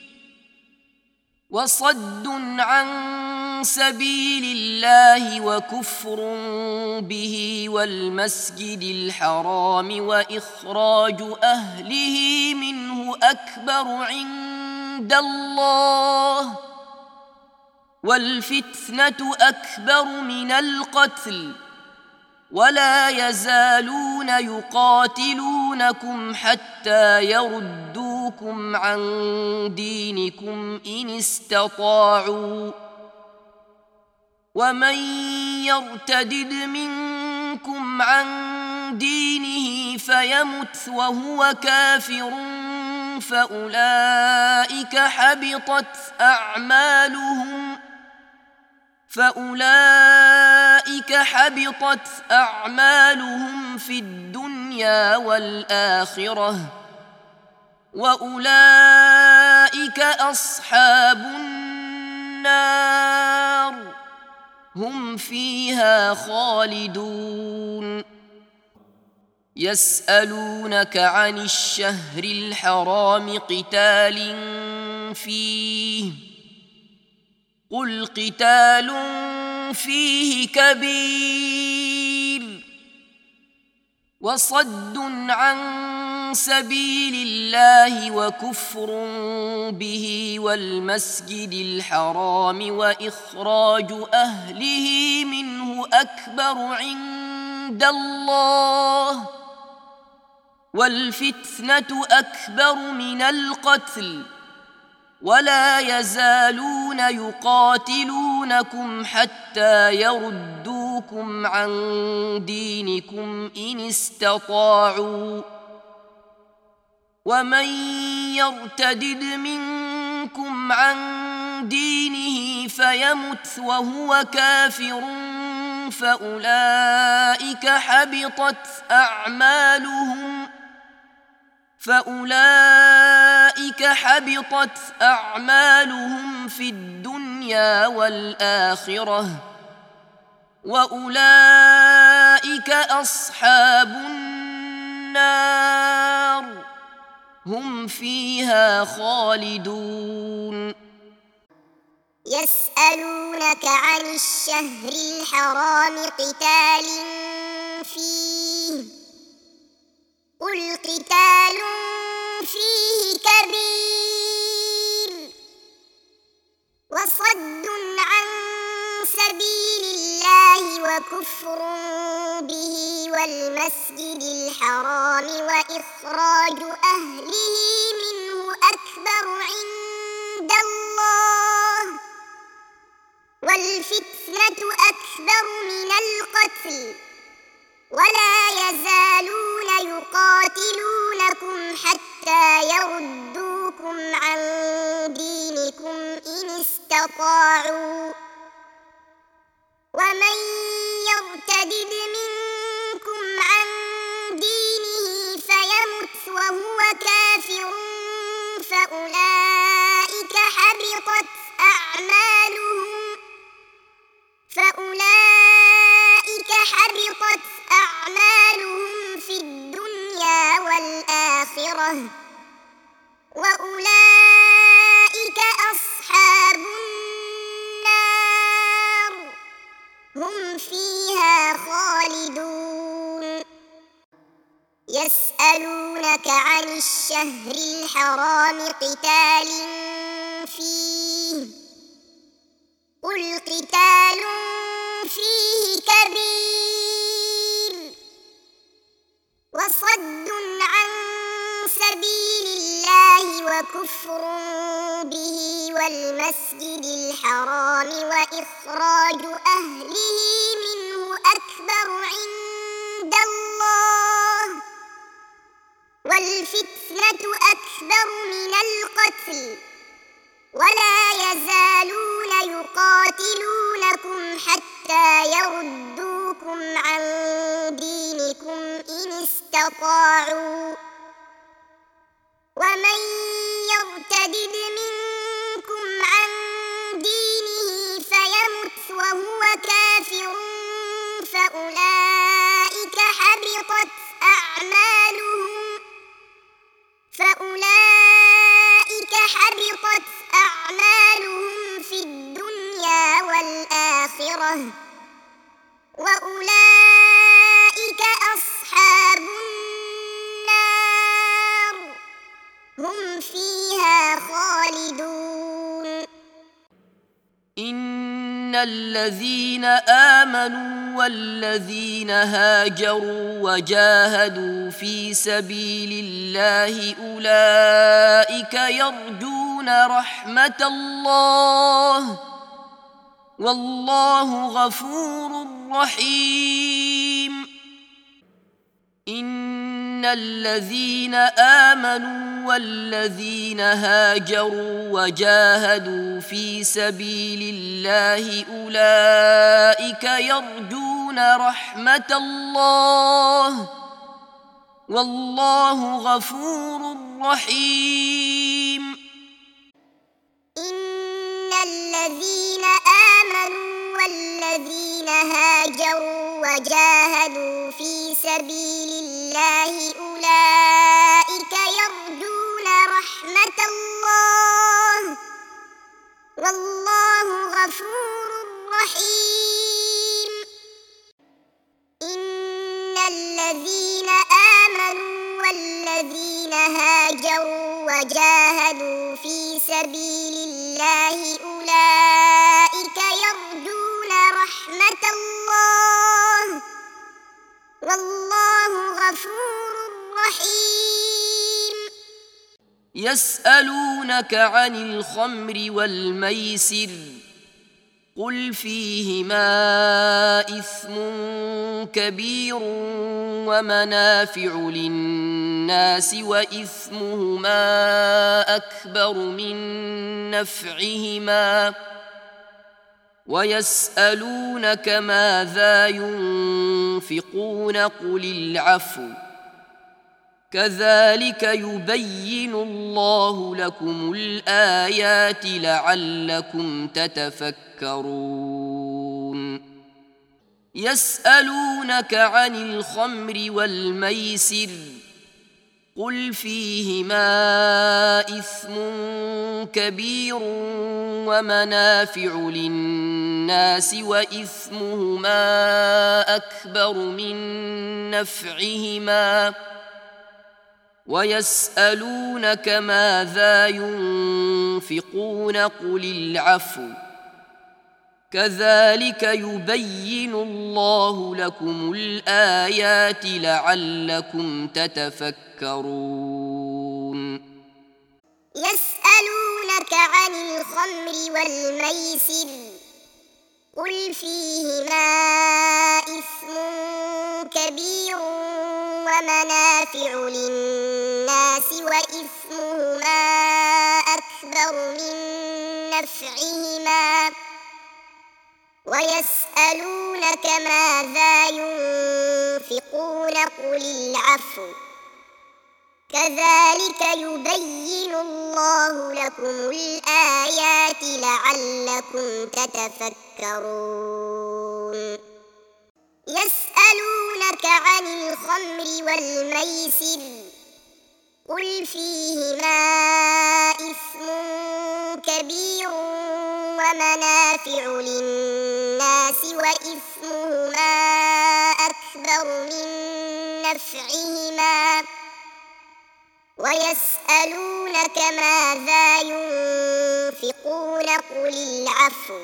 وصد عن سبيل الله وكفر به والمسجد الحرام وإخراج أهله منه أكبر عند الله والفتنة أكبر من القتل ولا يزالون يقاتلونكم حتى يردوكم عن دينكم إن استطاعوا ومن يرتدد منكم عن دينه فيمت وهو كافر فأولئك حبطت أعمالهم فأولئك حبطت أعمالهم في الدنيا والآخرة وأولئك أصحاب النار هم فيها خالدون يسألونك عن الشهر الحرام قتال فيه قل قتال فيه كبير وصد عن سبيل الله وكفر به والمسجد الحرام وإخراج أهله منه أكبر عند الله والفتنة أكبر من القتل ولا يزالون يقاتلونكم حتى يردوكم عن دينكم إن استطاعوا ومن يرتدد منكم عن دينه فيمت وهو كافر فأولئك حبطت أعمالهم فأولئك حبطت أعمالهم في الدنيا والآخرة وأولئك أصحاب النار هم فيها خالدون. يسألونك عن الشهر الحرام قتال فيه قل قتال فيه كبير وصد عن سبيل الله وكفر به والمسجد الحرام وإخراج أهله منه أكبر عند الله والفتنة أكبر من القتل ولا يزالون يقاتلونكم حتى يردوكم عن دينكم إن استطاعوا ومن يرتدد منكم عن دينه فيمت وهو كافر فأولئك حبطت أعمالهم فأولئك حبطت أعمالهم في الدنيا والآخرة وأولئك أصحاب النار هم فيها خالدون. يسألونك عن الشهر الحرام قتال فيه قل قتال فيه كبير وصد عن سبيل الله وكفر به والمسجد الحرام وإخراج أهله منه أكبر عند الله والفتنة أكبر من القتل ولا يزالون يقاتلونكم حتى يردوكم عن دينكم إن استطاعوا ومن يرتدد منكم عن دينه فيمت وهو كافر فأولئك حبطت أعمالهم فأولئك حبطت أعمالهم في الدنيا والآخرة وأولئك أصحاب النار هم فيها خالدون. إن الذين آمنوا والذين هاجروا وجاهدوا في سبيل الله أولئك يرجون رحمة الله والله غفور رحيم. إن الذين آمنوا والذين هاجروا وجاهدوا في سبيل الله أولئك يرجون رحمة الله والله غفور رحيم. إن الذين آمنوا والذين هاجروا وجاهدوا في سبيل الله أولئك يرجون رحمة الله والله غفور رحيم. إن الذين وجاهدوا في سبيل الله أولئك يرجون رحمة الله والله غفور رحيم. يسألونك عن الخمر والميسر قل فيهما إثم كبير ومنافع للناس وإثمهما أكبر من نفعهما ويسألونك ماذا ينفقون قل العفو كذلك يبين الله لكم الآيات لعلكم تتفكرون. يسألونك عن الخمر والميسر قل فيهما إثم كبير ومنافع للناس وإثمهما أكبر من نفعهما ويسألونك ماذا ينفقون قل العفو كذلك يبين الله لكم الآيات لعلكم تتفكرون. يسألونك عن الخمر والميسر قل فيهما إثم كبير ومنافع للناس وإثمهما أكبر من نفعهما ويسألونك ماذا ينفقون قل العفو كذلك يبين الله لكم الآيات لعلكم تتفكرون. يسألونك عن الخمر والميسر قل فيهما إثم كبير ومنافع للناس وإثمهما أكبر من نفعهما ويسألونك ماذا ينفقون قل العفو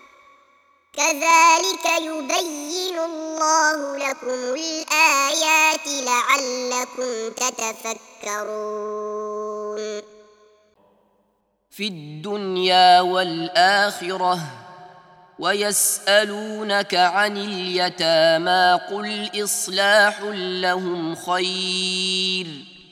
كذلك يبين الله لكم الآيات لعلكم تتفكرون. في الدنيا والآخرة ويسألونك عن اليتامى قل إصلاح لهم خير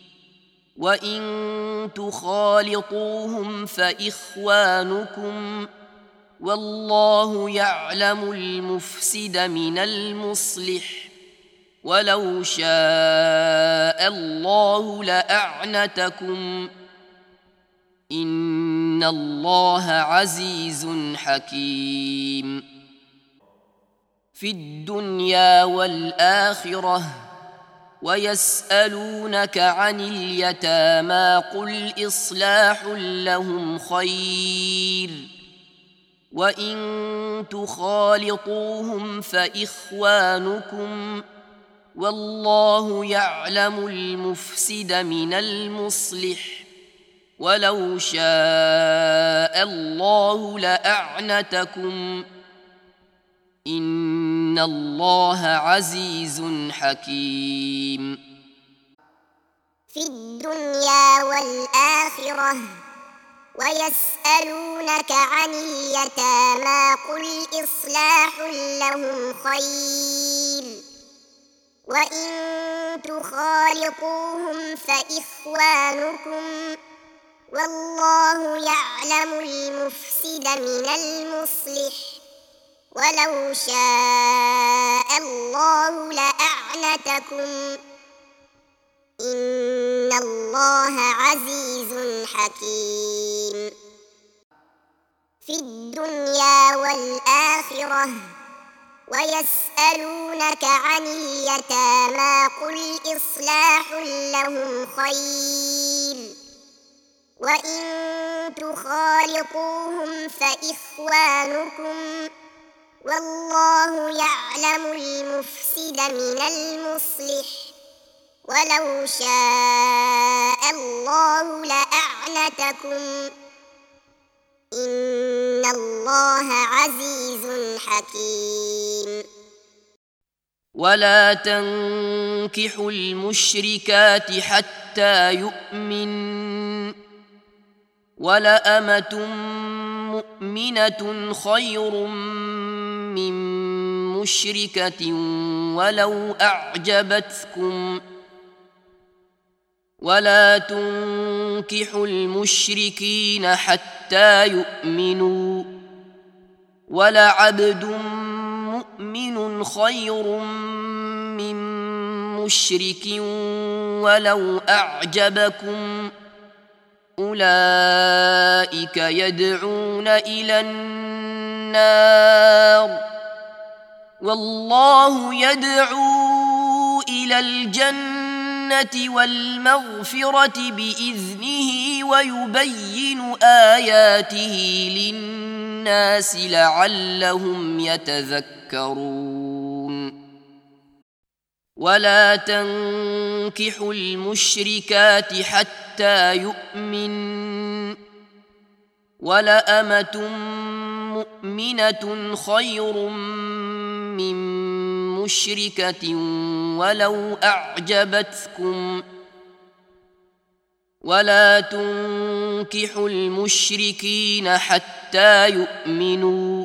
وإن تخالطوهم فإخوانكم والله يعلم المفسد من المصلح ولو شاء الله لأعنتكم إن الله عزيز حكيم. في الدنيا والآخرة ويسألونك عن اليتامى قل إصلاح لهم خير وإن تخالطوهم فإخوانكم والله يعلم المفسد من المصلح ولو شاء الله لأعنتكم إن الله عزيز حكيم. في الدنيا والآخرة ويسألونك عن اليتامى قل إصلاح لهم خير وإن تخالطوهم فإخوانكم والله يعلم المفسد من المصلح ولو شاء الله لأعنتكم إن الله عزيز حكيم. في الدنيا والآخرة ويسألونك عن اليتامى قل إصلاح لهم خير وإن تخالطوهم فإخوانكم والله يعلم المفسد من المصلح ولو شاء الله لأعنتكم إن الله عزيز حكيم ولا تنكحوا المشركات حتى يؤمن ولأمة مؤمنة خير من مشركة ولو أعجبتكم ولا تنكحوا المشركين حتى يؤمنوا ولعبد مؤمن خير من مشرك ولو أعجبكم أولئك يدعون إلى النار والله يدعو إلى الجنة والمغفرة بإذنه ويبين آياته للناس لعلهم يتذكرون ولا تنكحوا المشركات حتى يؤمن ولأمة مؤمنة خير من مشركة ولو أعجبتكم ولا تنكحوا المشركين حتى يؤمنوا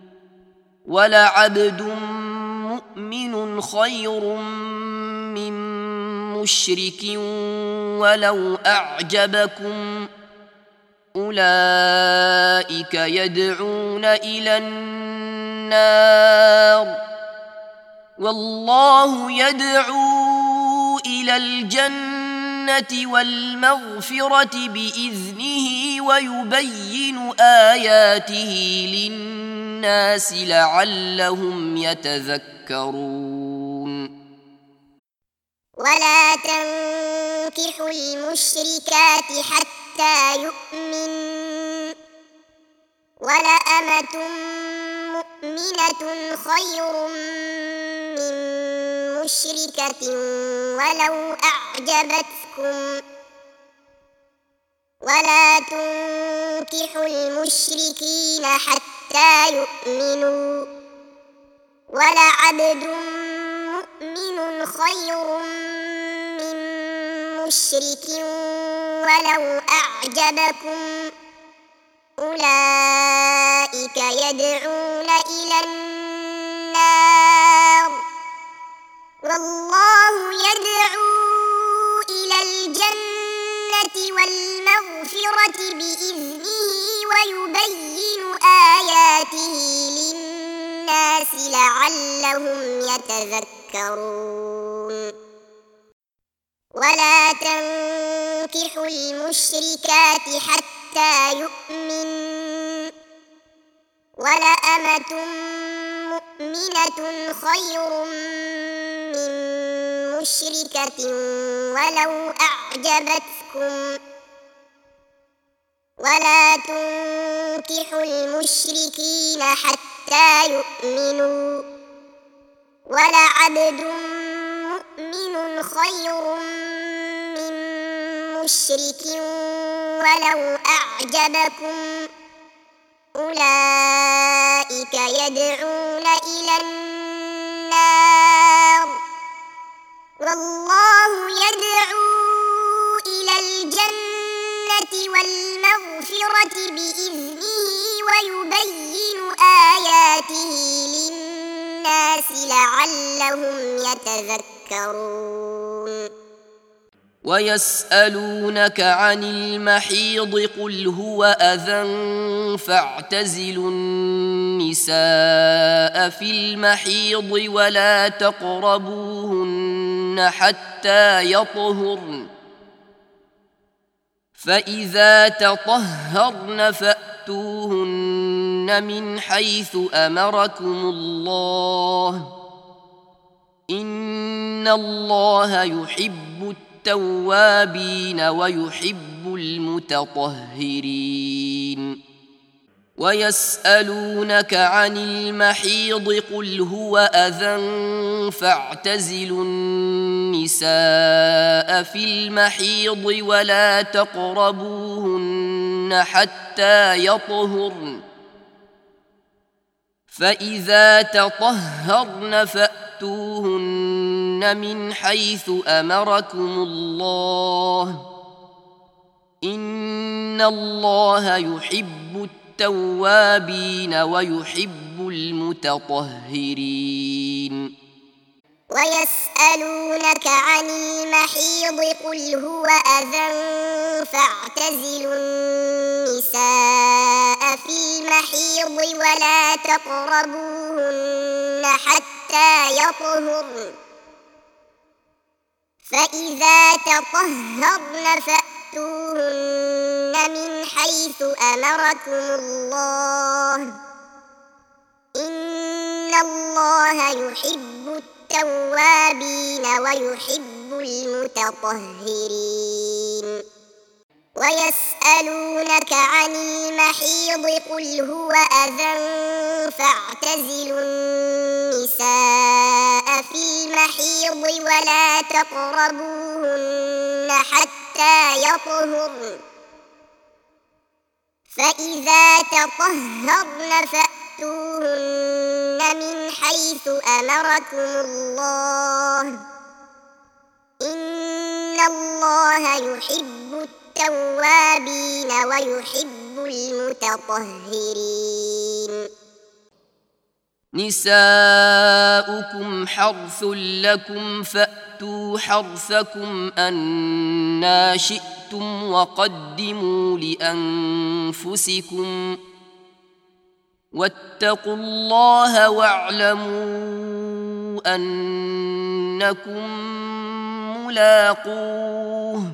ولعبد مؤمن خير من مشرك ولو أعجبكم أولئك يدعون إلى النار والله يدعو إلى الجنة والمغفرة بإذنه ويبين آياته للناس لعلهم يتذكرون ولا تنكحوا المشركات حتى يؤمن ولأمة مؤمنة خير من مشركة ولو أعجبتكم ولا تنكحوا المشركين حتى يؤمنوا ولعبد مؤمن خير من مشرك ولو أعجبكم أولئك يدعون إلى النار والله يدعو إلى الجنة والمغفرة بإذنه ويبين آياته للناس لعلهم يتذكرون ولا تنكحوا المشركات حتى يؤمن ولأمة مؤمنة خير من مشركة ولو أعجبتكم ولا تنكحوا المشركين حتى يؤمنوا ولعبد مؤمن خير من مشرك ولو أعجبكم أولئك يدعون إلى النار والله يدعو إلى الجنة والمغفرة بإذنه ويبين آياته للناس لعلهم يتذكرون ويسألونك عن المحيض قل هو أذى فاعتزلوا النساء في المحيض ولا تقربوهن حتى يطهرن فإذا تطهرن فأتوهن من حيث أمركم الله إن الله يحب التوابين ويحب المتطهرين ويسألونك عن المحيض قل هو أذى فاعتزلوا النساء في المحيض ولا تقربوهن حتى يطهرن فإذا تطهرن فأتوهن من حيث أمركم الله إن الله يحب التوابين ويحب المتطهرين. ويسألونك عن المحيض قل هو أذى فاعتزلوا النساء في المحيض ولا تقربوهن حتى يطهرن فإذا تطهرن فأتوهن من حيث أمركم الله إن الله يحب التوابين ويحب المتطهرين. ويسألونك عن المحيض قل هو أذى فاعتزلوا النساء في المحيض ولا تقربوهن حتى يطهرن فإذا تطهرن فأتوهن من حيث أمركم الله إن الله يحب التوابين ويحب المتطهرين. نساؤكم حرث لكم فأتوا حرثكم أنى شئتم وقدموا لأنفسكم واتقوا الله واعلموا أنكم ملاقوه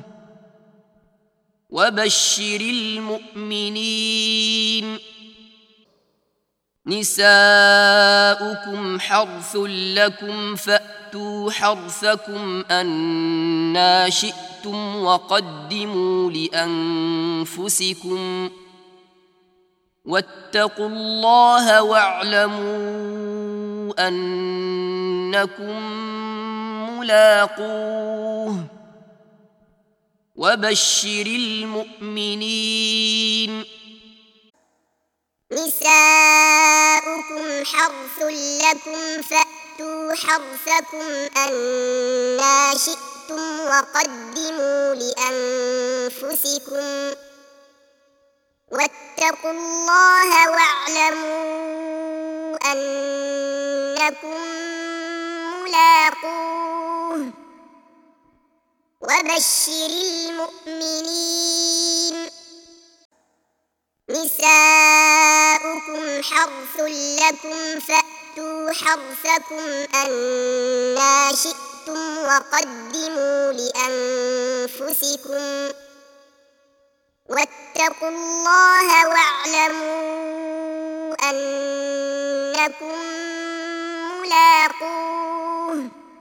وبشر المؤمنين. نساؤكم حرث لكم فأتوا حرثكم أنى شئتم وقدموا لأنفسكم واتقوا الله واعلموا أنكم ملاقوه وبشر المؤمنين. نساؤكم حرث لكم فأتوا حرثكم أنى شئتم وقدموا لأنفسكم واتقوا الله واعلموا أنكم ملاقوه وبشر المؤمنين. نساؤكم حرث لكم فأتوا حرثكم أنى شئتم وقدموا لأنفسكم واتقوا الله واعلموا أنكم ملاقوه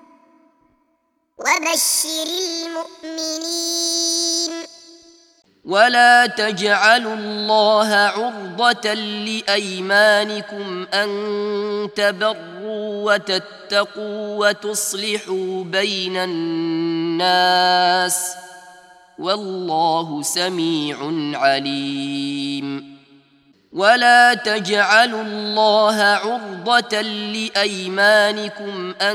وبشر المؤمنين. ولا تجعلوا الله عرضة لأيمانكم أن تبروا وتتقوا وتصلحوا بين الناس والله سميع عليم. ولا تجعلوا الله عرضة لأيمانكم أن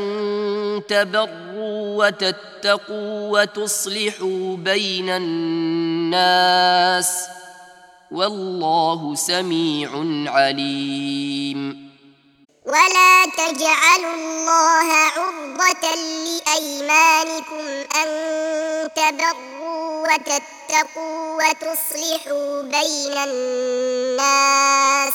تبروا وتتقوا وتصلحوا بين الناس والله سميع عليم. ولا تجعلوا الله عرضة لأيمانكم أن تبروا وتتقوا وتصلحوا بين الناس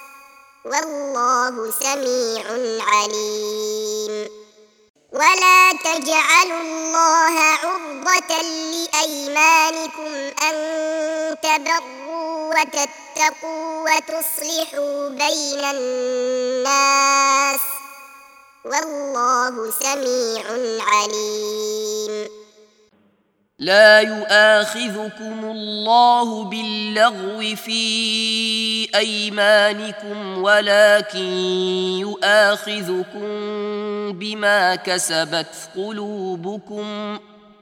والله سميع عليم. ولا تجعلوا الله عرضة لأيمانكم أن تبروا وتتقوا وتصلحوا بين الناس والله سميع عليم. لا يؤاخذكم الله باللغو في أيمانكم ولكن يؤاخذكم بما كسبت قلوبكم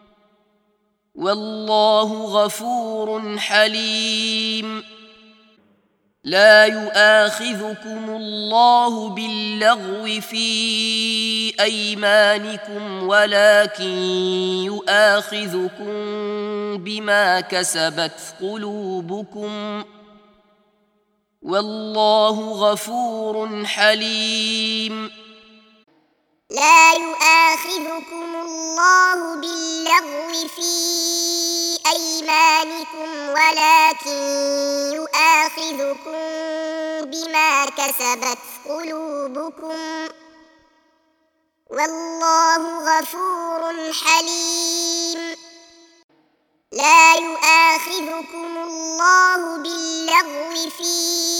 والله غفور حليم. لا يؤاخذكم الله باللغو في أيمانكم ولكن يؤاخذكم بما كسبت قلوبكم والله غفور حليم. لا يؤاخذكم الله باللغو في أيمانكم ولكن يؤاخذكم بما كسبت قلوبكم والله غفور حليم. لا يؤاخذكم الله باللغو في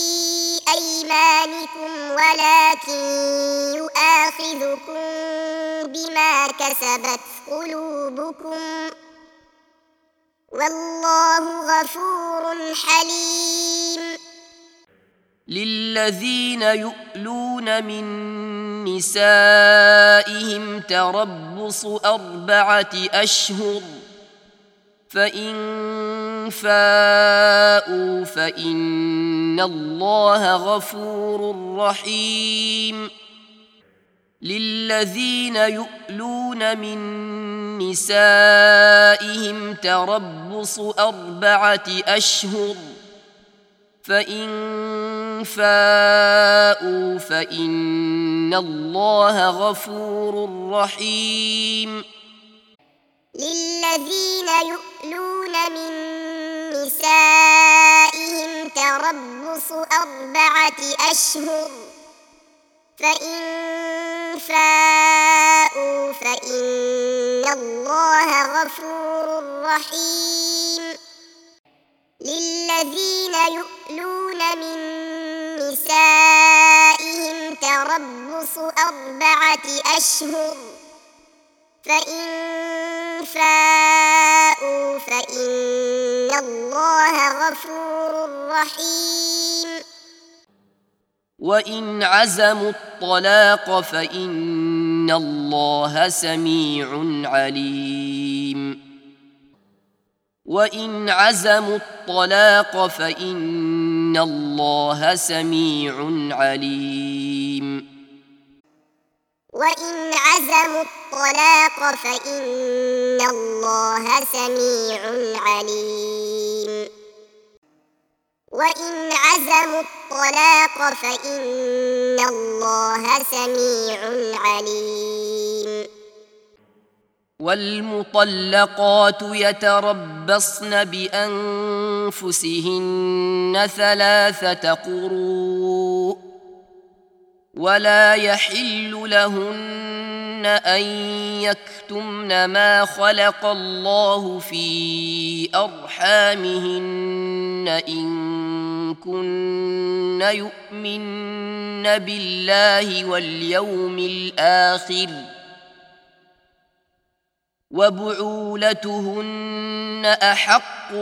أيمانكم ولكن يؤاخذكم بما كسبت قلوبكم والله غفور حليم. للذين يؤلون من نسائهم تربص أربعة أشهر فإن فاءوا فإن الله غفور رحيم. للذين يؤلون من نسائهم تربص أربعة أشهر فإن فاءوا فإن الله غفور رحيم. للذين يؤلون من نسائهم تربص أربعة أشهر فإن فاءوا فإن الله غفور رحيم. للذين يؤلون من نسائهم تربص أربعة أشهر فإن فاءوا فإن الله غفور رحيم. وإن عزموا الطلاق فإن الله سميع عليم. وإن عزموا الطلاق فإن الله سميع عليم. وإن عزموا الطلاق فإن الله سميع عليم. وإن عزموا الطلاق فإن الله سميع عليم. والمطلقات يتربصن بأنفسهن ثلاثة قروء ولا يحل لهن أن يكتمن ما خلق الله في أرحامهن إن كن يؤمن بالله واليوم الآخر وبعولتهن أحق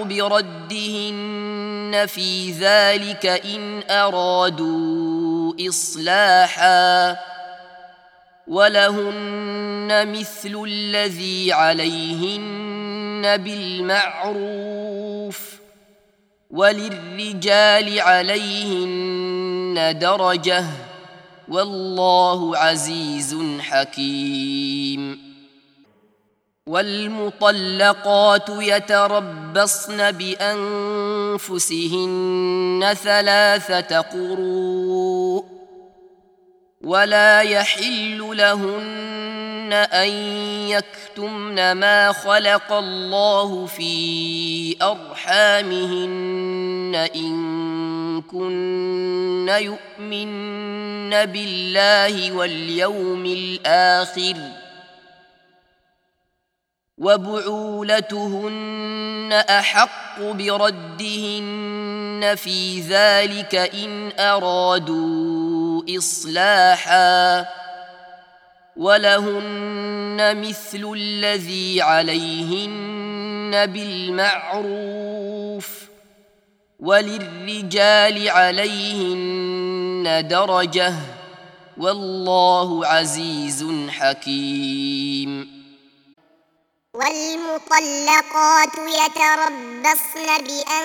بردهن في ذلك إن أرادوا إصلاحا ولهن مثل الذي عليهن بالمعروف وللرجال عليهن درجة والله عزيز حكيم. والمطلقات يتربصن بأنفسهن ثلاثة قروء ولا يحل لهن أن يكتمن ما خلق الله في أرحامهن إن كن يؤمن بالله واليوم الآخر وبعولتهن أحق بردهن في ذلك إن أرادوا إصلاحا ولهن مثل الذي عليهن بالمعروف وللرجال عليهن درجة والله عزيز حكيم. والمطلقات يتربصن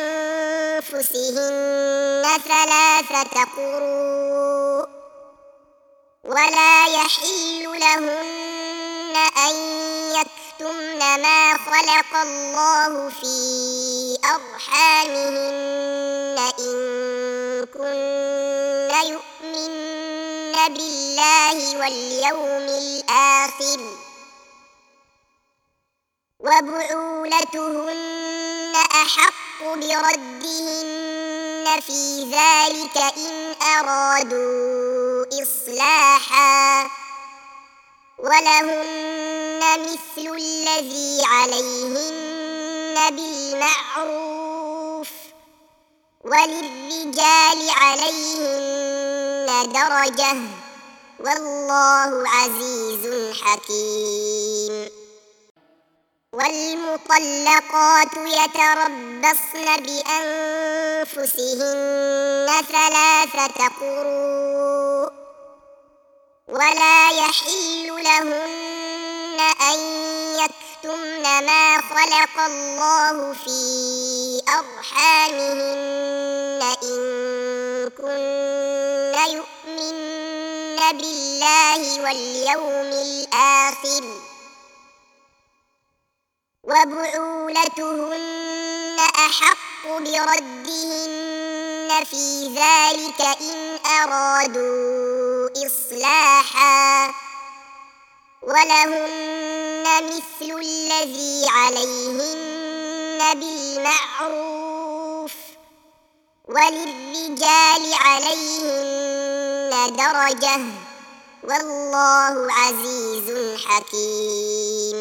بأنفسهن ثلاثة قروء ولا يحل لهن أن يكتمن ما خلق الله في أرحامهن إن كن يؤمن بالله واليوم الآخر وبعولتهن أحق بردهن في ذلك إن أرادوا إصلاحا ولهن مثل الذي عليهن بالمعروف وللرجال عليهن درجة والله عزيز حكيم. والمطلقات يتربصن بأنفسهن ثلاثة قروء ولا يحل لهن أن يكتمن ما خلق الله في أرحامهن إن كن يؤمن بالله واليوم الآخر وبعولتهن أحق بردهن في ذلك إن أرادوا إصلاحا ولهن مثل الذي عليهن بالمعروف وللرجال عليهن درجة والله عزيز حكيم.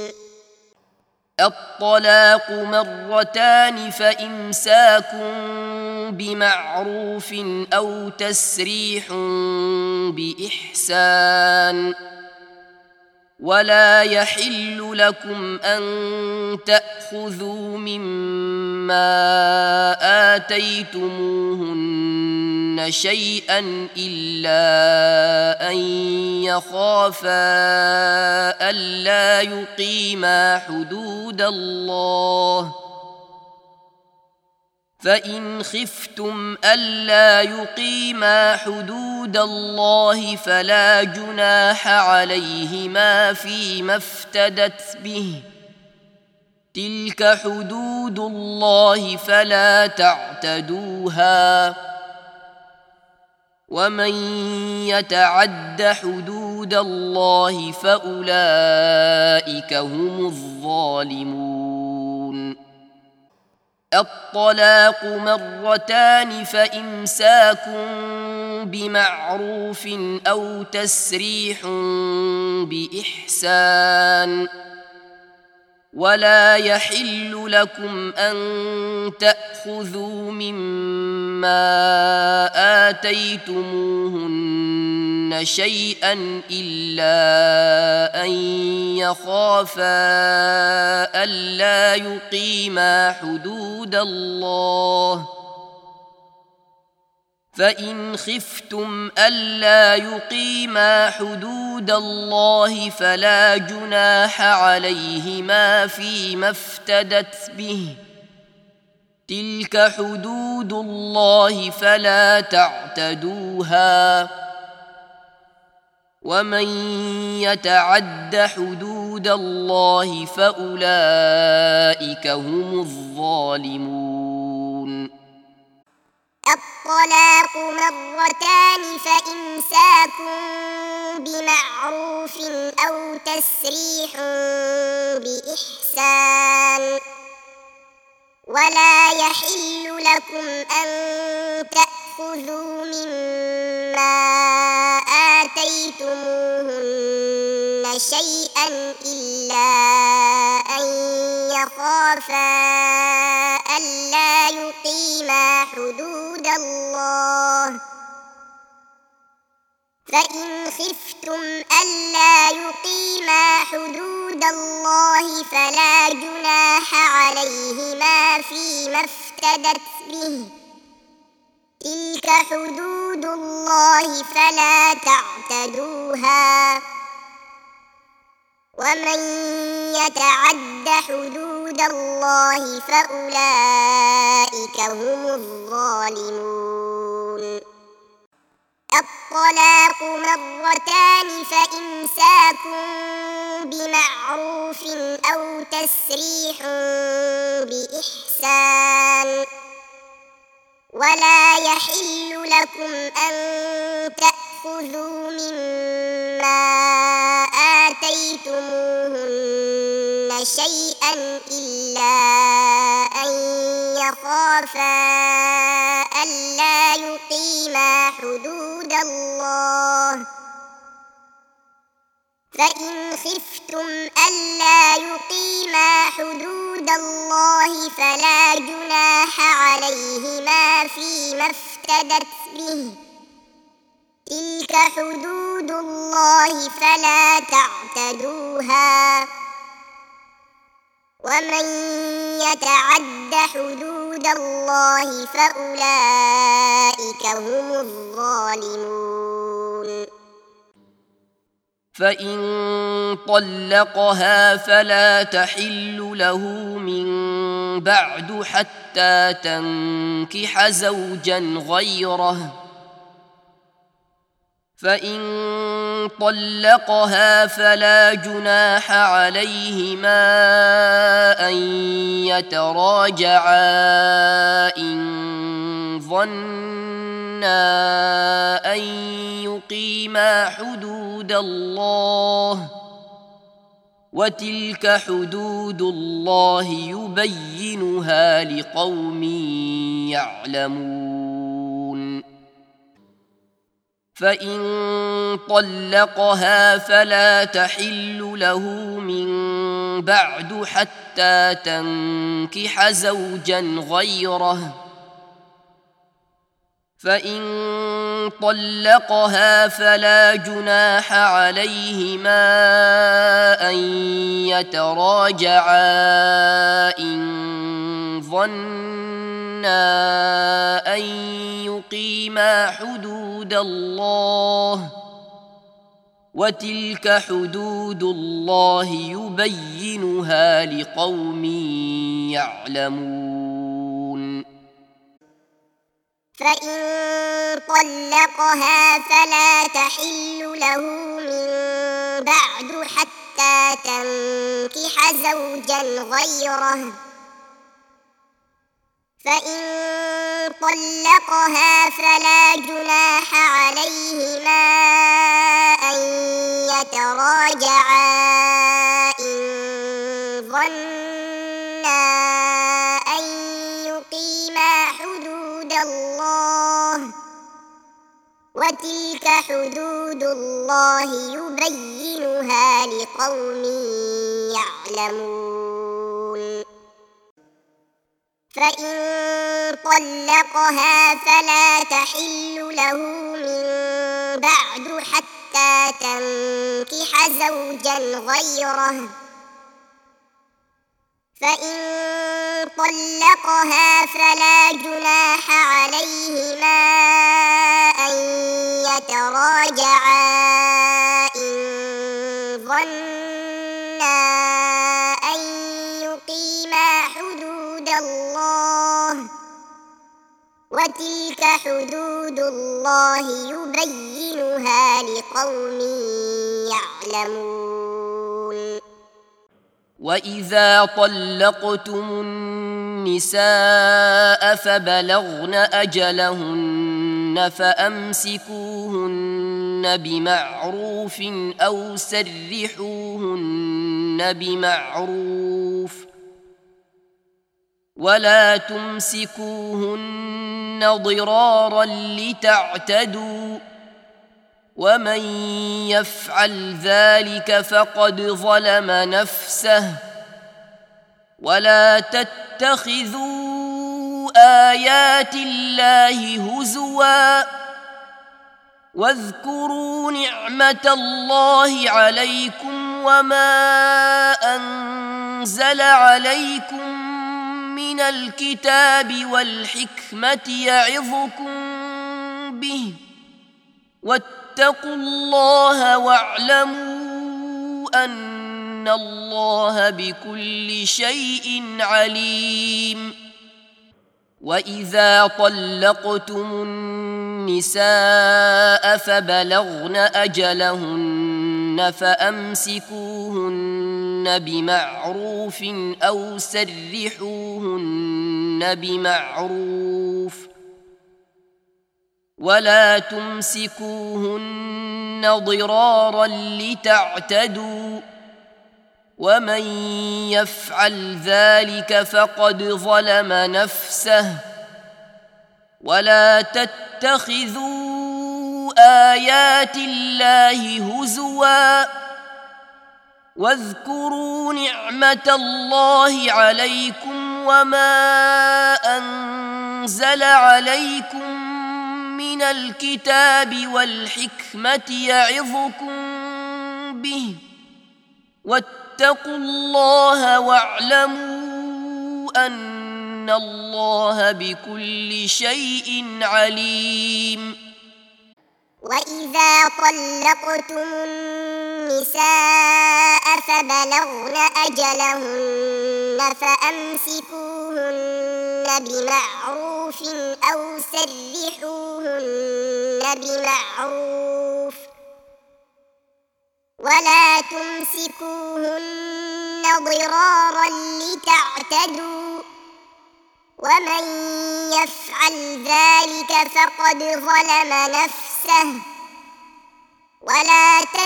الطلاق مرتان فإمساك بمعروف أو تسريح بإحسان ولا يحل لكم أن تأخذوا مما آتيتموهن شيئا إلا أن يخافا ألا يقيما حدود الله فإن خفتم ألا يقيما حدود الله فلا جناح عليهما فيما افتدت به تلك حدود الله فلا تعتدوها ومن يتعد حدود الله فأولئك هم الظالمون. الطلاق مرتان فإمساك بمعروف أو تسريح بإحسان ولا يحل لكم أن تأخذوا مما آتيتموهن شيئا إلا أن يخافا ألا يقيما حدود الله فإن خفتم ألا يقيما حدود الله فلا جناح عليهما فيما افتدت به تلك حدود الله فلا تعتدوها ومن يتعد حدود الله فأولئك هم الظالمون. الطلاق مرتان فإمساك بمعروف أو تسريح بإحسان ولا يحل لكم أن تأخذوا مما آتيتموهن شيئا إلا أن يخافا ألا يقيما حدود الله فإن خفتم ألا يقيما حدود الله فلا جناح عليهما فيما افتدت به تلك حدود الله فلا تعتدوها ومن يتعد حدود الله فأولئك هم الظالمون الطلاق مرتان فإمساك بمعروف أو تسريح بإحسان ولا يحل لكم أن تأخذوا مما آتيتموهن شيئا إلا أن يخافا ألا يقيما حدود الله فإن خفتم ألا يقيما حدود الله فلا جناح عليهما فيما افتدت به تلك حدود الله فلا تعتدوها ومن يتعد حدود الله فأولئك هم الظالمون فإن طلقها فلا تحل له من بعد حتى تنكح زوجا غيره فإن طلقها فلا جناح عليهما أن يتراجعا إن ظنا أن يقيما حدود الله وتلك حدود الله يبينها لقوم يعلمون فإن طلقها فلا تحل له من بعد حتى تنكح زوجا غيره فإن طلقها فلا جناح عليهما أن يتراجعا إن ظنا أن يقيما حدود الله وتلك حدود الله يبينها لقوم يعلمون فإن طلقها فلا تحل له من بعد حتى تنكح زوجا غيره فإن طلقها فلا جناح عليهما أن يتراجعا إن ظنا أن يقيما حدود الله وتلك حدود الله يبينها لقوم يعلمون فإن طلقها فلا تحل له من بعد حتى تنكح زوجا غيره فإن طلقها فلا جناح عليهما أن يتراجعا إن ظنا أن يقيما حدود الله وتلك حدود الله يبينها لقوم يعلمون وإذا طلقتم النساء فبلغن أجلهن فأمسكوهن بمعروف أو سرحوهن بمعروف ولا تمسكوهن ضرارا لتعتدوا ومن يفعل ذلك فقد ظلم نفسه ولا تتخذوا آيات الله هزوا واذكروا نعمة الله عليكم وما أنزل أنزل عليكم من الكتاب والحكمة يعظكم به واتقوا الله واعلموا أن الله بكل شيء عليم. وإذا طلقتم النساء فبلغن أجلهن فأمسكوهن بمعروف أو سرحوهن بمعروف ولا تمسكوهن ضرارا لتعتدوا ومن يفعل ذلك فقد ظلم نفسه ولا تتخذوا آيات الله هزوا واذكروا نعمة الله عليكم وما أنزل عليكم من الكتاب والحكمة يعظكم به واتقوا الله واعلموا أن الله بكل شيء عليم. وإذا طلقتم النساء فبلغن أجلهن فأمسكوهن بمعروف أو سرحوهن بمعروف ولا تمسكوهن ضرارا لتعتدوا ومن يفعل ذلك فقد ظلم نفسه ولا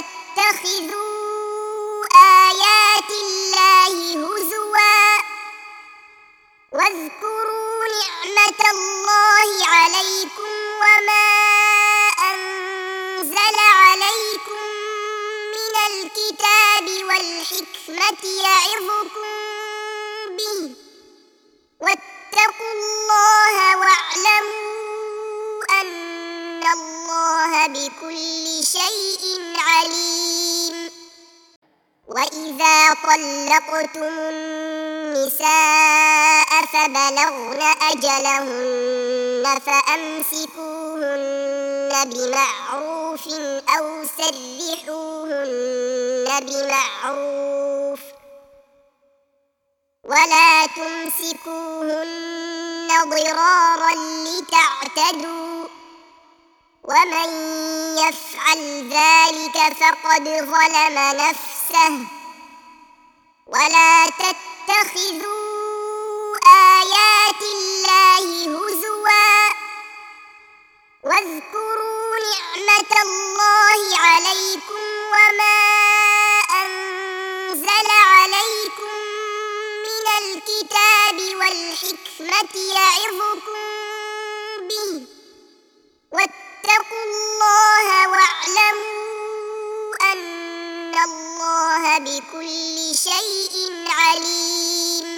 تتخذوا آيات الله هزوا واذكروا نعمة الله عليكم وما أنزل عليكم من الكتاب والحكمة يعظكم به واتقوا الله واعلموا أن الله بكل شيء عليم. وإذا طلقتم النساء فبلغن أجلهن فأمسكوهن بمعروف أو سرحوهن بمعروف ولا تمسكوهن ضرارا لتعتدوا ومن يفعل ذلك فقد ظلم نفسه ولا تتخذوا آيات الله هزوا واذكروا نعمة الله عليكم وما أنزل عليكم من الكتاب والحكمة يعظكم به واتقوا الله واعلموا أن الله بكل شيء عليم.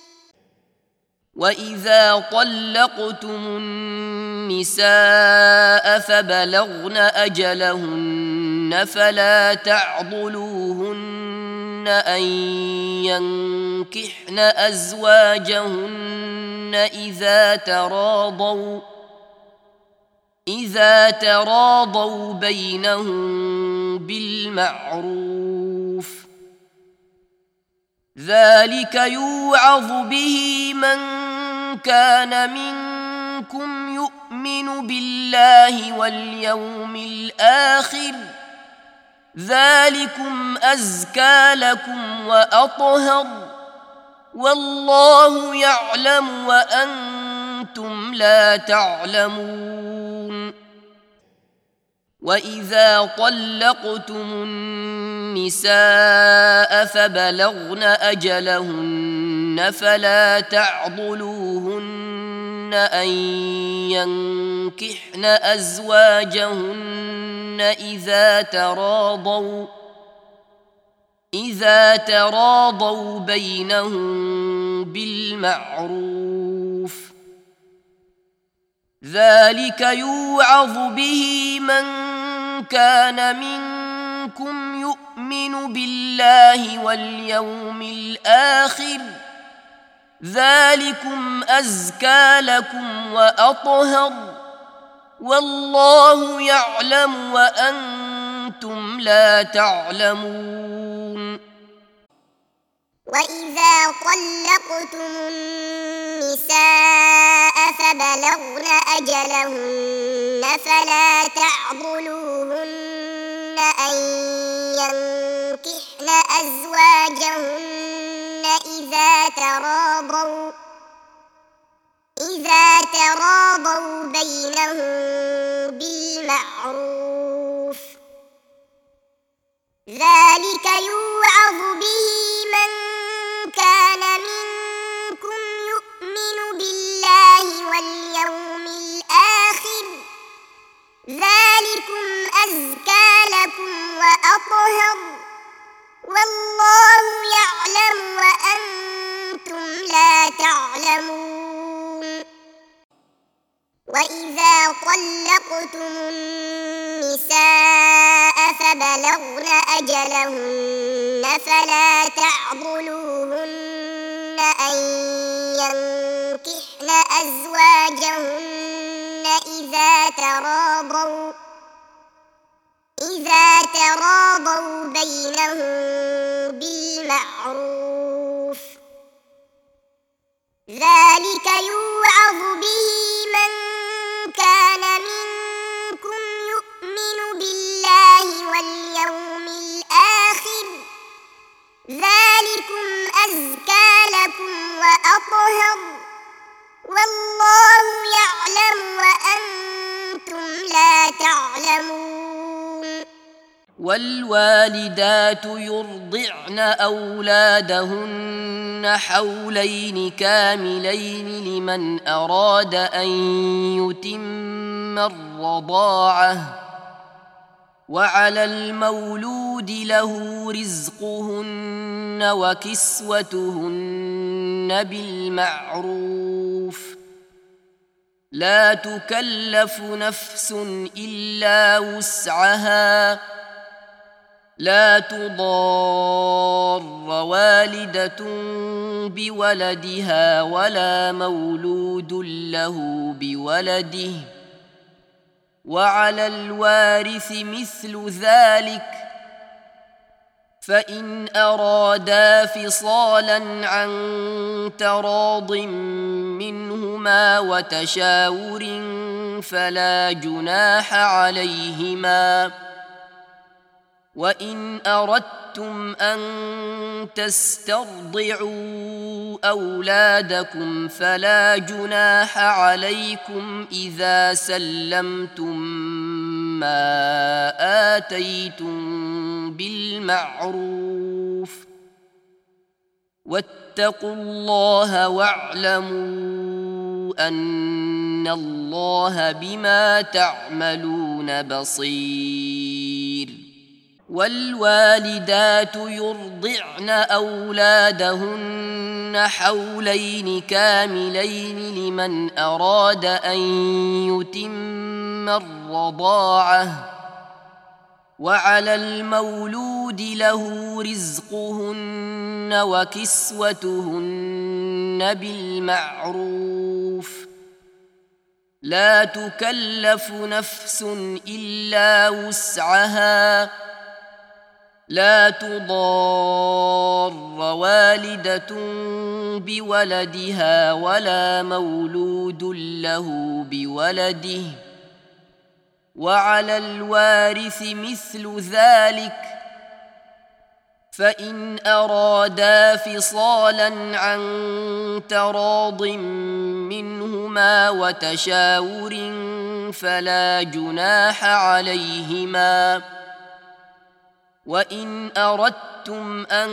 وإذا طلقتم النساء فبلغن أجلهن فلا تعضلوهن أن ينكحن أزواجهن إذا تراضوا إذا تراضوا بينهم بالمعروف ذلك يوعظ به من كان منكم يؤمن بالله واليوم الآخر ذلكم أزكى لكم وأطهر والله يعلم وأنتم لا تعلمون. وإذا طلقتم النساء فبلغن أجلهن فلا تعضلوهن أن ينكحن أزواجهن إذا تراضوا إذا تراضوا بينهم بالمعروف ذلك يوعظ به من كان منكم يؤمن يؤمن بالله واليوم الآخر ذلكم أزكى لكم وأطهر والله يعلم وأنتم لا تعلمون. وإذا طلقتم النساء فبلغن أجلهن فلا تعضلوهن أن ينكحن أزواجهن إذا تراضوا إذا تراضوا بينهم بالمعروف ذلك يوعظ به من كان منكم يؤمن بالله واليوم الآخر ذلكم أزكى لكم وأطهر والله يعلم وأنتم لا تعلمون. وإذا طلقتم النساء فبلغن أجلهن فلا تعضلوهن أن ينكحن أزواجهن إذا تراضوا إذا تراضوا بينهم بالمعروف ذلك يوعظ به من كان منكم يؤمن بالله واليوم الآخر ذلكم أزكى لكم وأطهر والله يعلم وأنتم لا تعلمون. والوالدات يرضعن أولادهن حولين كاملين لمن أراد أن يتم الرضاعة وعلى المولود له رزقهن وكسوتهن بالمعروف لا تكلف نفس إلا وسعها لا تضار والدة بولدها ولا مولود له بولده وعلى الوارث مثل ذلك فإن أرادا فصالا عن تراض منهما وتشاور فلا جناح عليهما وإن أردتم أن تسترضعوا أولادكم فلا جناح عليكم إذا سلمتم ما آتيتم بالمعروف واتقوا الله واعلموا أن الله بما تعملون بصير. والوالدات يرضعن أولادهن حولين كاملين لمن أراد أن يتم الرضاعة وعلى المولود له رزقهن وكسوتهن بالمعروف لا تكلف نفس إلا وسعها لا تضار والدة بولدها ولا مولود له بولده وعلى الوارث مثل ذلك فإن أرادا فصالا عن تراض منهما وتشاور فلا جناح عليهما وإن أردتم أن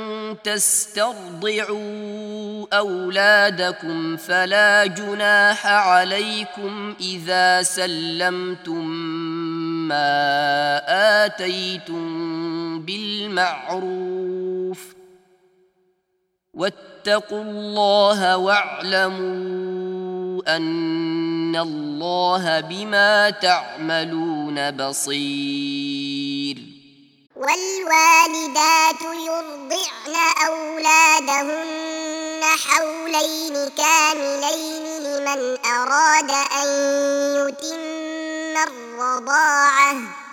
تسترضعوا أولادكم فلا جناح عليكم إذا سلمتم ما آتيتم بالمعروف واتقوا الله واعلموا أن الله بما تعملون بصير. والوالدات يرضعن أولادهن حولين كاملين لمن أراد أن يتم الرضاعة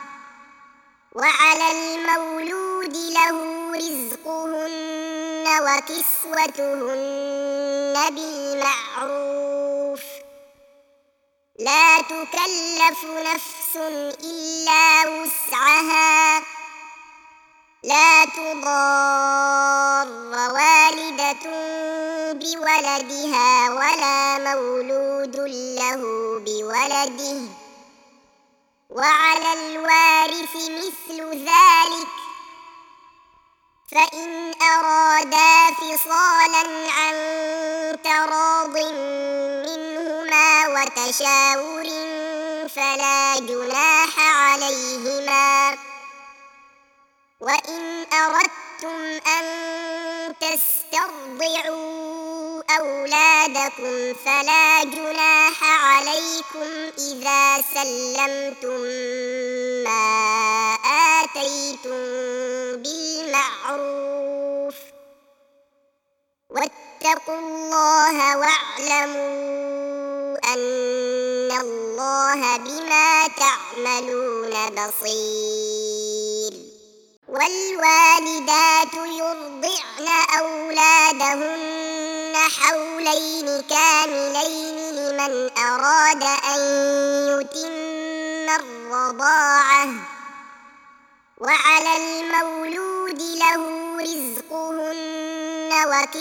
وعلى المولود له رزقهن وكسوتهن بالمعروف لا تكلف نفس إلا وسعها لا تضار والدة بولدها ولا مولود له بولده وعلى الوارث مثل ذلك فإن أرادا فصالا عن تراض منهما وتشاور فلا جناح عليهما وإن أردتم أن تسترضعوا أولادكم فلا جناح عليكم إذا سلمتم ما آتيتم بالمعروف واتقوا الله واعلموا أن الله بما تعملون بصير والوالدات يرضعن أولادهن حولين كاملين لمن أراد أن يتم الرضاعة وعلى المولود له رزقهن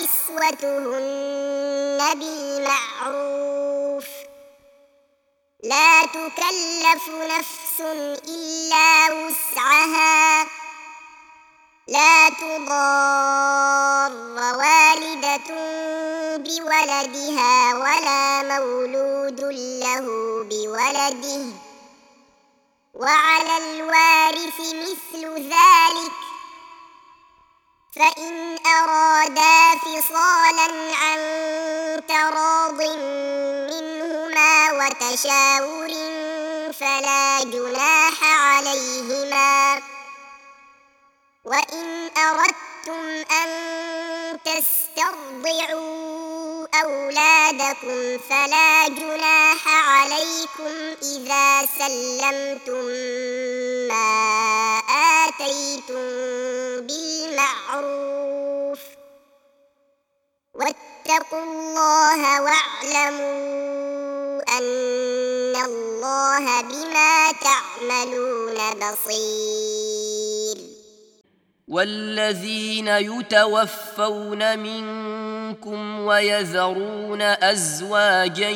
وكسوتهن بالمعروف لا تكلف نفس إلا وسعها لا تضار والدة بولدها ولا مولود له بولده وعلى الوارث مثل ذلك فإن أرادا فصالا عن تراض منهما وتشاور فلا جناح عليهما وإن أردتم أن تسترضعوا أولادكم فلا جناح عليكم إذا سلمتم ما آتيتم بالمعروف واتقوا الله واعلموا أن الله بما تعملون بصير والذين يتوفون منكم ويذرون أزواجا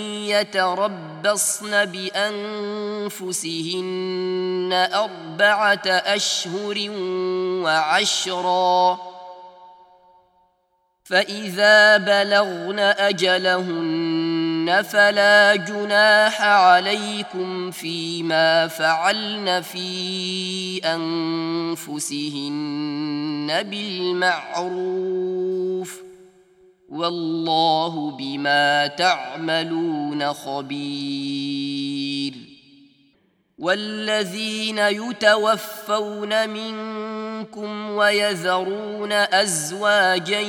يتربصن بأنفسهن أربعة أشهر وعشرا فإذا بلغن أجلهن فلا جناح عليكم فيما فعلن في أنفسهن بالمعروف والله بما تعملون خبير والذين يتوفون منكم ويذرون أزواجا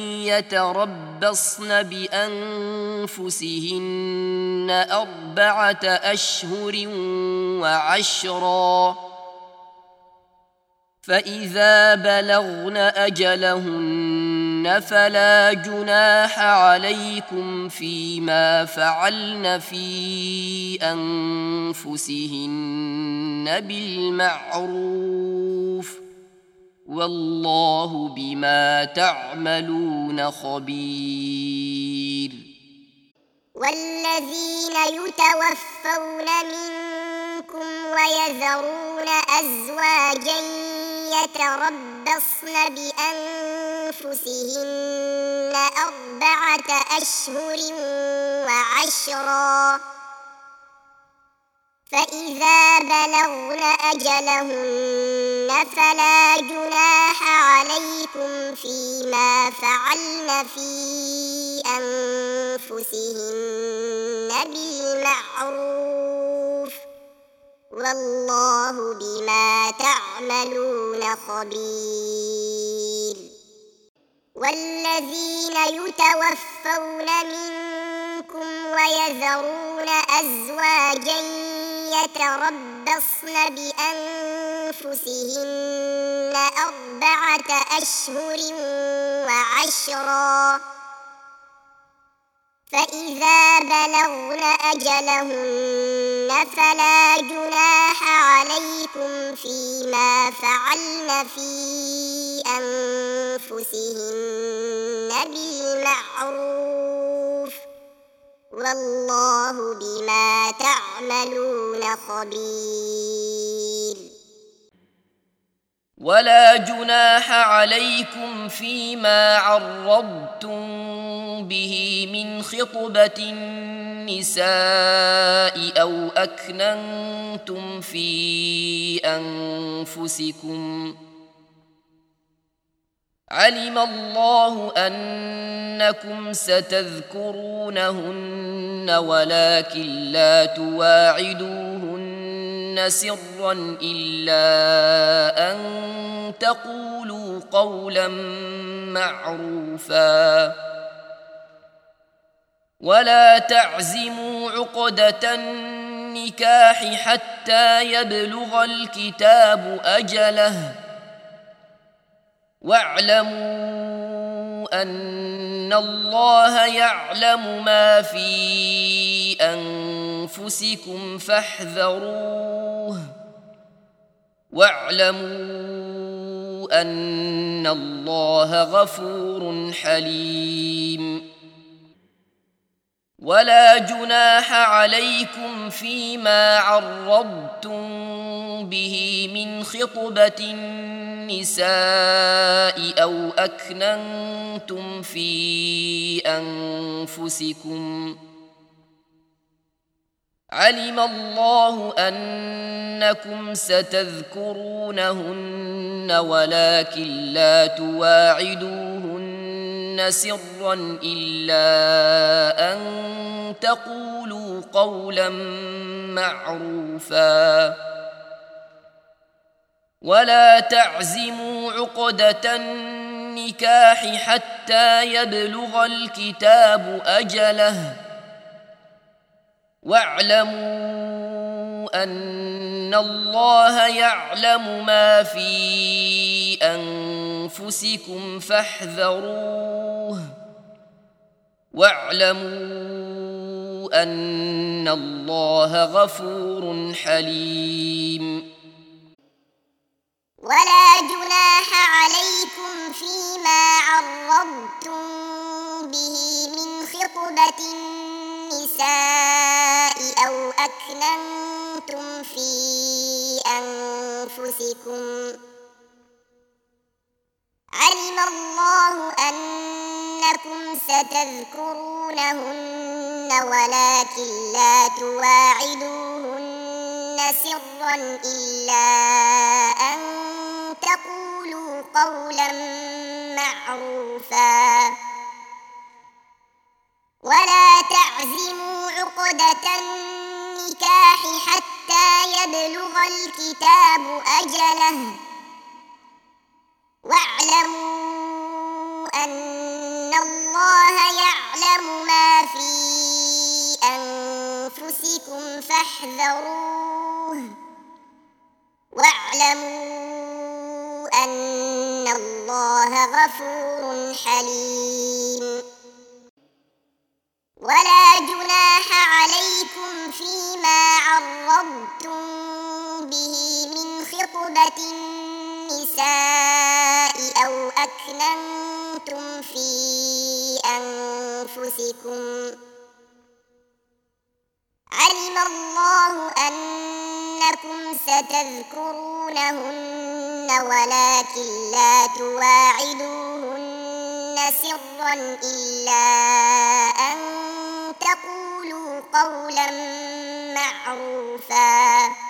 يتربصن بأنفسهن أربعة أشهر وعشرا فإذا بلغن أجلهن فلا جناح عليكم فيما فعلن في أنفسهن بالمعروف والله بما تعملون خبير والذين يتوفون منكم ويذرون أزواجا يتربصن بأنفسهن أربعة أشهر وعشرا فإذا بلغن أجلهن فلا جناح عليكم فيما فعلن في أنفسهن بالمعروف والله بما تعملون خبير. والذين يتوفون منكم ويذرون أزواجا يتربصن بأنفسهن أربعة أشهر وعشرا، فإذا بلغن أجلهن فلا جناح عليكم فيما فعلن في أنفسهن بالمعروف، والله بما تعملون خبير. ولا جناح عليكم فيما عرضتم به من خطبة النساء أو أكننتم في أنفسكم، علم الله أنكم ستذكرونهن ولكن لا تواعدوهن سرا إلا أن تقولوا قولا معروفا، ولا تعزموا عقدة النكاح حتى يبلغ الكتاب أجله، واعلموا أن الله يعلم ما في أنفسكم فاحذروه، واعلموا أن الله غفور حليم. ولا جناح عليكم فيما عرضتم به من خطبة النساء أو أكننتم في أنفسكم، علم الله أنكم ستذكرونهن ولكن لا تواعدوهن سرا إلا أن تقولوا قولا معروفا، ولا تعزموا عقدة النكاح حتى يبلغ الكتاب أجله، واعلموا أن الله يعلم ما في أنفسكم فاحذروه، واعلموا أن الله غفور حليم. ولا جناح عليكم فيما عرضتم به من خطبة النساء أو أكننتم في أنفسكم، علم الله أنكم ستذكرونهن ولكن لا تواعدوهن سرا إلا أن تقولوا قولا معروفا، ولا تعزموا عقدة النكاح حتى يبلغ الكتاب أجله، واعلموا أن الله يعلم ما في أنفسكم فاحذروه، واعلموا أن الله غفور حليم. ولا جناح عليكم فيما عرضتم به من خطبة النساء أو أكننتم في أنفسكم، علم الله أنكم ستذكرونهن ولكن لا تواعدوهن سرا إلا أن تقولوا قولا معروفا،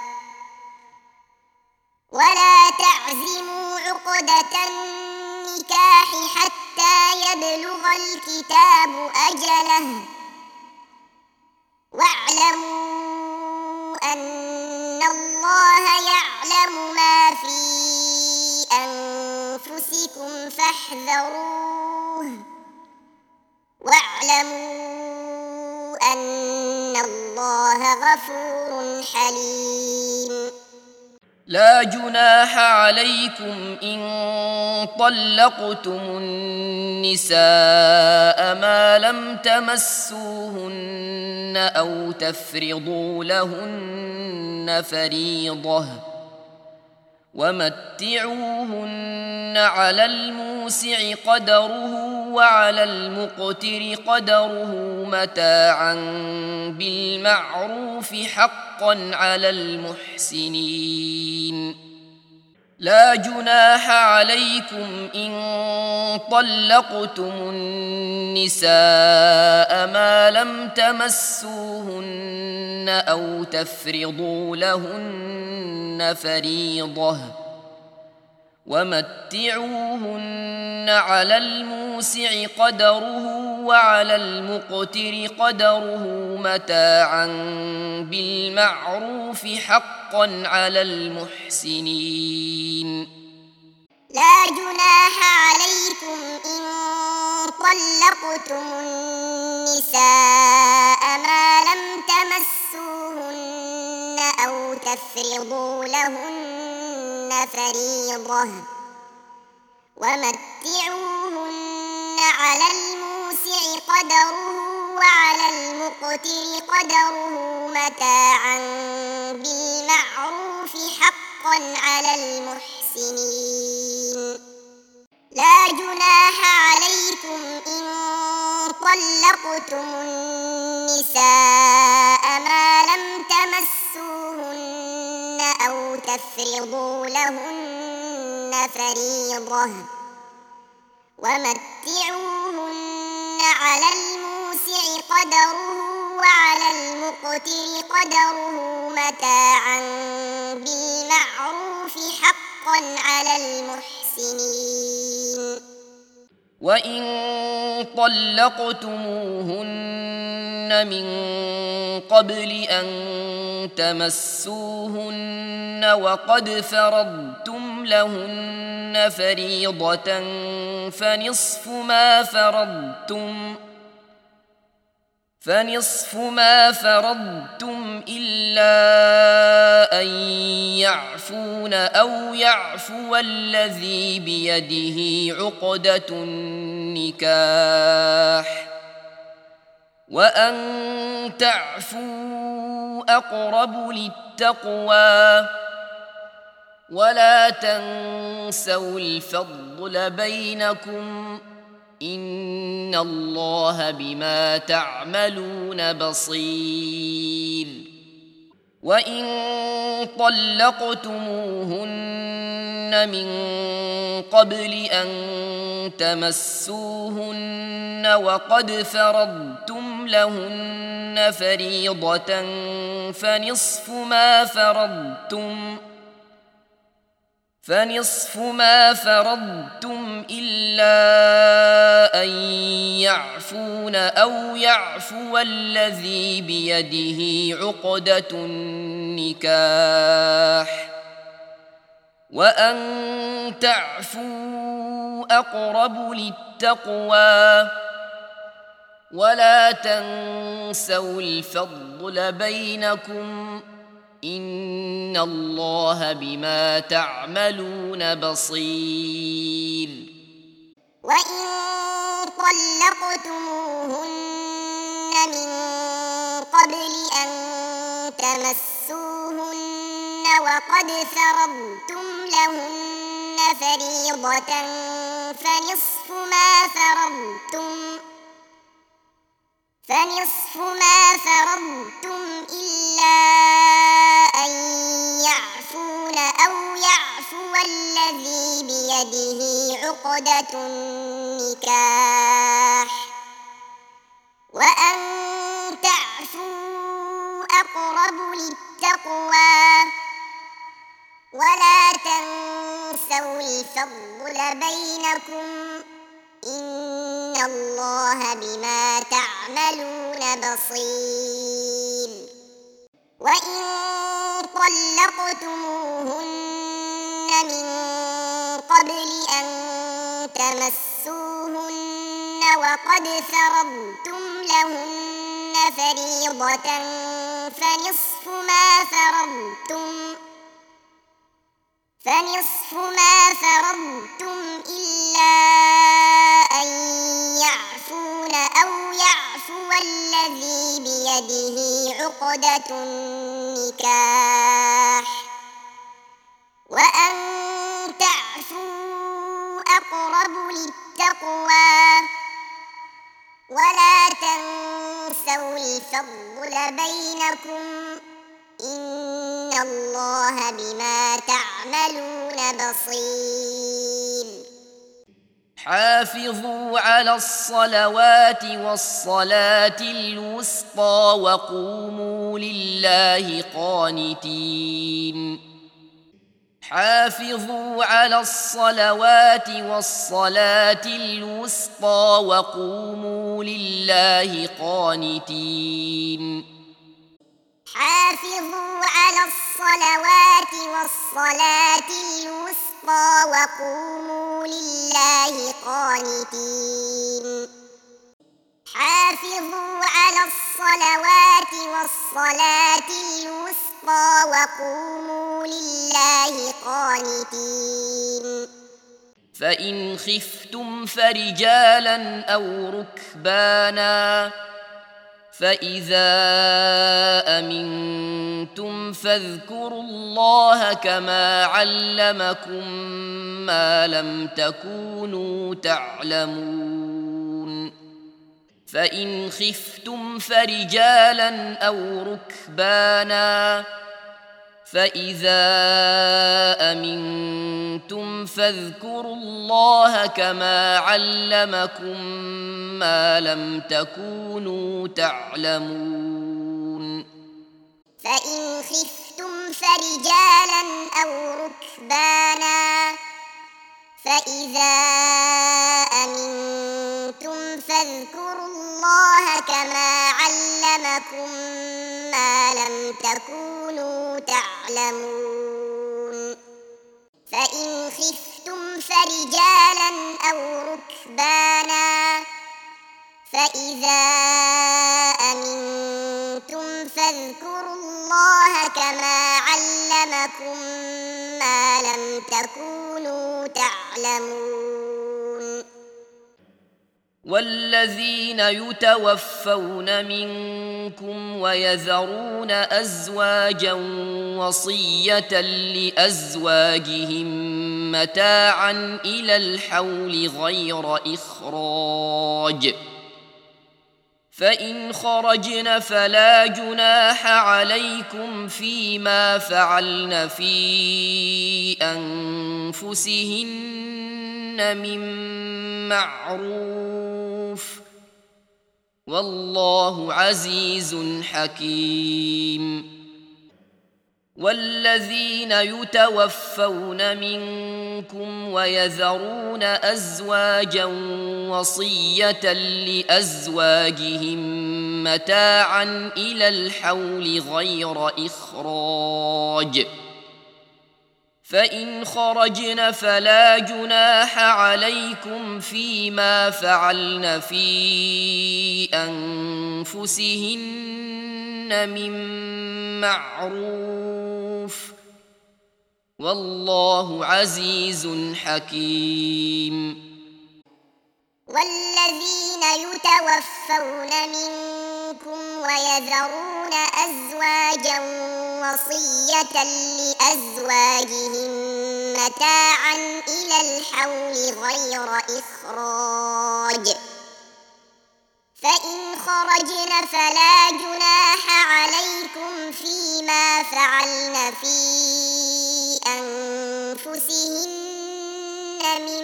ولا تعزموا عقدة النكاح حتى يبلغ الكتاب أجله، واعلموا أن الله يعلم ما في أنفسكم فاحذروه واعلموا أن الله غفور حليم لا جناح عليكم إن طلقتم النساء ما لم تمسوهن أو تفرضوا لهن فريضة ومتعوهن على الموسع قدره وعلى المقتر قدره متاعا بالمعروف حقا على المحسنين لا جناح عليكم إن طلقتم النساء ما لم تمسوهن أو تفرضوا لهن فريضة ومتعوهن على الموسع قدره وعلى المقتر قدره متاعا بالمعروف حقا على المحسنين لا جناح عليكم إن طلقتم النساء ما لم تمسوهن أو تفرضوا لهن فريضة ومتعوهن على الموسع قدره وعلى المقتر قدره متاعا بالمعروف حقا على المحسنين لا جناح عليكم إن طلقتم النساء ما لم تمسوهن أو تفرضوا لهن فريضة ومتعوهن على الموسع قدره وعلى المقتر قدره متاعا بالمعروف حقا على المحسنين وإن طلقتموهن من قبل أن تمسوهن وقد فرضتم لهن فريضة فنصف ما فرضتم فنصف ما فرضتم إلا أن يعفون أو يعفو الذي بيده عقدة النكاح وأن تعفوا أقرب للتقوى ولا تنسوا الفضل بينكم إن الله بما تعملون بصير وإن طلقتموهن من قبل أن تمسوهن وقد فرضتم لهن فريضة فنصف ما فرضتم فنصف ما فرضتم إلا أن يعفون أو يعفو الذي بيده عقدة النكاح وأن تعفوا أقرب للتقوى ولا تنسوا الفضل بينكم إن الله بما تعملون بصير وإن طلقتموهن من قبل أن تمسوهن وقد فرضتم لهن فريضة فنصف ما فرضتم فنصف ما فرضتم إلا أن يعفون أو يعفو الذي بيده عقدة النكاح وأن تعفوا أقرب للتقوى ولا تنسوا الفضل بينكم إن الله بما تعملون بصير وإن طلقتموهن من قبل أن تمسوهن وقد فرضتم لهن فريضة فنصف ما فرضتم فنصف ما فرضتم إلا أن يعفون أو يعفو الذي بيده عقدة النكاح وأن تعفوا أقرب للتقوى ولا تنسوا الفضل بينكم إن الله بما تعملون بصير حافظوا على الصلوات والصلاة الوسطى وقوموا لله قانتين حافظوا على الصلوات والصلاة الوسطى وقوموا لله قانتين حافظوا على الصلوات والصلاة الوسطى وقوموا لله قانتين حافظوا على الصلوات والصلاة الوسطى وقوموا لله قانتين فإن خفتم فرجالا أو ركبانا فإذا أمنتم فاذكروا الله كما علمكم ما لم تكونوا تعلمون فإن خفتم فرجالا أو ركبانا فإذا أمنتم فاذكروا الله كما علمكم ما لم تكونوا تعلمون فإن خفتم فرجالا أو ركبانا فإذا أمنتم فاذكروا الله كما علمكم ما لم تكونوا تعلمون فإن خفتم فرجالا أو ركبانا فإذا أمنتم فاذكروا الله كما علمكم ما لم تكونوا تعلمون والذين يتوفون منكم ويذرون أزواجا وصية لأزواجهم متاعا إلى الحول غير إخراج فإن خرجن فلا جناح عليكم فيما فعلن في أنفسهن من معروف والله عزيز حكيم والذين يتوفون منكم ويذرون أزواجا وصية لأزواجهم متاعا إلى الحول غير إخراج فإن خرجن فلا جناح عليكم فيما فعلن في أنفسهن من معروف والله عزيز حكيم والذين يتوفون منكم ويذرون أزواجا وصية لأزواجهم متاعا إلى الحول غير إخراج فإن خرجن فلا جناح عليكم فيما فعلن في أنفسهن من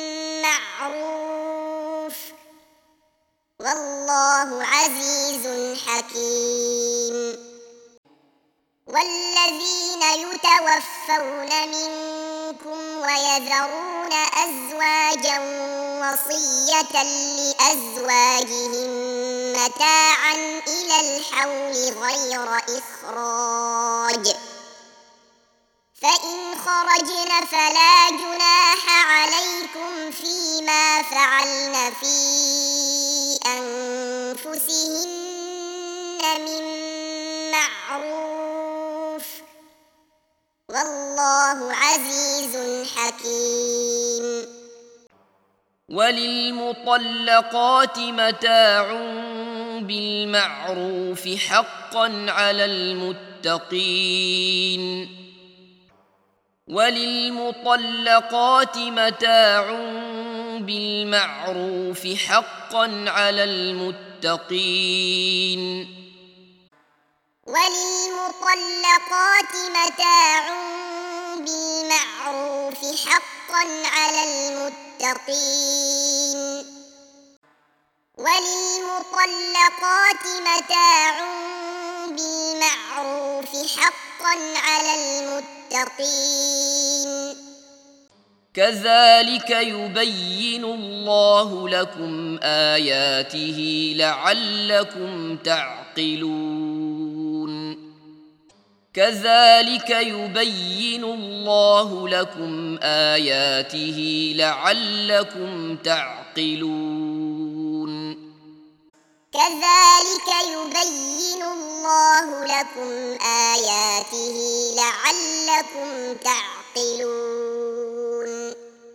معروف والله عزيز حكيم والذين يتوفون منكم ويذرون أزواجا وصية لأزواجهم متاعا إلى الحول غير إخراج فإن خرجن فلا جناح عليكم فيما فعلن في أنفسهن من معروف والله عزيز حكيم. وللمطلقات متاع بالمعروف حقا على المتقين وللمطلقات متاع بالمعروف حقا على المتقين وللمطلقات متاع بالمعروف حقا على المتقين وللمطلقات متاع بالمعروف حقا على المتقين كذلك يبين الله لكم آياته لعلكم تعقلون كذلك يبين الله لكم آياته لعلكم تعقلون كذلك يبين الله لكم آياته لعلكم تعقلون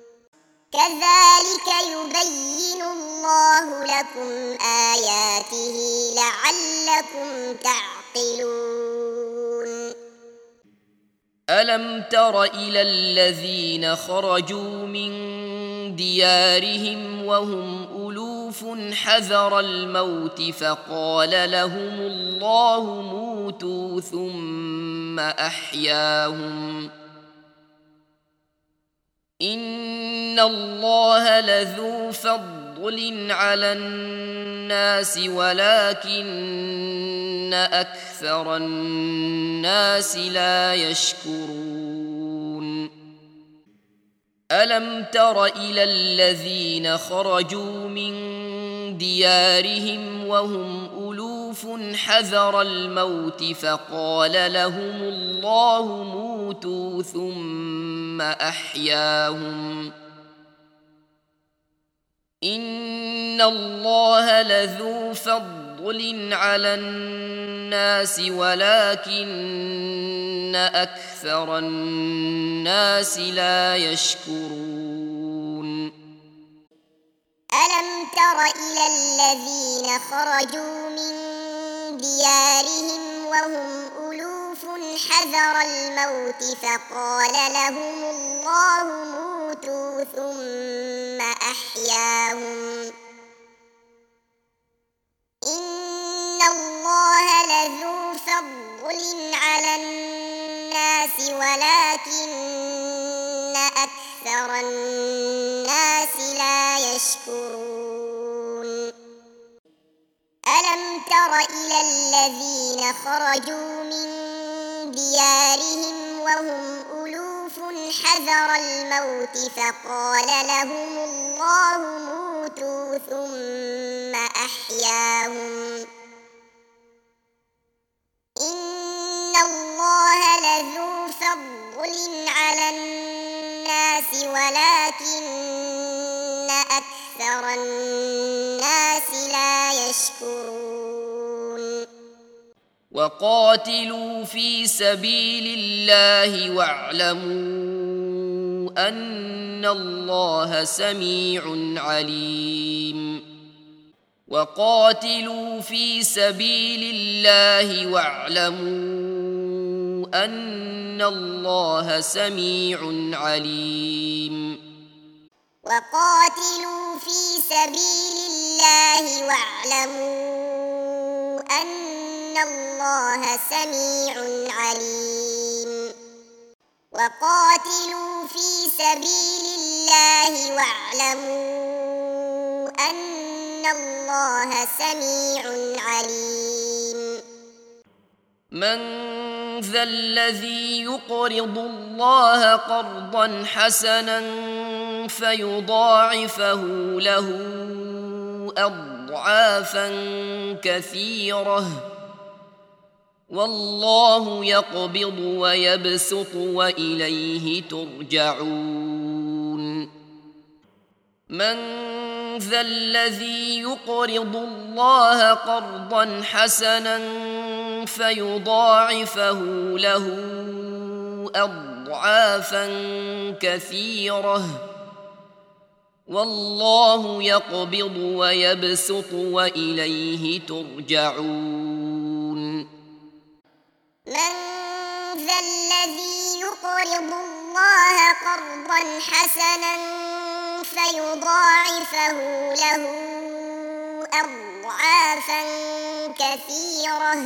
كذلك يبين الله لكم آياته لعلكم تعقلون ألم تر إلى الذين خرجوا من ديارهم وهم ألوف حذر الموت فقال لهم الله موتوا ثم أحياهم إن الله لذو فضل على الناس ولكن أكثر الناس لا يشكرون ألم تر إلى الذين خرجوا من ديارهم وهم ألوف حذر الموت فقال لهم الله موتوا ثم أحياهم إن الله لذو فضل على الناس ولكن أكثر الناس لا يشكرون ألم تر إلى الذين خرجوا من ديارهم وهم ألوف حذر الموت فقال لهم الله موتوا ثم أحياهم إن الله لذو فضل على الناس ولكن أكثر الناس لا يشكرون ألم تر إلى الذين خرجوا من ديارهم وهم ألوف حذر الموت فقال لهم الله موتوا ثم أحياهم إن الله لذو فضل على الناس ولكن أكثر الناس لا يشكرون وقاتلوا في سبيل الله واعلموا أن الله سميع عليم وقاتلوا في سبيل الله واعلموا أن الله سميع عليم وقاتلوا في سبيل الله واعلموا أن الله سميع عليم وقاتلوا في سبيل الله واعلموا أن الله سميع عليم من ذا الذي يقرض الله قرضا حسنا فيضاعفه له أضعافا كثيرة والله يقبض ويبسط وإليه ترجعون من ذا الذي يقرض الله قرضا حسنا فيضاعفه له أضعافا كثيرة والله يقبض ويبسط وإليه ترجعون من ذا الذي يقرض الله قرضا حسنا فيضاعفه له أضعافا كثيرة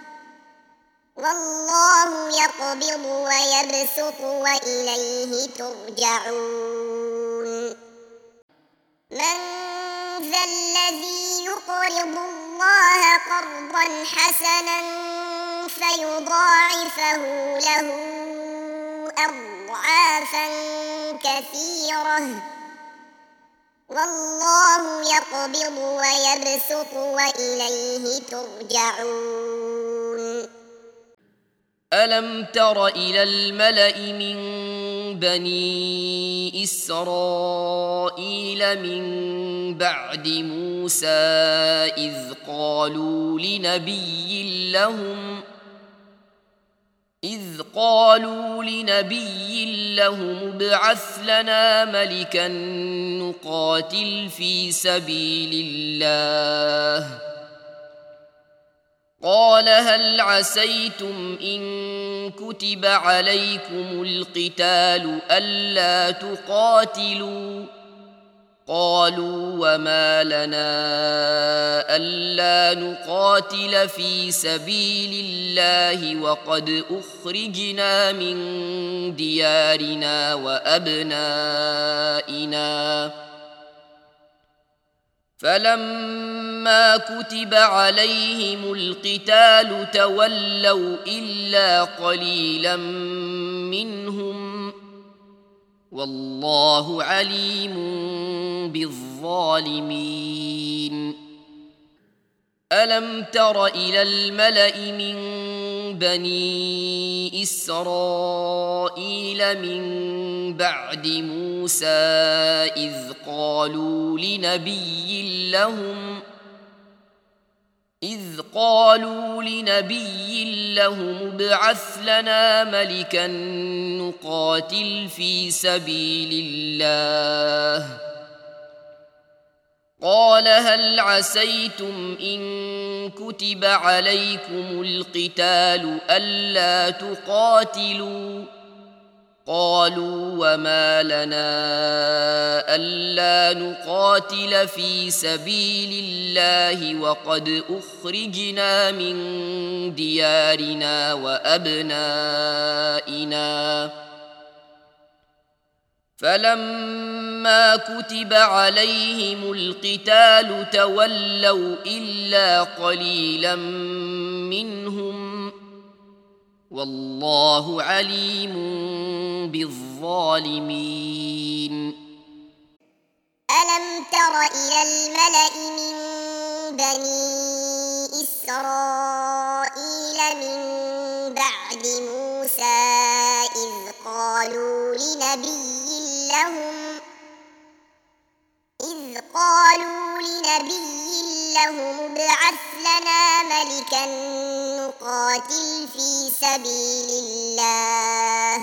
والله يقبض ويبسط وإليه ترجعون من ذا الذي يقرض الله قرضا حسنا فيضاعفه له أضعافا كثيرة والله يقبض ويبسط وإليه ترجعون ألم تر إلى الملأ من بني إسرائيل من بعد موسى إذ قالوا لنبي لهم إذ قالوا لنبي لهم ابعث لنا ملكا نقاتل في سبيل الله قال هل عسيتم إن كتب عليكم القتال ألا تقاتلوا قالوا وما لنا ألا نقاتل في سبيل الله وقد أخرجنا من ديارنا وأبنائنا فلما كتب عليهم القتال تولوا إلا قليلا منهم والله عليم بالظالمين ألم تر إلى الملأ من بني إسرائيل من بعد موسى إذ قالوا لنبي لهم إذ قالوا لنبي لهم ابعث لنا ملكا نقاتل في سبيل الله قال هل عسيتم إن كتب عليكم القتال ألا تقاتلوا قالوا وما لنا ألا نقاتل في سبيل الله وقد أخرجنا من ديارنا وأبنائنا فلما كتب عليهم القتال تولوا إلا قليلا منهم والله عليم بالظالمين ألم تر إلى الملأ من بني إسرائيل من بعد موسى إذ قالوا لنبي لهم إذ قالوا لنبي لهم ابعث لنا ملكا نقاتل في سبيل الله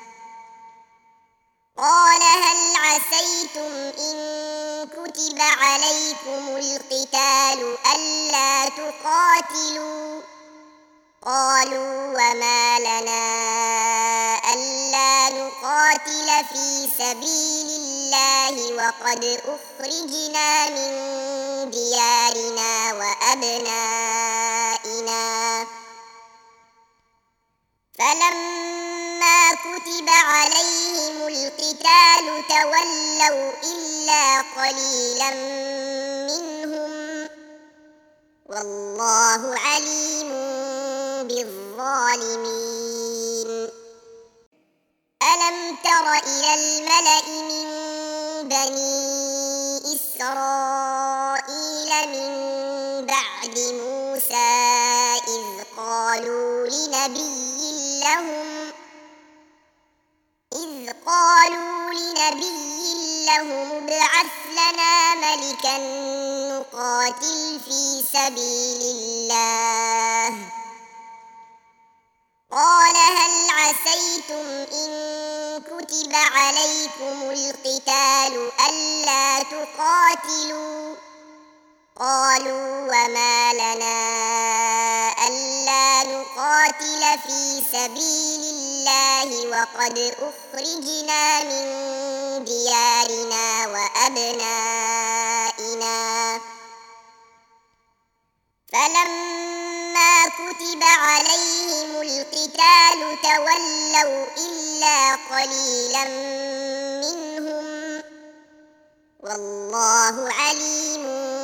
قال هل عسيتم إن كتب عليكم القتال ألا تقاتلوا قالوا وما لنا ألا نقاتل في سبيل الله وقد أخرجنا من ديارنا وأبنائنا فلما كتب عليهم القتال تولوا إلا قليلا منهم والله عليم بالظالمين ألم تر إلى الملأ من بني إسرائيل بعد موسى إذ قالوا لنبي لهم إذ قالوا لنبي لهم ابعث لنا ملكا نقاتل في سبيل الله قال هل عسيتم إن كتب عليكم القتال ألا تقاتلوا قالوا وما لنا ألا نقاتل في سبيل الله وقد أخرجنا من ديارنا وأبنائنا فلما كتب عليهم القتال تولوا إلا قليلا منهم والله عليم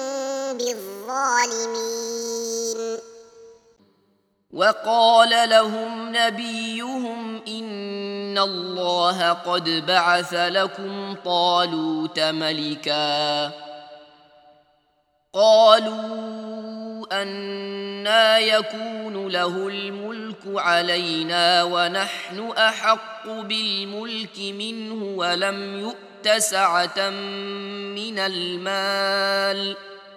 بالظالمين. وقال لهم نبيهم إن الله قد بعث لكم طالوت ملكا قالوا أنى يكون له الملك علينا ونحن أحق بالملك منه ولم يؤت سعة من المال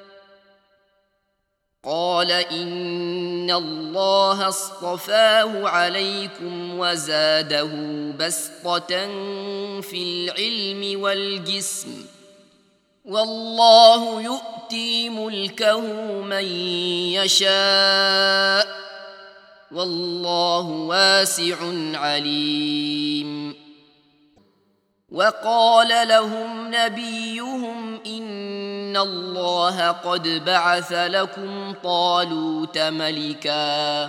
قال إن الله اصطفاه عليكم وزاده بسطة في العلم والجسم والله يؤتي ملكه من يشاء والله واسع عليم. وقال لهم نبيهم إن الله قد بعث لكم طالوت ملكا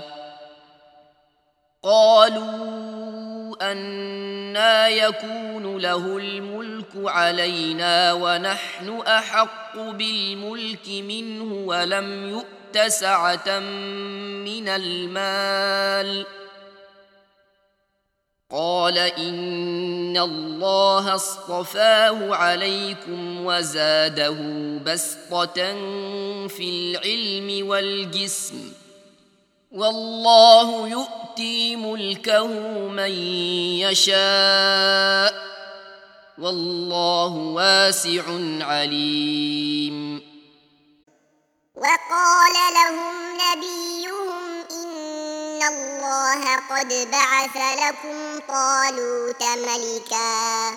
قالوا أنى يكون له الملك علينا ونحن أحق بالملك منه ولم يؤت سعة من المال قال إن الله اصطفاه عليكم وزاده بسطة في العلم والجسم والله يؤتي ملكه من يشاء والله واسع عليم. وقال لهم نبيهم إن الله قد بعث لكم طالوت ملكا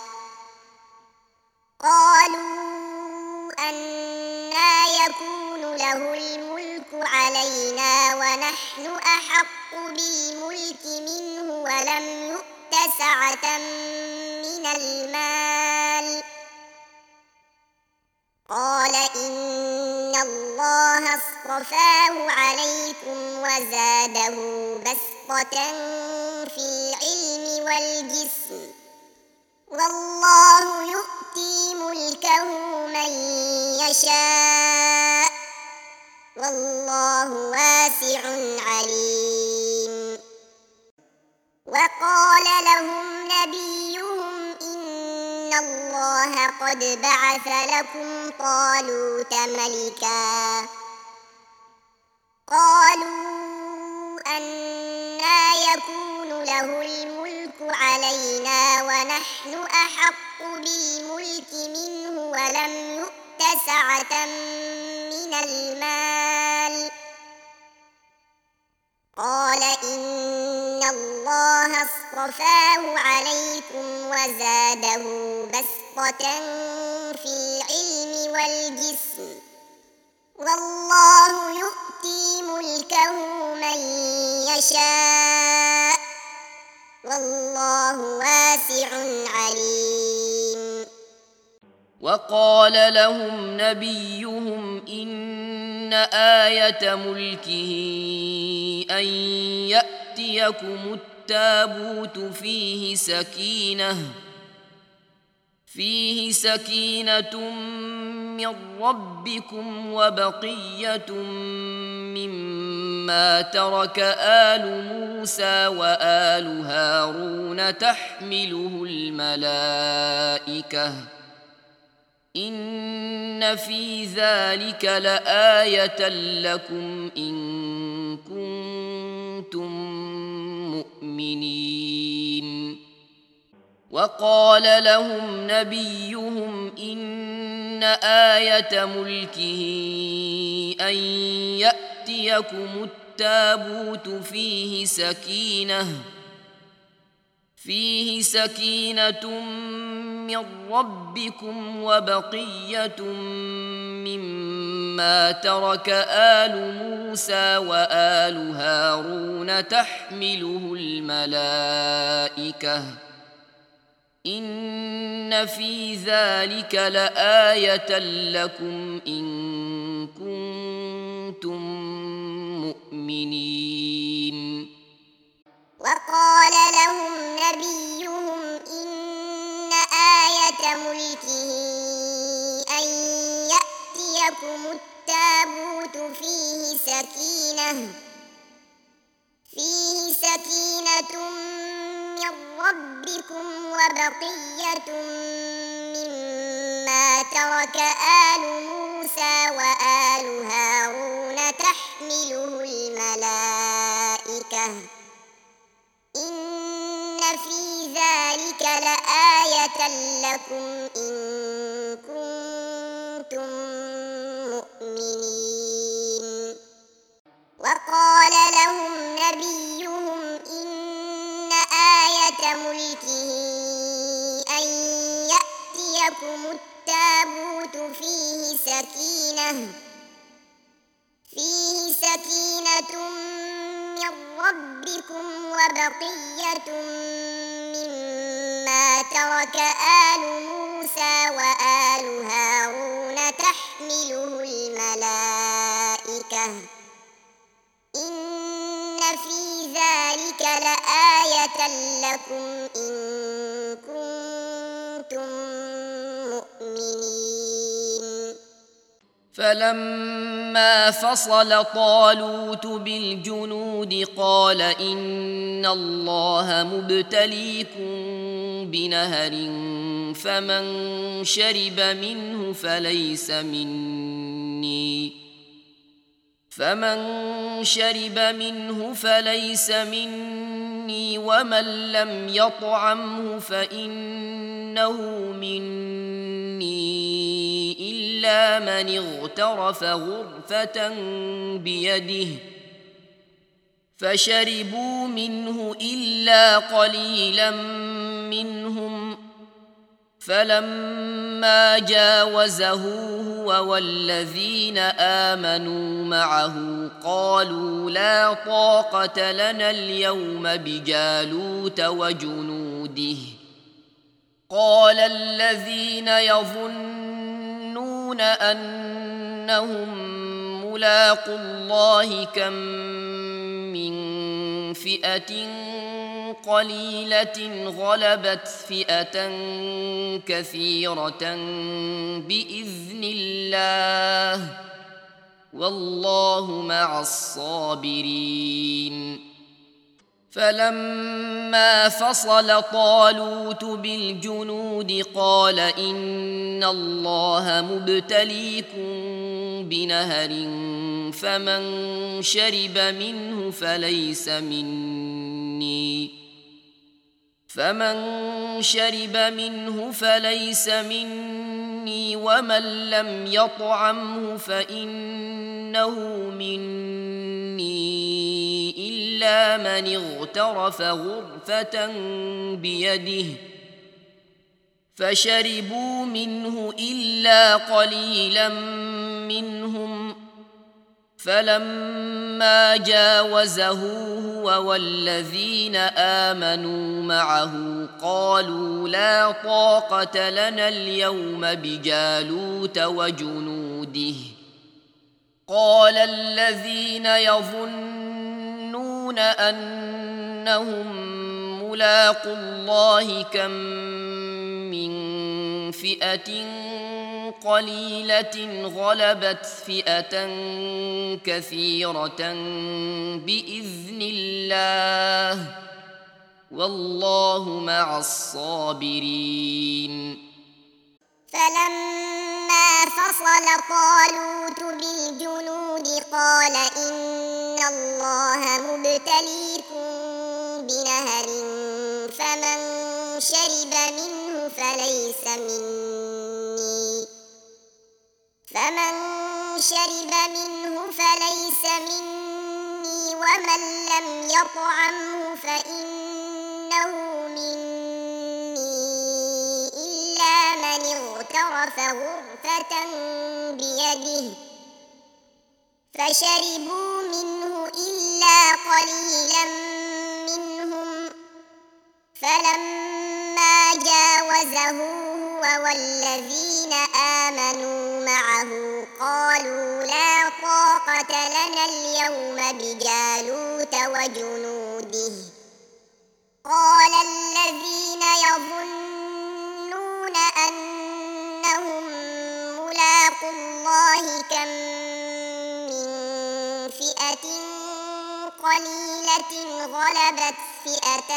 قالوا أنى يكون له الملك علينا ونحن أحق بالملك منه ولم يؤت سعة من المال قال إن الله اصطفاه عليكم وزاده بسطة في العلم والجسم والله يؤتي ملكه من يشاء والله واسع عليم. وقال لهم نبيهم إن الله قد بعث لكم طالوت ملكا قالوا أنى يكون له الملك علينا ونحن أحق بالملك منه ولم يؤت سعة من المال قال إن الله اصطفاه عليكم وزاده بسطة في العلم والجسم والله يؤتي ملكه من يشاء والله واسع عليم. وقال لهم نبيهم إن آية ملكه أن يأتيكم التابوت فيه سكينة فيه سكينة من ربكم وبقية مما ترك آل موسى وآل هارون تحمله الملائكة إن إن في ذلك لآية لكم إن كنتم مؤمنين وقال لهم نبيهم إن آية ملكه أن يأتيكم التابوت فيه سكينة فيه سكينة من ربكم وبقية مما ترك آل موسى وآل هارون تحمله الملائكة إن في ذلك لآية لكم إن كنتم مؤمنين وقال لهم نبيهم إن آية ملكه أن يأتيكم التابوت فيه سكينة فيه سكينة من ربكم وبقية مما ترك آل موسى وآل هارون تحمله الملائكة إن في ذلك لآية لكم إن كنتم مؤمنين وقال لهم نبيهم إن آية ملكه أن يأتيكم التابوت فيه سكينة فيه سكينة من ربكم وبقية مما ترك آل موسى وآل هارون تحمله الملائكة إن في ذلك لآية لكم إن كنتم مؤمنين فلما فصل طالوت بالجنود قال إن الله مبتليكم بنهر فمن شرب منه فليس مني فمن شرب منه فليس مني ومن لم يطعمه فإنه مني إلا من اغترف غرفة بيده فشربوا منه إلا قليلا منهم فلما جاوزه هو والذين آمنوا معه قالوا لا طاقة لنا اليوم بجالوت وجنوده قال الذين يظنون أنهم ملاقو الله كم من فئة قليلة غلبت فئة كثيرة بإذن الله والله مع الصابرين فلما فصل طالوت بالجنود قال إن الله مبتليكم بنهر فمن شرب منه فليس مني فمن شرب منه فليس مني ومن لم يطعمه فإنه مني إلا من اغترف غرفة بيده فشربوا منه إلا قليلا منهم فلما جاوزه هو والذين آمنوا معه قالوا لا طاقة لنا اليوم بجالوت وجنوده قال الذين يظنون أنهم ملاقو الله كم من فئة قليلة غلبت فئة كثيرة بإذن الله والله مع الصابرين فلما فصل فصل طالوت بالجنود قال إن الله مبتليكم بنهر فمن شرب منه فليس مني فمن شرب منه فليس مني ومن لم يطعمه فإنه مني إلا من اغترف غرفة بيده فشربوا منه إلا قليلا منهم فلما جاوزه هو والذين آمنوا معه قالوا لا طاقة لنا اليوم بجالوت وجنوده قال الذين يظنون أنهم ملاقو الله كم من فئة قليلة غلبت فئة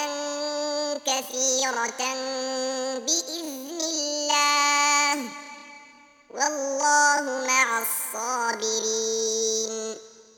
كثيرة بإذن الله والله مع الصابرين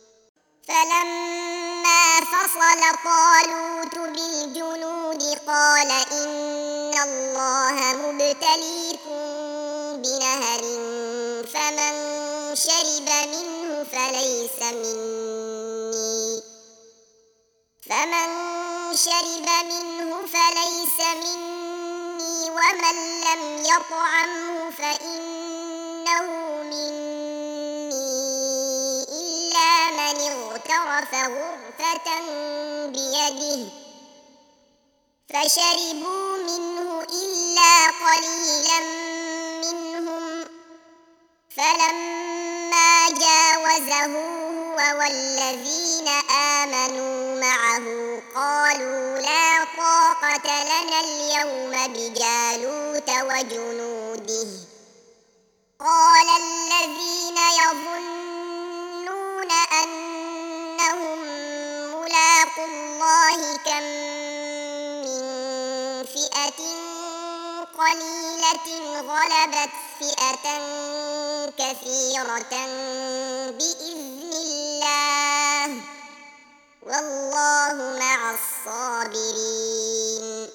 فلما فصل طالوت بالجنود قال إن الله مبتليكم بنهر فمن شرب منه فليس مني فمن شرب منه فليس مني ومن لم يطعمه فإنه مني إلا من اغترف غرفة بيده فشربوا منه إلا قليلا منهم فلما جاوزه هو والذين آمنوا معه قالوا لا طاقة لنا اليوم بجالوت وجنوده قال الذين يظنون أنهم ملاقو الله كم من فئة قليلة غلبت فئة كثيرة بإذن الله والله مع الصابرين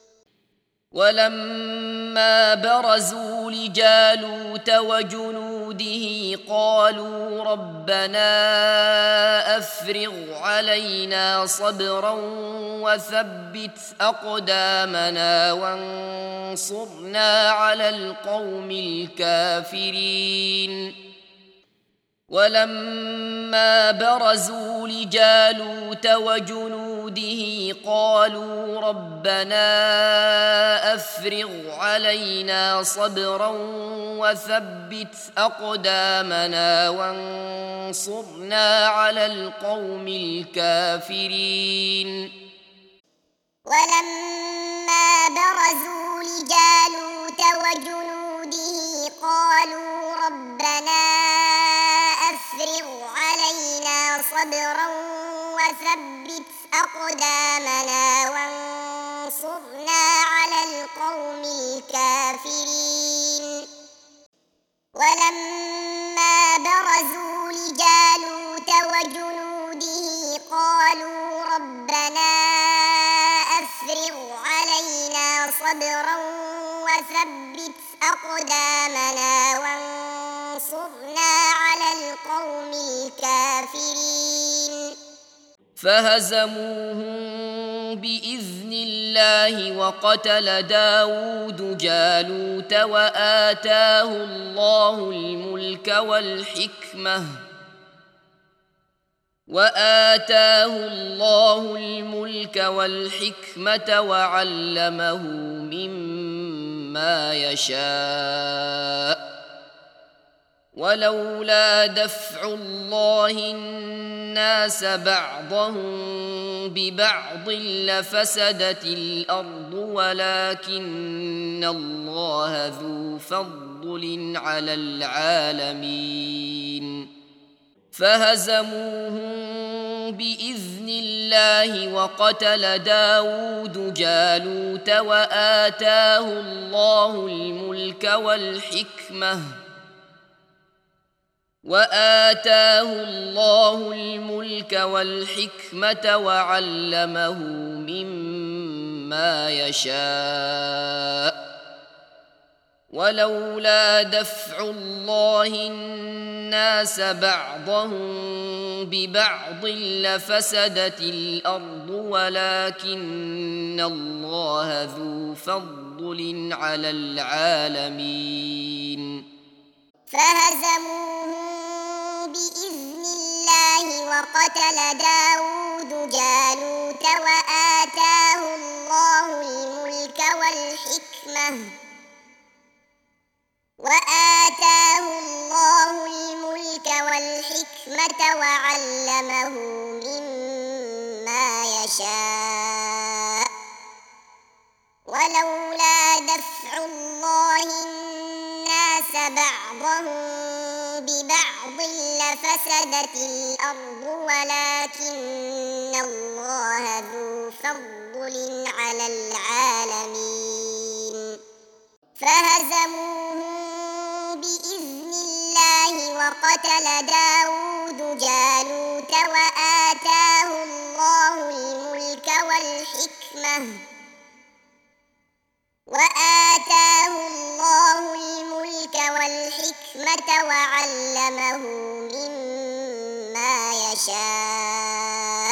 ولما برزوا لجالوت وجنوده قالوا ربنا أفرغ علينا صبرا وثبت أقدامنا وانصرنا على القوم الكافرين ولما برزوا لجالوت وجنوده قالوا ربنا أفرغ علينا صبرا وثبت أقدامنا وانصرنا على القوم الكافرين ولما برزوا لجالوت وجنوده قالوا ربنا أفرغ علينا صبرا وثبت أقدامنا وانصرنا على القوم الكافرين ولما برزوا لجالوت وجنوده قالوا ربنا أفرغ علينا صبرا وثبت أقدامنا وانصرنا على القوم الكافرين فهزموهم بإذن الله وقتل داود جالوت وآتاه الله الملك والحكمة وآتاه الله الملك والحكمة وعلمه مما يشاء ولولا دفع الله الناس بعضهم ببعض لفسدت الأرض ولكن الله ذو فضل على العالمين فهزموهم بإذن الله وقتل داود جالوت وآتاه الله الملك والحكمة وآتاه الله الملك والحكمة وعلمه مما يشاء ولولا دفع الله الناس بعضهم ببعض لفسدت الأرض ولكن الله ذو فضل على العالمين فهزموهم بإذن الله وقتل داود جالوت وآتاه الله الملك والحكمة وآتاه الله الملك والحكمة وعلمه مما يشاء ولولا دفع الله الناس بعضهم ببعض لفسدت الأرض ولكن الله ذو فضل على العالمين فهزموهم بإذن الله وقتل داود جالوت وآتاه الله الملك والحكمة وآتاه الله الملك والحكمة وعلمه مما يشاء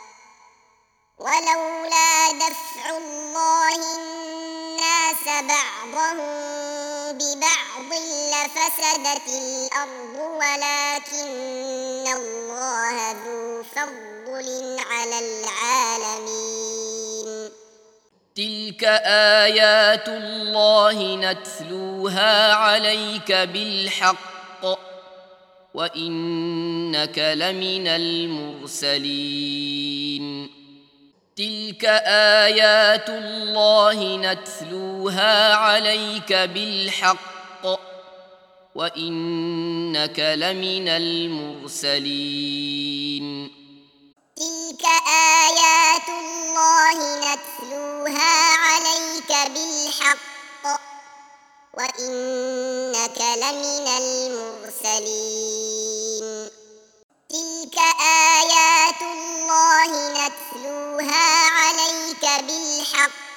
ولولا دفع الله الناس بعضهم ببعض لفسدت الأرض ولكن الله ذو فضل على العالمين تلك آيات الله نتلوها عليك بالحق وإنك لمن المرسلين تلك آيات الله نتلوها عليك بالحق وإنك لمن المرسلين تلك آيات الله نتلوها عليك بالحق وإنك لمن المرسلين تلك آيات الله نتلوها عليك بالحق